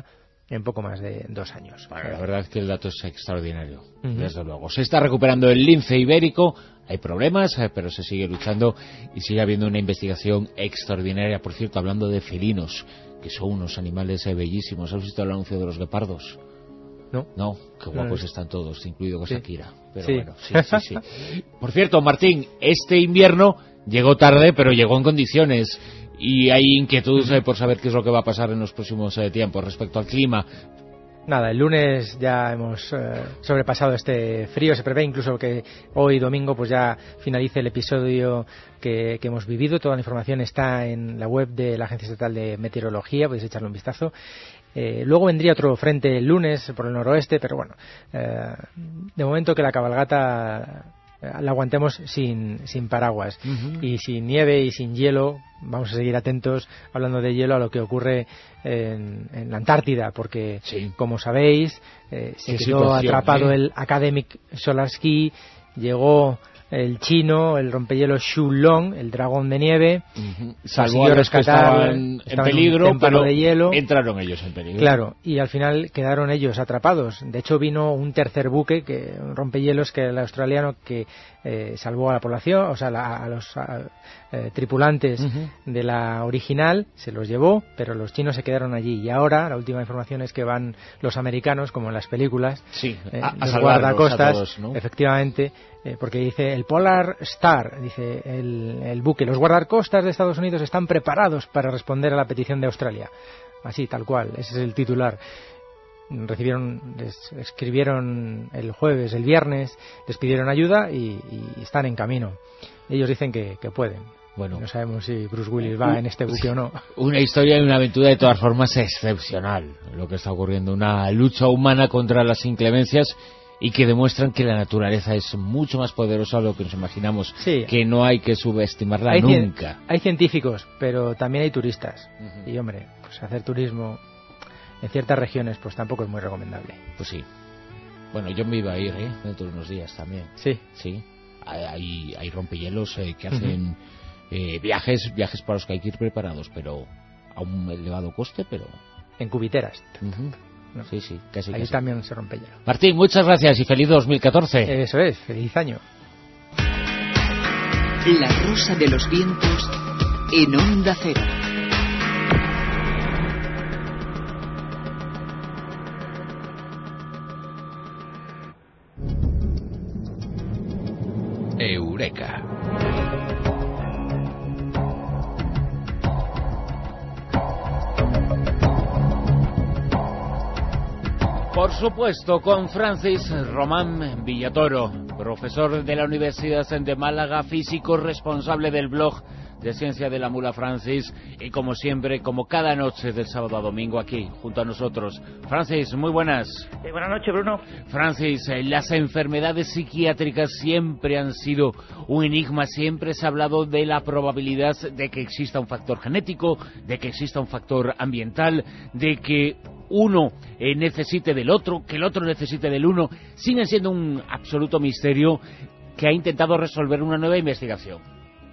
en poco más de dos años. Bueno, la verdad es que el dato es extraordinario, uh-huh. desde luego. Se está recuperando el lince ibérico, hay problemas, pero se sigue luchando y sigue habiendo una investigación extraordinaria. Por cierto, hablando de felinos, que son unos animales eh, bellísimos. ¿Has visto el anuncio de los guepardos? No. No, qué guapos no. están todos, incluido Sí. Shakira. Pero Sí. bueno, sí, sí, sí. Por cierto, Martín, este invierno llegó tarde, pero llegó en condiciones. Y hay inquietud eh, por saber qué es lo que va a pasar en los próximos eh, tiempos respecto al clima. Nada, el lunes ya hemos eh, sobrepasado este frío. Se prevé incluso que hoy domingo pues ya finalice el episodio que, que hemos vivido. Toda la información está en la web de la Agencia Estatal de Meteorología, podéis echarle un vistazo. Eh, luego vendría otro frente el lunes por el noroeste, pero bueno, eh, de momento que la cabalgata la aguantemos sin, sin paraguas. Uh-huh. Y sin nieve y sin hielo. Vamos a seguir atentos, hablando de hielo, a lo que ocurre en, en la Antártida, porque sí. como sabéis eh, se quedó atrapado eh? el Academic Solar Ski, llegó el chino, el rompehielos Shulong, el dragón de nieve, uh-huh. salvó a los que estaban en peligro, en pero de hielo. entraron ellos en peligro. Claro, y al final quedaron ellos atrapados. De hecho, vino un tercer buque, que un rompehielos, que era el australiano, que eh, salvó a la población, o sea, la, a los a, eh, tripulantes uh-huh. de la original, se los llevó, pero los chinos se quedaron allí. Y ahora, la última información es que van los americanos, como en las películas, sí, eh, a, a los guardacostas, a todos, ¿no? efectivamente, eh, porque dice el Polar Star, dice el, el buque, los guardacostas de Estados Unidos están preparados para responder a la petición de Australia. Así, tal cual, ese es el titular. Recibieron, les escribieron el jueves, el viernes, les pidieron ayuda y, y están en camino. Ellos dicen que, que pueden. Bueno, no sabemos si Bruce Willis va en este buque o no. Una historia y una aventura de todas formas excepcional, lo que está ocurriendo, una lucha humana contra las inclemencias y que demuestran que la naturaleza es mucho más poderosa de lo que nos imaginamos, sí. que no hay que subestimarla hay nunca. Hay científicos, pero también hay turistas. Uh-huh. Y hombre, pues hacer turismo en ciertas regiones pues tampoco es muy recomendable. Pues sí. Bueno, yo me iba a ir, ¿eh? Dentro de unos días también. Sí. Sí. Hay, hay rompehielos eh, que hacen uh-huh. eh, viajes, viajes para los que hay que ir preparados, pero a un elevado coste, pero... En cubiteras. Uh-huh. No. Sí, sí, casi, Ahí casi. también se rompe hielo. Martín, muchas gracias y feliz dos mil catorce. Eso es, feliz año. La Rosa de los Vientos en Onda Cero. Eureka. Por supuesto, con Francis Román Villatoro, profesor de la Universidad de Málaga, físico responsable del blog de Ciencia de la Mula Francis, y como siempre, como cada noche del sábado a domingo aquí, junto a nosotros. Francis, muy buenas. Eh, buenas noches, Bruno. Francis, eh, las enfermedades psiquiátricas siempre han sido un enigma, siempre se ha hablado de la probabilidad de que exista un factor genético, de que exista un factor ambiental, de que uno eh, necesite del otro, que el otro necesite del uno. Siguen siendo un absoluto misterio que ha intentado resolver una nueva investigación.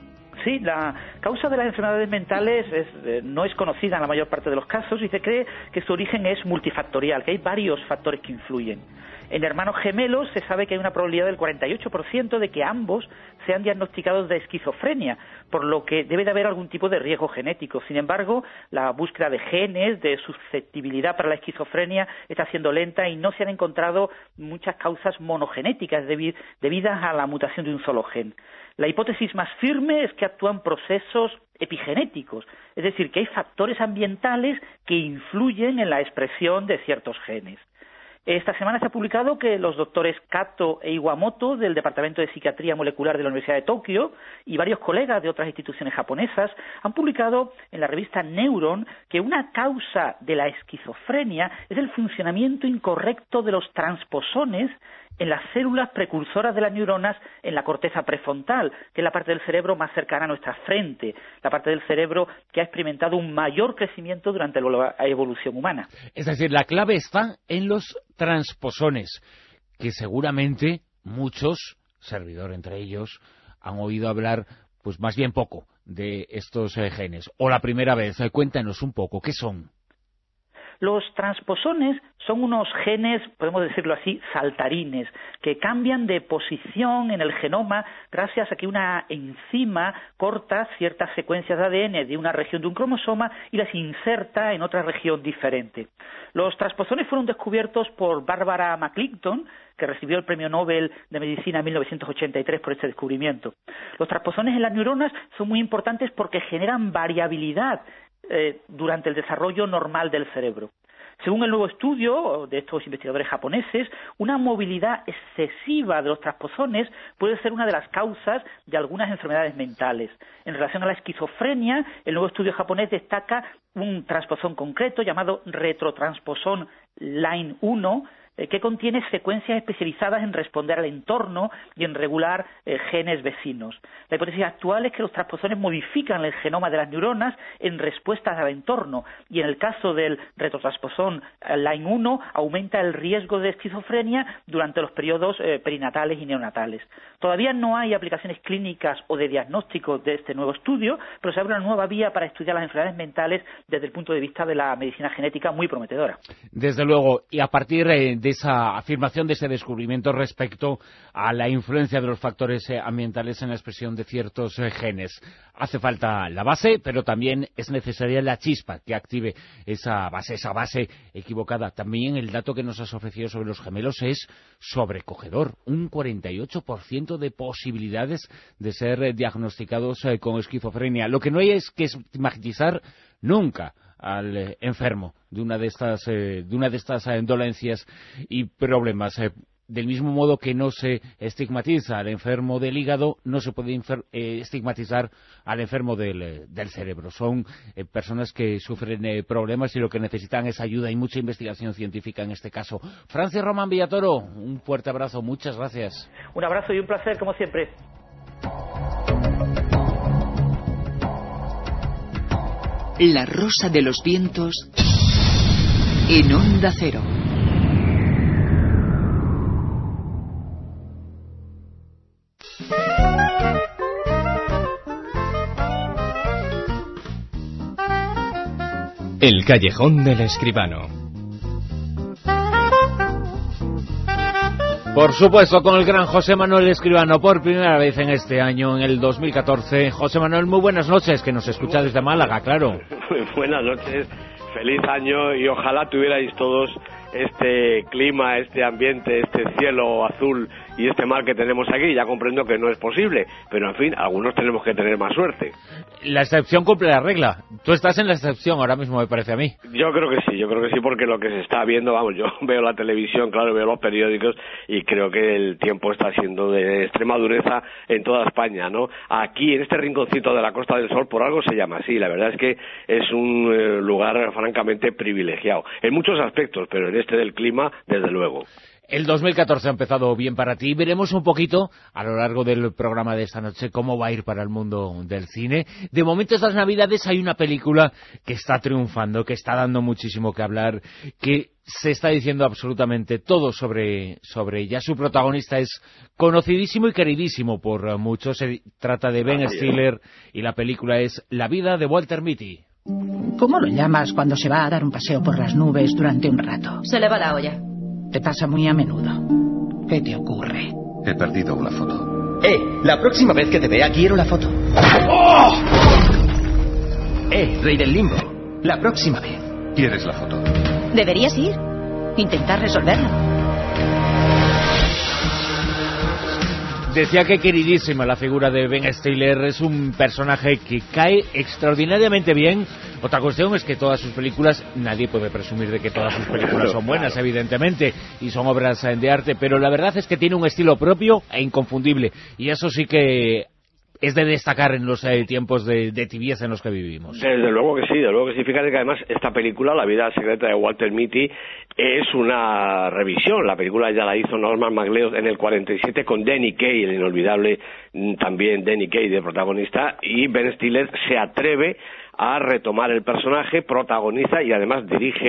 Sí, la causa de las enfermedades mentales es, eh, no es conocida en la mayor parte de los casos y se cree que su origen es multifactorial, que hay varios factores que influyen. En hermanos gemelos se sabe que hay una probabilidad del cuarenta y ocho por ciento de que ambos sean diagnosticados de esquizofrenia, por lo que debe de haber algún tipo de riesgo genético. Sin embargo, la búsqueda de genes, de susceptibilidad para la esquizofrenia, está siendo lenta y no se han encontrado muchas causas monogenéticas debidas a la mutación de un solo gen. La hipótesis más firme es que actúan procesos epigenéticos, es decir, que hay factores ambientales que influyen en la expresión de ciertos genes. Esta semana se ha publicado que los doctores Kato e Iwamoto del Departamento de Psiquiatría Molecular de la Universidad de Tokio y varios colegas de otras instituciones japonesas han publicado en la revista Neuron que una causa de la esquizofrenia es el funcionamiento incorrecto de los transposones en las células precursoras de las neuronas en la corteza prefrontal, que es la parte del cerebro más cercana a nuestra frente, la parte del cerebro que ha experimentado un mayor crecimiento durante la evolución humana. Es decir, la clave está en los transposones, que seguramente muchos, servidor entre ellos, han oído hablar, pues más bien poco, de estos eh, genes. O la primera vez, eh, cuéntanos un poco, ¿qué son? Los transposones son unos genes, podemos decirlo así, saltarines, que cambian de posición en el genoma gracias a que una enzima corta ciertas secuencias de A D N de una región de un cromosoma y las inserta en otra región diferente. Los transposones fueron descubiertos por Barbara McClinton, que recibió el Premio Nobel de Medicina en mil novecientos ochenta y tres por este descubrimiento. Los transposones en las neuronas son muy importantes porque generan variabilidad eh, durante el desarrollo normal del cerebro. Según el nuevo estudio de estos investigadores japoneses, una movilidad excesiva de los transposones puede ser una de las causas de algunas enfermedades mentales. En relación a la esquizofrenia, el nuevo estudio japonés destaca un transposón concreto llamado retrotransposón Line uno, eh, que contiene secuencias especializadas en responder al entorno y en regular eh, genes vecinos. La hipótesis actual es que los transposones modifican el genoma de las neuronas en respuestas al entorno, y en el caso del retrotransposón Line uno aumenta el riesgo de esquizofrenia durante los periodos eh, perinatales y neonatales. Todavía no hay aplicaciones clínicas o de diagnóstico de este nuevo estudio, pero se abre una nueva vía para estudiar las enfermedades mentales desde el punto de vista de la medicina genética muy prometedora. Desde luego, y a partir de esa afirmación, de ese descubrimiento respecto a la influencia de los factores ambientales en la expresión de ciertos genes, hace falta la base, pero también es necesaria la chispa que active esa base, esa base equivocada. También el dato que nos has ofrecido sobre los gemelos es sobrecogedor, un cuarenta y ocho por ciento de posibilidades de ser diagnosticados con esquizofrenia. Lo que no hay es que estigmatizar nunca al eh, enfermo de una de estas eh, de una de estas eh, dolencias y problemas. Eh, del mismo modo que no se estigmatiza al enfermo del hígado, no se puede eh, estigmatizar al enfermo del, eh, del cerebro. Son eh, personas que sufren eh, problemas y lo que necesitan es ayuda y mucha investigación científica en este caso. Francis Román Villatoro, un fuerte abrazo, muchas gracias. Un abrazo y un placer, como siempre. La Rosa de los Vientos en Onda Cero. El callejón del escribano. Por supuesto, con el gran José Manuel Escribano, por primera vez en este año, en el dos mil catorce. José Manuel, muy buenas noches, que nos escucha desde Málaga, claro. Muy buenas noches, feliz año y ojalá tuvierais todos este clima, este ambiente, este cielo azul y este mar que tenemos aquí. Ya comprendo que no es posible, pero en fin, algunos tenemos que tener más suerte. La excepción cumple la regla. Tú estás en la excepción ahora mismo, me parece a mí. Yo creo que sí, yo creo que sí, porque lo que se está viendo, vamos, yo veo la televisión, claro, veo los periódicos y creo que el tiempo está siendo de extrema dureza en toda España, ¿no? Aquí, en este rinconcito de la Costa del Sol, por algo se llama así. La verdad es que es un eh, lugar francamente privilegiado, en muchos aspectos, pero en este del clima, desde luego. El dos mil catorce ha empezado bien para ti. Veremos un poquito a lo largo del programa de esta noche cómo va a ir para el mundo del cine. De momento, estas Navidades hay una película que está triunfando, que está dando muchísimo que hablar, que se está diciendo absolutamente todo sobre, sobre ella. Su protagonista es conocidísimo y queridísimo por muchos. Se trata de Ben Stiller y la película es La vida de Walter Mitty. ¿Cómo lo llamas cuando se va a dar un paseo por las nubes durante un rato? Se le va la olla. Te pasa muy a menudo. ¿Qué te ocurre? He perdido una foto. Eh, la próxima vez que te vea quiero la foto. ¡Oh! Eh, Rey del Limbo. La próxima vez. ¿Quieres la foto? Deberías ir. Intentar resolverlo. Decía que queridísima la figura de Ben Stiller, es un personaje que cae extraordinariamente bien. Otra cuestión es que todas sus películas, nadie puede presumir de que todas sus películas son buenas, evidentemente, y son obras de arte, pero la verdad es que tiene un estilo propio e inconfundible, y eso sí que es de destacar en los eh, tiempos de, de tibieza en los que vivimos. Desde luego que sí, desde luego que sí. Fíjate que además esta película, La vida secreta de Walter Mitty, es una revisión. La película ya la hizo Norman MacLeod en el cuarenta y siete con Danny Kaye, el inolvidable también Danny Kaye de protagonista, y Ben Stiller se atreve a retomar el personaje, protagoniza y además dirige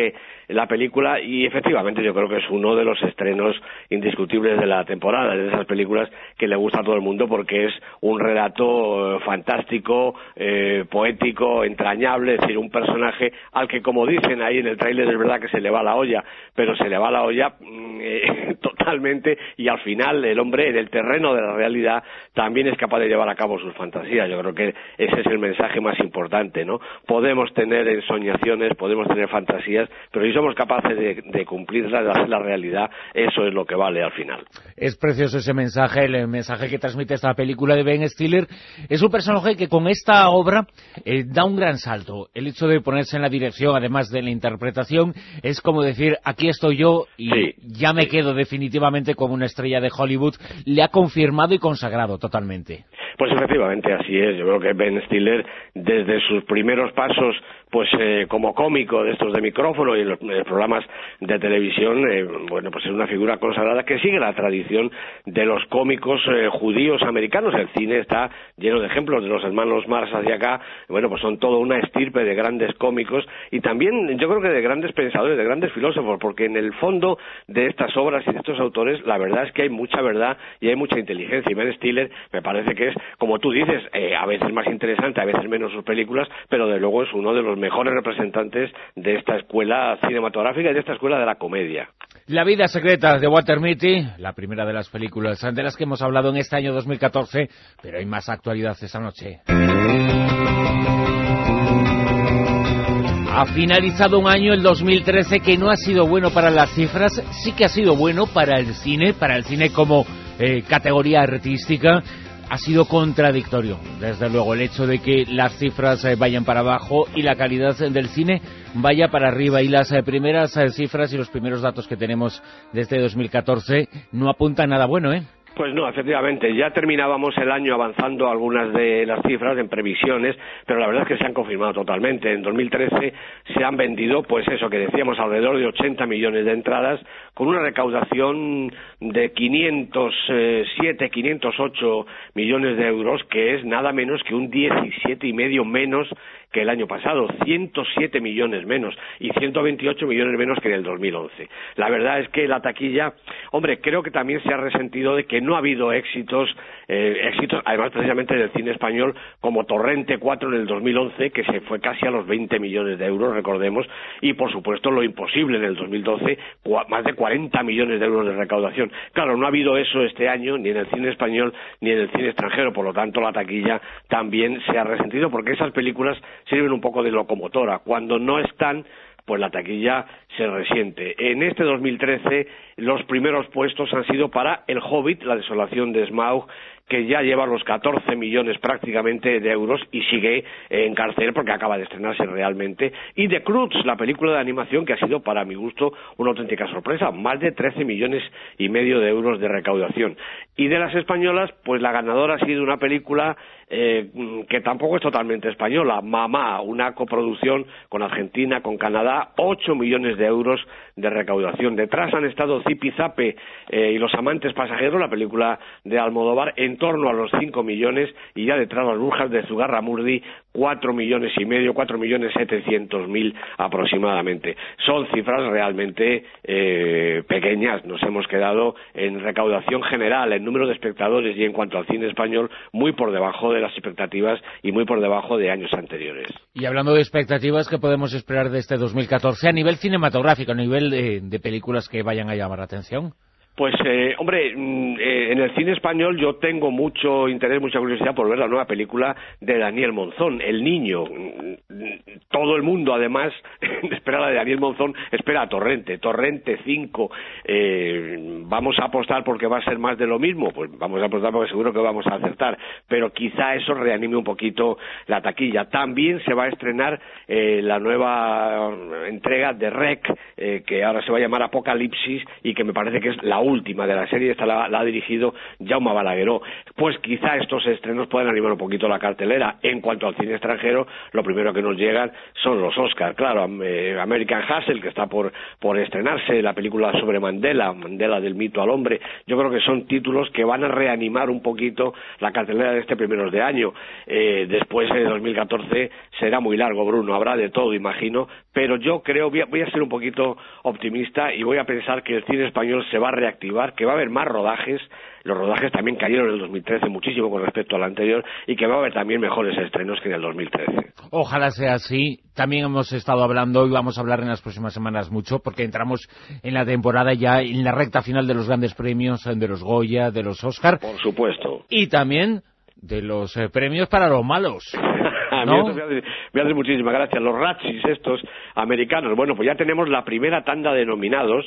la película, y efectivamente yo creo que es uno de los estrenos indiscutibles de la temporada, de esas películas que le gusta a todo el mundo porque es un relato eh, fantástico, eh, poético, entrañable, es decir, un personaje al que, como dicen ahí en el tráiler, es verdad que se le va la olla, pero se le va la olla eh, totalmente, y al final el hombre en el terreno de la realidad también es capaz de llevar a cabo sus fantasías. Yo creo que ese es el mensaje más importante, ¿no? Podemos tener ensoñaciones, podemos tener fantasías, pero si somos capaces de, de cumplirlas, de hacer la realidad, eso es lo que vale al final. Es precioso ese mensaje, el mensaje que transmite esta película de Ben Stiller. Es un personaje que con esta obra eh, da un gran salto. El hecho de ponerse en la dirección, además de la interpretación, es como decir, aquí estoy yo y sí, ya me sí. quedo definitivamente como una estrella de Hollywood. Le ha confirmado y consagrado totalmente. Pues efectivamente, así es. Yo creo que Ben Stiller, desde sus primeros pasos, pues eh, como cómico de estos de micrófono y en los, en los programas de televisión, eh, bueno, pues es una figura consagrada que sigue la tradición de los cómicos eh, judíos americanos. El cine está lleno de ejemplos de los hermanos Marx hacia acá. Bueno, pues son toda una estirpe de grandes cómicos y también yo creo que de grandes pensadores, de grandes filósofos, porque en el fondo de estas obras y de estos autores, la verdad es que hay mucha verdad y hay mucha inteligencia. Y Ben Stiller me parece que es, como tú dices, eh, a veces más interesante, a veces menos sus películas, pero de luego es uno de los mejores representantes de esta escuela cinematográfica y de esta escuela de la comedia. La vida secreta de Walter Mitty, la primera de las películas de las que hemos hablado en este año dos mil catorce, pero hay más actualidad esta noche. Ha finalizado un año, el dos mil trece, que no ha sido bueno para las cifras, sí que ha sido bueno para el cine, para el cine como eh, categoría artística. Ha sido contradictorio, desde luego, el hecho de que las cifras eh, vayan para abajo y la calidad del cine vaya para arriba, y las eh, primeras eh, cifras y los primeros datos que tenemos desde dos mil catorce no apuntan nada bueno, ¿eh? Pues no, efectivamente, ya terminábamos el año avanzando algunas de las cifras en previsiones, pero la verdad es que se han confirmado totalmente. En dos mil trece se han vendido, pues eso que decíamos, alrededor de ochenta millones de entradas, con una recaudación de quinientos siete, quinientos ocho millones de euros, que es nada menos que un diecisiete y medio menos que el año pasado, ciento siete millones menos y ciento veintiocho millones menos que en el dos mil once. La verdad es que la taquilla, hombre, creo que también se ha resentido de que no ha habido éxitos, eh, éxitos, además precisamente del cine español, como Torrente cuatro en el dos mil once, que se fue casi a los veinte millones de euros, recordemos, y por supuesto Lo Imposible en el dos mil doce, más de cuarenta millones de euros de recaudación. Claro, no ha habido eso este año, ni en el cine español ni en el cine extranjero, por lo tanto la taquilla también se ha resentido, porque esas películas sirven un poco de locomotora. Cuando no están, pues la taquilla se resiente. En este dos mil trece los primeros puestos han sido para El Hobbit, La desolación de Smaug, que ya lleva los catorce millones prácticamente de euros y sigue en cartel porque acaba de estrenarse realmente. Y The Croods, la película de animación, que ha sido para mi gusto una auténtica sorpresa, más de trece millones y medio de euros de recaudación. Y de las españolas, pues la ganadora ha sido una película eh, que tampoco es totalmente española, Mamá, una coproducción con Argentina, con Canadá, ocho millones de euros de recaudación. Detrás han estado Zipizape eh, y Los amantes pasajeros, la película de Almodóvar, en torno a los cinco millones, y ya detrás Las brujas de Zugarramurdi, cuatro millones y medio, cuatro millones setecientos mil aproximadamente. Son cifras realmente eh, pequeñas. Nos hemos quedado en recaudación general, en número de espectadores y en cuanto al cine español, muy por debajo de las expectativas y muy por debajo de años anteriores. Y hablando de expectativas, ¿qué podemos esperar de este dos mil catorce a nivel cinematográfico, a nivel de, de películas que vayan a llamar la atención? Pues, eh, hombre, eh, en el cine español yo tengo mucho interés, mucha curiosidad por ver la nueva película de Daniel Monzón, El Niño. Todo el mundo, además, espera la de Daniel Monzón, espera a Torrente, Torrente cinco. Eh, ¿Vamos a apostar porque va a ser más de lo mismo? Pues vamos a apostar porque seguro que vamos a acertar, pero quizá eso reanime un poquito la taquilla. También se va a estrenar eh, la nueva entrega de R E C, eh, que ahora se va a llamar Apocalipsis, y que me parece que es la última de la serie, esta la, la ha dirigido Jaume Balagueró. Pues quizá estos estrenos puedan animar un poquito la cartelera. En cuanto al cine extranjero, lo primero que nos llegan son los Oscar. Claro, eh, American Hustle, que está por, por estrenarse, la película sobre Mandela, Mandela del mito al hombre. Yo creo que son títulos que van a reanimar un poquito la cartelera de este primeros de año. Eh, después de dos mil catorce será muy largo, Bruno, habrá de todo, imagino, pero yo creo, voy a, voy a ser un poquito optimista y voy a pensar que el cine español se va a reactivar, que va a haber más rodajes. Los rodajes también cayeron en el dos mil trece muchísimo con respecto al anterior, y que va a haber también mejores estrenos que en el dos mil trece. Ojalá sea así. También hemos estado hablando y vamos a hablar en las próximas semanas mucho, porque entramos en la temporada ya en la recta final de los grandes premios, de los Goya, de los Oscar. Por supuesto. Y también de los eh, premios para los malos. A mí ¿no? esto me hace, me hace muchísimas gracias. Los Razzies estos americanos, bueno, pues ya tenemos la primera tanda de nominados,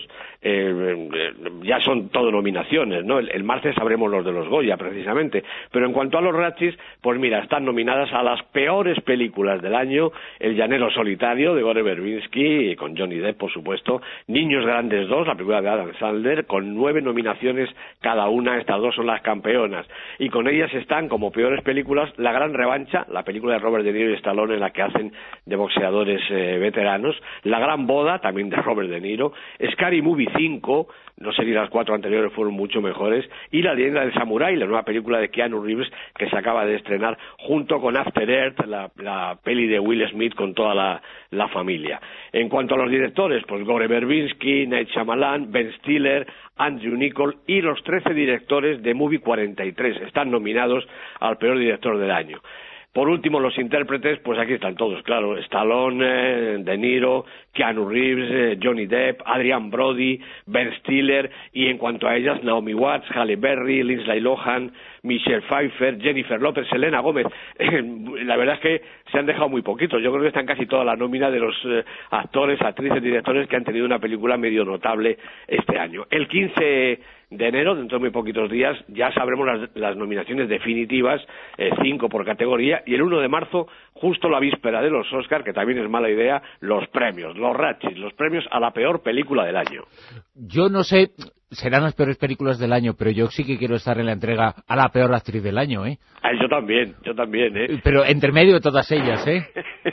eh, eh, ya son todo nominaciones, ¿no? El, el martes sabremos los de los Goya, precisamente. Pero en cuanto a los Razzies, pues mira, están nominadas a las peores películas del año: El llanero solitario, de Gore Verbinski, con Johnny Depp, por supuesto; Niños Grandes dos, la película de Adam Sandler, con nueve nominaciones cada una. Estas dos son las campeonas. Y con ellas están, como peores películas, La Gran Revancha, la película de Robert De Niro y Stallone, en la que hacen de boxeadores eh, veteranos; La Gran Boda, también de Robert De Niro; Scary Movie cinco, no sé si las cuatro anteriores fueron mucho mejores; y La Leyenda del Samurái, la nueva película de Keanu Reeves, que se acaba de estrenar, junto con After Earth, la, la peli de Will Smith con toda la, la familia. En cuanto a los directores, pues Gore Verbinski, Night Shyamalan, Ben Stiller, Andrew Niccol y los trece directores de Movie cuarenta y tres están nominados al peor director del año. Por último, los intérpretes, pues aquí están todos, claro: Stallone, eh, De Niro, Keanu Reeves, eh, Johnny Depp, Adrian Brody, Ben Stiller, y en cuanto a ellas, Naomi Watts, Halle Berry, Lindsay Lohan, Michelle Pfeiffer, Jennifer López, Selena Gómez. La verdad es que se han dejado muy poquitos. Yo creo que están casi toda la nómina de los eh, actores, actrices, directores que han tenido una película medio notable este año. El quince de enero, dentro de muy poquitos días, ya sabremos las, las nominaciones definitivas, eh, cinco por categoría, y el uno de marzo, justo la víspera de los Oscar, que también es mala idea, los premios, los Razzies, los premios a la peor película del año. Yo no sé, serán las peores películas del año, pero yo sí que quiero estar en la entrega a la peor actriz del año, ¿eh? Ah, yo también, yo también, ¿eh? Pero entre medio de todas ellas, ¿eh?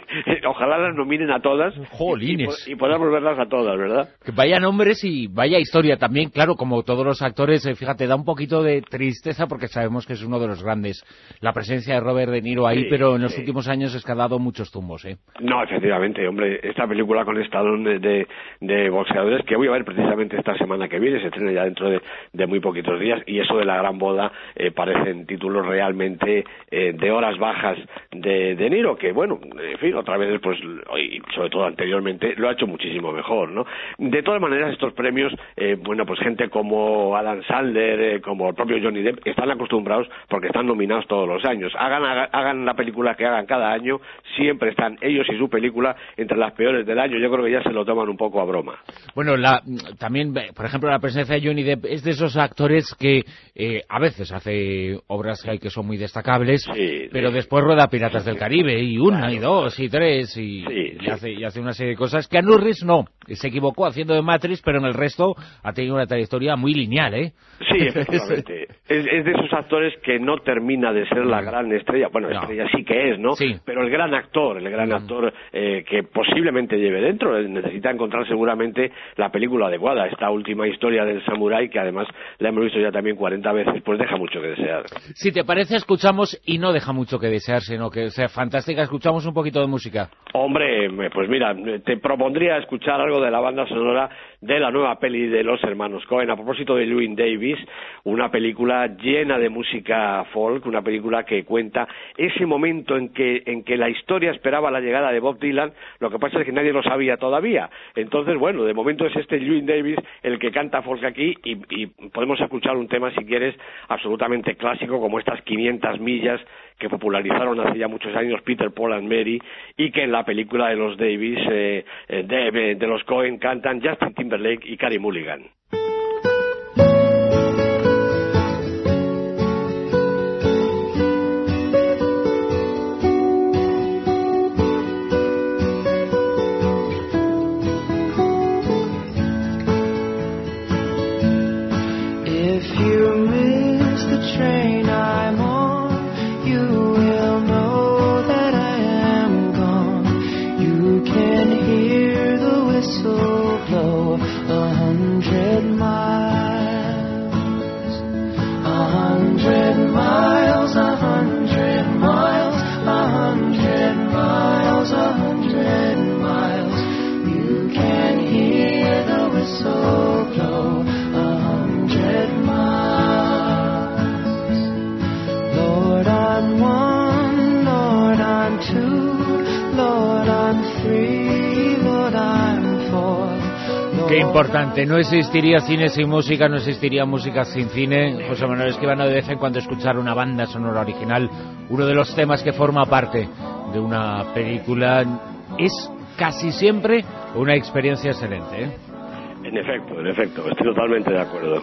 Ojalá las nominen a todas. Jolines. Y, y podamos verlas a todas, ¿verdad? Que vaya nombres y vaya historia también, claro, como todos los actores. Eh, fíjate, da un poquito de tristeza porque sabemos que es uno de los grandes. La presencia de Robert De Niro ahí, sí, pero en los sí. últimos años es que ha dado muchos tumbos, ¿eh? No, efectivamente, hombre, esta película con Stallone de, de, de boxeadores, que voy a ver precisamente esta semana que viene, se estrena ya dentro de, de muy poquitos días, y eso de La Gran Boda, eh, parecen títulos realmente eh, de horas bajas de De Niro, que bueno, en fin, otra vez, pues, y sobre todo anteriormente, lo ha hecho muchísimo mejor, ¿no? De todas maneras, estos premios, eh, bueno, pues gente como Adam Sandler, eh, como el propio Johnny Depp, están acostumbrados porque están nominados todos los años. Hagan, hagan, hagan la película que hagan cada año, siempre están ellos y su película entre las peores del año. Yo creo que ya se lo toman un poco a broma. Bueno, la, también, por ejemplo, la presencia de Johnny Depp es de esos actores que eh, a veces hace obras que son muy destacables, sí, pero sí. después rueda Piratas del Caribe, y una, claro, y dos, y tres, y, sí, y, sí. Hace, y hace una serie de cosas. Keanu Reeves no, se equivocó haciendo de Matrix, pero en el resto ha tenido una trayectoria muy lineal, ¿eh? Sí, efectivamente. es, es de esos actores que no termina de ser la gran estrella. Bueno, no. estrella sí que es, ¿no? Sí. Pero el gran actor, el gran mm. actor eh, que posiblemente lleve dentro, necesita encontrar seguramente la película adecuada. Esta última historia del samurái, que además la hemos visto ya también cuarenta veces, pues deja mucho que desear. Si te parece, escuchamos, y no deja mucho que desear, sino que sea fantástica, escuchamos un poquito de música. Hombre, pues mira, te propondría escuchar algo de la banda sonora de la nueva peli de los hermanos Coen, a propósito de Llewyn Davis, una película llena de música folk, una película que cuenta ese momento en que en que la historia esperaba la llegada de Bob Dylan. Lo que pasa es que nadie lo sabía todavía. Entonces, bueno, de momento es este Llewyn Davis el que canta folk aquí, y, y podemos escuchar un tema, si quieres, absolutamente clásico, como estas quinientas millas que popularizaron hace ya muchos años Peter, Paul and Mary, y que en la película de los Davis, eh, de, de los Coen, cantan Justin Timberlake y Carey Mulligan. If you miss the train I'm on, you will know that I am gone. You can hear the whistle blow a hundred miles, a hundred miles, a hundred miles, a hundred miles, a hundred miles. You can hear the whistle blow a hundred miles. Lord, I'm one, Lord, I'm two, Lord, I'm three, Lord, I'm four. Qué importante, no existiría cine sin música, no existiría música sin cine. José Manuel Escribano, de vez en cuando escuchar una banda sonora original, uno de los temas que forma parte de una película, es casi siempre una experiencia excelente, ¿eh? En efecto, en efecto, estoy totalmente de acuerdo.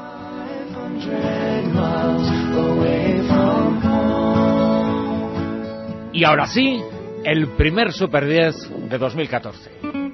Y ahora sí, el primer Super diez de dos mil catorce.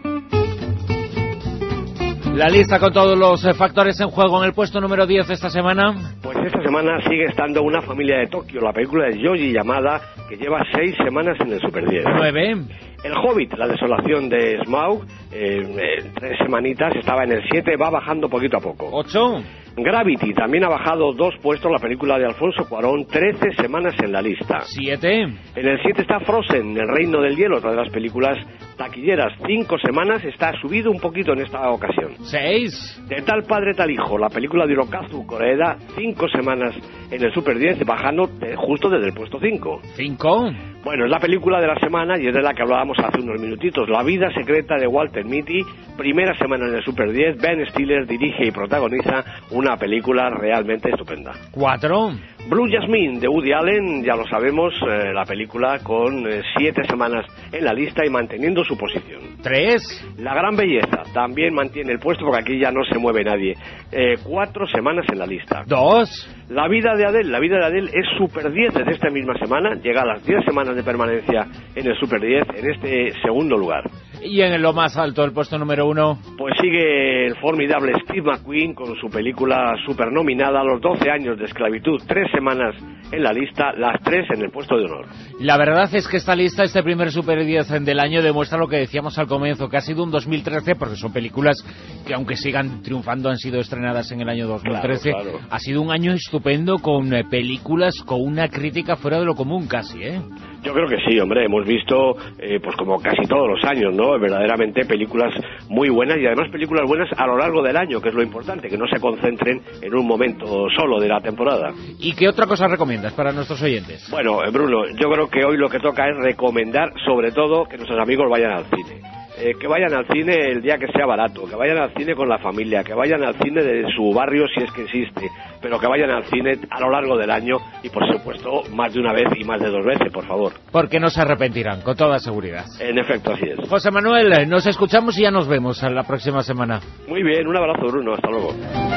La lista con todos los factores en juego en el puesto número diez esta semana. Pues esta semana sigue estando Una familia de Tokio, la película de Yoji Yamada, que lleva seis semanas en el Super diez. nueve. El Hobbit, la desolación de Smaug, eh, eh, tres semanitas, estaba en el siete, va bajando poquito a poco. ocho. Gravity, también ha bajado dos puestos, la película de Alfonso Cuarón, trece semanas en la lista. siete. En el siete está Frozen, El reino del hielo, otra de las películas taquilleras, cinco semanas, está subido un poquito en esta ocasión. seis. De tal padre tal hijo, la película de Hirokazu Koreeda, cinco semanas en el Super diez, bajando de, justo desde el puesto cinco. cinco. Bueno, es la película de la semana y es de la que hablábamos hace unos minutitos. La vida secreta de Walter Mitty, primera semana en el Super diez. Ben Stiller dirige y protagoniza una película realmente estupenda. cuatro. Blue Jasmine de Woody Allen, ya lo sabemos, eh, la película con eh, siete semanas en la lista y manteniendo su posición. tres. La gran belleza, también mantiene el puesto porque aquí ya no se mueve nadie. Eh, cuatro semanas en la lista. dos. La vida de Adele, la vida de Adele es Super diez desde esta misma semana, llega a las diez semanas de permanencia en el Super diez, en este segundo lugar. Y en lo más alto, el puesto número uno. Pues sigue el formidable Steve McQueen con su película supernominada, Los doce años de esclavitud, tres semanas en la lista, las tres en el puesto de honor. La verdad es que esta lista, este primer Super diez del año, demuestra lo que decíamos al comienzo, que ha sido un dos mil trece, porque son películas que, aunque sigan triunfando, han sido estrenadas en el año dos mil trece. Claro, claro. Ha sido un año estupendo, con eh, películas con una crítica fuera de lo común casi, ¿eh? Yo creo que sí, hombre, hemos visto, eh, pues como casi todos los años, ¿no? Verdaderamente películas muy buenas y además películas buenas a lo largo del año, que es lo importante, que no se concentren en un momento solo de la temporada. ¿Y qué otra cosa recomiendas para nuestros oyentes? Bueno, eh, Bruno, yo creo que hoy lo que toca es recomendar, sobre todo, que nuestros amigos vayan al cine. Eh, que vayan al cine el día que sea barato, que vayan al cine con la familia, que vayan al cine de su barrio si es que existe, pero que vayan al cine a lo largo del año y, por supuesto, más de una vez y más de dos veces, por favor. Porque no se arrepentirán, con toda seguridad. En efecto, así es. José Manuel, nos escuchamos y ya nos vemos la próxima semana. Muy bien, un abrazo, Bruno, hasta luego.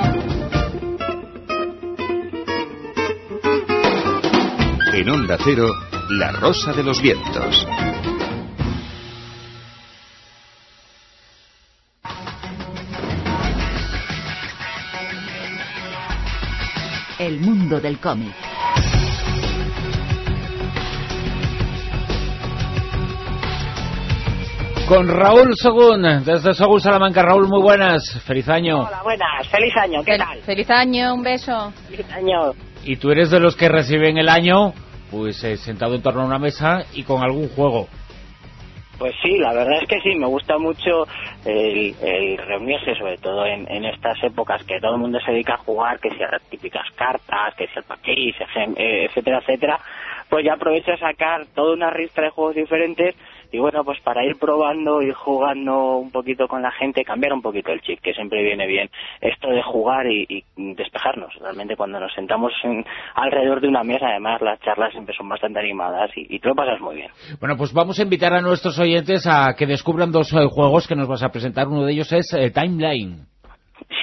En Onda Cero, La Rosa de los Vientos. El mundo del cómic. Con Raúl Según, desde Según Salamanca. Raúl, muy buenas, feliz año. Hola, buenas, feliz año, ¿qué tal? Feliz año, un beso. Feliz año. Y tú eres de los que reciben el año, pues eh, sentado en torno a una mesa y con algún juego. Pues sí, la verdad es que sí, me gusta mucho el, el reunirse, sobre todo en, en estas épocas que todo el mundo se dedica a jugar, que si a las típicas cartas, que si el paquís, etcétera, etcétera, pues ya aprovecho a sacar toda una ristra de juegos diferentes y bueno, pues para ir probando, ir jugando un poquito con la gente, cambiar un poquito el chip, que siempre viene bien esto de jugar y, y despejarnos. Realmente cuando nos sentamos en, alrededor de una mesa, además las charlas siempre son bastante animadas y, y te lo pasas muy bien. Bueno, pues vamos a invitar a nuestros oyentes a que descubran dos eh, juegos que nos vas a presentar. Uno de ellos es eh, Timeline.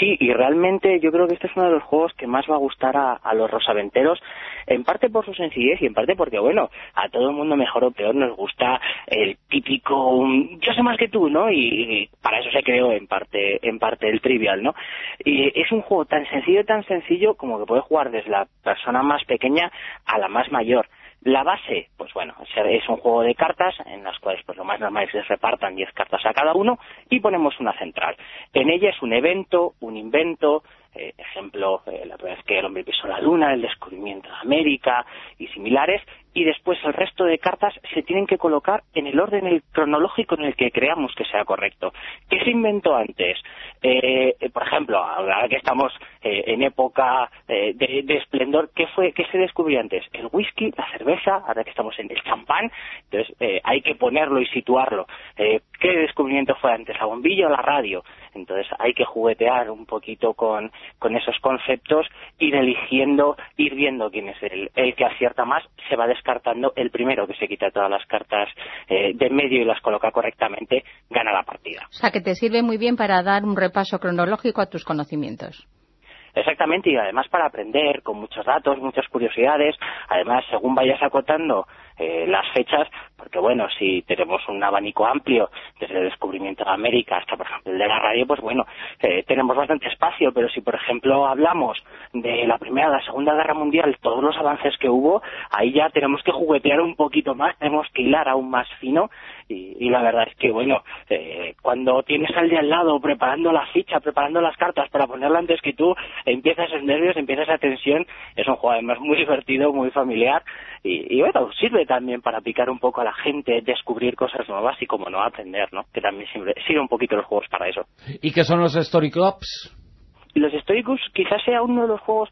sí, y realmente yo creo que este es uno de los juegos que más va a gustar a, a los rosaventeros, en parte por su sencillez y en parte porque, bueno, a todo el mundo mejor o peor nos gusta el típico um, yo sé más que tú, ¿no? Y, y para eso se creó en parte en parte el Trivial, ¿no? Y es un juego tan sencillo, tan sencillo como que puede jugar desde la persona más pequeña a la más mayor. La base, pues bueno, es un juego de cartas en las cuales pues lo más normal es que se repartan diez cartas a cada uno y ponemos una central. En ella es un evento, un invento, eh, ejemplo, eh, la primera vez que el hombre pisó la luna, el descubrimiento de América y similares, y después el resto de cartas se tienen que colocar en el orden el cronológico en el que creamos que sea correcto. ¿Qué se inventó antes? Eh, eh, por ejemplo, ahora que estamos eh, en época eh, de, de esplendor, ¿qué fue, qué se descubrió antes? El whisky, la cerveza, ahora que estamos en el champán, entonces eh, hay que ponerlo y situarlo. Eh, ¿Qué descubrimiento fue antes? ¿La bombilla o la radio? Entonces hay que juguetear un poquito con, con esos conceptos, ir eligiendo, ir viendo quién es el, el que acierta más, se va descartando el primero que se quita todas las cartas eh, de medio y las coloca correctamente, gana la partida. O sea, que te sirve muy bien para dar un repaso cronológico a tus conocimientos. Exactamente, y además para aprender con muchos datos, muchas curiosidades, además según vayas acotando eh, las fechas, porque bueno, si tenemos un abanico amplio, desde el descubrimiento de América hasta por ejemplo el de la radio, pues bueno, eh, tenemos bastante espacio, pero si por ejemplo hablamos de la Primera o la Segunda Guerra Mundial, todos los avances que hubo, ahí ya tenemos que juguetear un poquito más, tenemos que hilar aún más fino, y, y la verdad es que bueno, eh, cuando tienes al de al lado preparando la ficha, preparando las cartas para ponerla antes que tú, empieza esos nervios, empieza esa tensión. Es un juego además muy divertido, muy familiar y, y bueno, sirve también para picar un poco a la gente, descubrir cosas nuevas y como no aprender, ¿no? Que también sirve, sirve un poquito los juegos para eso. ¿Y qué son los Story Clubs? Los Story Clubs quizás sea uno de los juegos,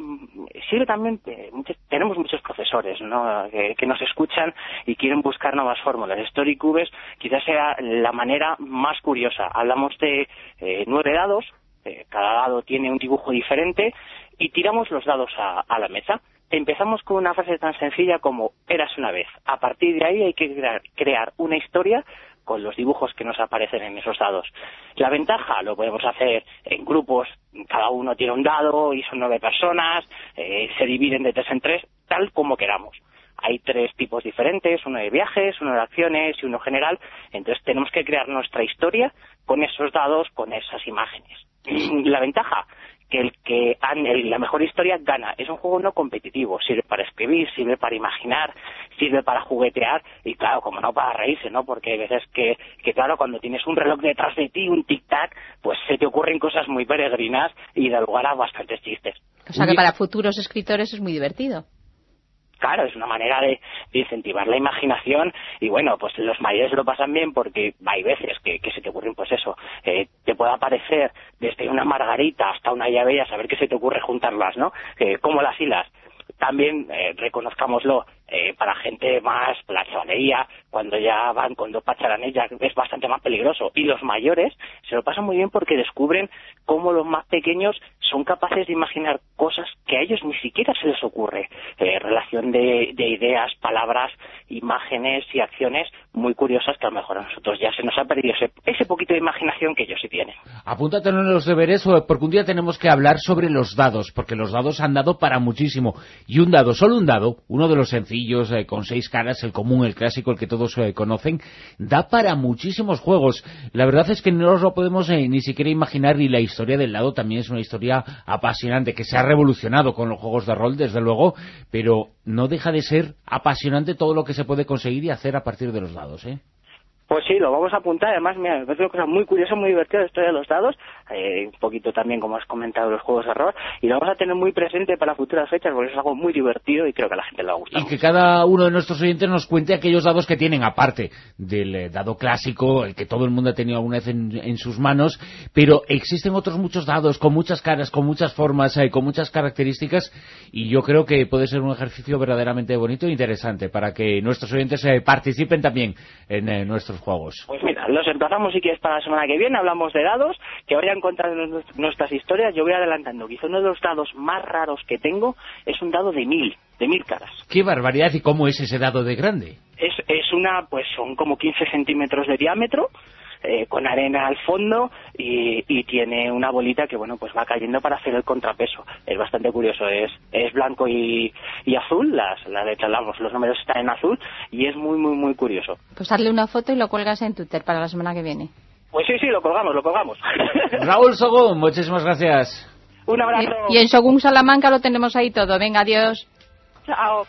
sirve también, eh, muchos, tenemos muchos profesores, ¿no? Que, que nos escuchan y quieren buscar nuevas fórmulas. Story Clubs quizás sea la manera más curiosa. Hablamos de eh, nueve dados, eh, cada dado tiene un dibujo diferente y tiramos los dados a, a la mesa. Empezamos con una frase tan sencilla como «Eras una vez». A partir de ahí hay que crear, crear una historia con los dibujos que nos aparecen en esos dados. La ventaja lo podemos hacer en grupos, cada uno tiene un dado y son nueve personas, eh, se dividen de tres en tres, tal como queramos. Hay tres tipos diferentes, uno de viajes, uno de acciones y uno general, entonces tenemos que crear nuestra historia con esos dados, con esas imágenes. La ventaja, que el que la mejor historia gana. Es un juego no competitivo, sirve para escribir, sirve para imaginar, sirve para juguetear y claro, como no para reírse, ¿no? Porque hay veces que, que claro, cuando tienes un reloj detrás de ti, un tic-tac, pues se te ocurren cosas muy peregrinas y da lugar a bastantes chistes. O sea que para futuros escritores es muy divertido. Claro, es una manera de, de incentivar la imaginación y bueno, pues los mayores lo pasan bien porque hay veces que, que se te ocurren, pues eso, eh, te puede aparecer desde una margarita hasta una llave y a saber qué se te ocurre juntarlas, ¿no? Eh, ¿Cómo las hilas? También, eh, reconozcámoslo, eh, para gente más, la chavalería, cuando ya van con dos pacharanes ya es bastante más peligroso. Y los mayores se lo pasan muy bien porque descubren cómo los más pequeños son capaces de imaginar cosas que a ellos ni siquiera se les ocurre. Eh, relación de, de ideas, palabras, imágenes y acciones muy curiosas que a lo mejor a nosotros ya se nos ha perdido ese, ese poquito de imaginación que ellos sí tienen. Apúntatelo en los deberes porque un día tenemos que hablar sobre los dados, porque los dados han dado para muchísimo. Y un dado, solo un dado, uno de los sencillos, eh, con seis caras, el común, el clásico, el que todos eh, conocen, da para muchísimos juegos. La verdad es que no nos lo podemos eh, ni siquiera imaginar, y la historia del dado también es una historia apasionante, que se ha revolucionado con los juegos de rol, desde luego, pero no deja de ser apasionante todo lo que se puede conseguir y hacer a partir de los dados, ¿eh? Pues sí, lo vamos a apuntar. Además, mira, me parece una cosa muy curiosa, muy divertida la historia de los dados, eh, un poquito también, como has comentado, los juegos de rol, y lo vamos a tener muy presente para futuras fechas, porque es algo muy divertido y creo que a la gente le va a gustar. Y que cada uno de nuestros oyentes nos cuente aquellos dados que tienen, aparte del eh, dado clásico, el que todo el mundo ha tenido alguna vez en, en sus manos, pero existen otros muchos dados, con muchas caras, con muchas formas, eh, con muchas características, y yo creo que puede ser un ejercicio verdaderamente bonito e interesante, para que nuestros oyentes eh, participen también en eh, nuestros juegos. Pues mira, los emplazamos si quieres para la semana que viene, hablamos de dados, que vayan contando nuestras historias. Yo voy adelantando, quizá uno de los dados más raros que tengo es un dado de mil, de mil caras. ¡Qué barbaridad! ¿Y cómo es ese dado de grande? Es, es una, pues son como quince centímetros de diámetro, eh, con arena al fondo y, y tiene una bolita que, bueno, pues va cayendo para hacer el contrapeso. Es bastante curioso, es es blanco y, y azul, las, las letras, vamos, los números están en azul y es muy, muy, muy curioso. Pues hazle una foto y lo cuelgas en Twitter para la semana que viene. Pues sí, sí, lo colgamos, lo colgamos. Raúl Sogún, muchísimas gracias. Un abrazo. Y, y en Sogún Salamanca lo tenemos ahí todo. Venga, adiós. Chao.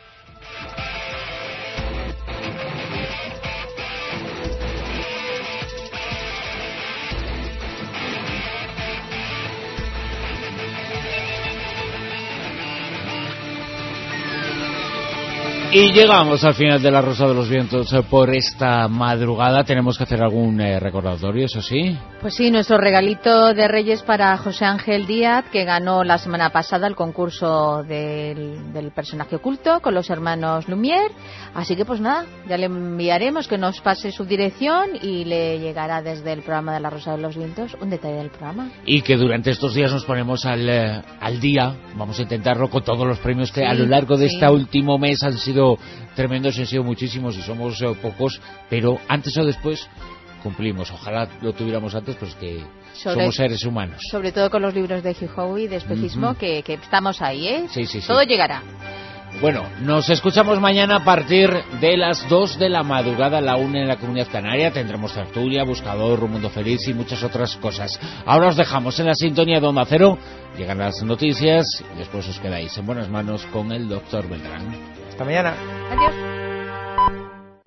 Y llegamos al final de la Rosa de los Vientos por esta madrugada. Tenemos que hacer algún eh, recordatorio, eso sí. Pues sí, nuestro regalito de Reyes para José Ángel Díaz, que ganó la semana pasada el concurso del, del personaje oculto con los hermanos Lumière. Así que pues nada, ya le enviaremos que nos pase su dirección y le llegará desde el programa de la Rosa de los Vientos un detalle del programa. Y que durante estos días nos ponemos al, eh, al día. Vamos a intentarlo con todos los premios que sí, a lo largo de sí. este último mes han sido tremendos, han sido muchísimos y somos eh, pocos, pero antes o después cumplimos. Ojalá lo tuviéramos antes, pues que sobre, somos seres humanos. Sobre todo con los libros de Hugh Howey, de espejismo, uh-huh. que, que estamos ahí, ¿eh? Sí, sí, sí. Todo llegará. Bueno, nos escuchamos mañana a partir de las dos de la madrugada, la una en la Comunidad Canaria. Tendremos tertulia, buscador, Un Mundo Feliz y muchas otras cosas. Ahora os dejamos en la sintonía de Onda Cero. Llegan las noticias y después os quedáis en buenas manos con el doctor Beltrán. Hasta mañana. Adiós.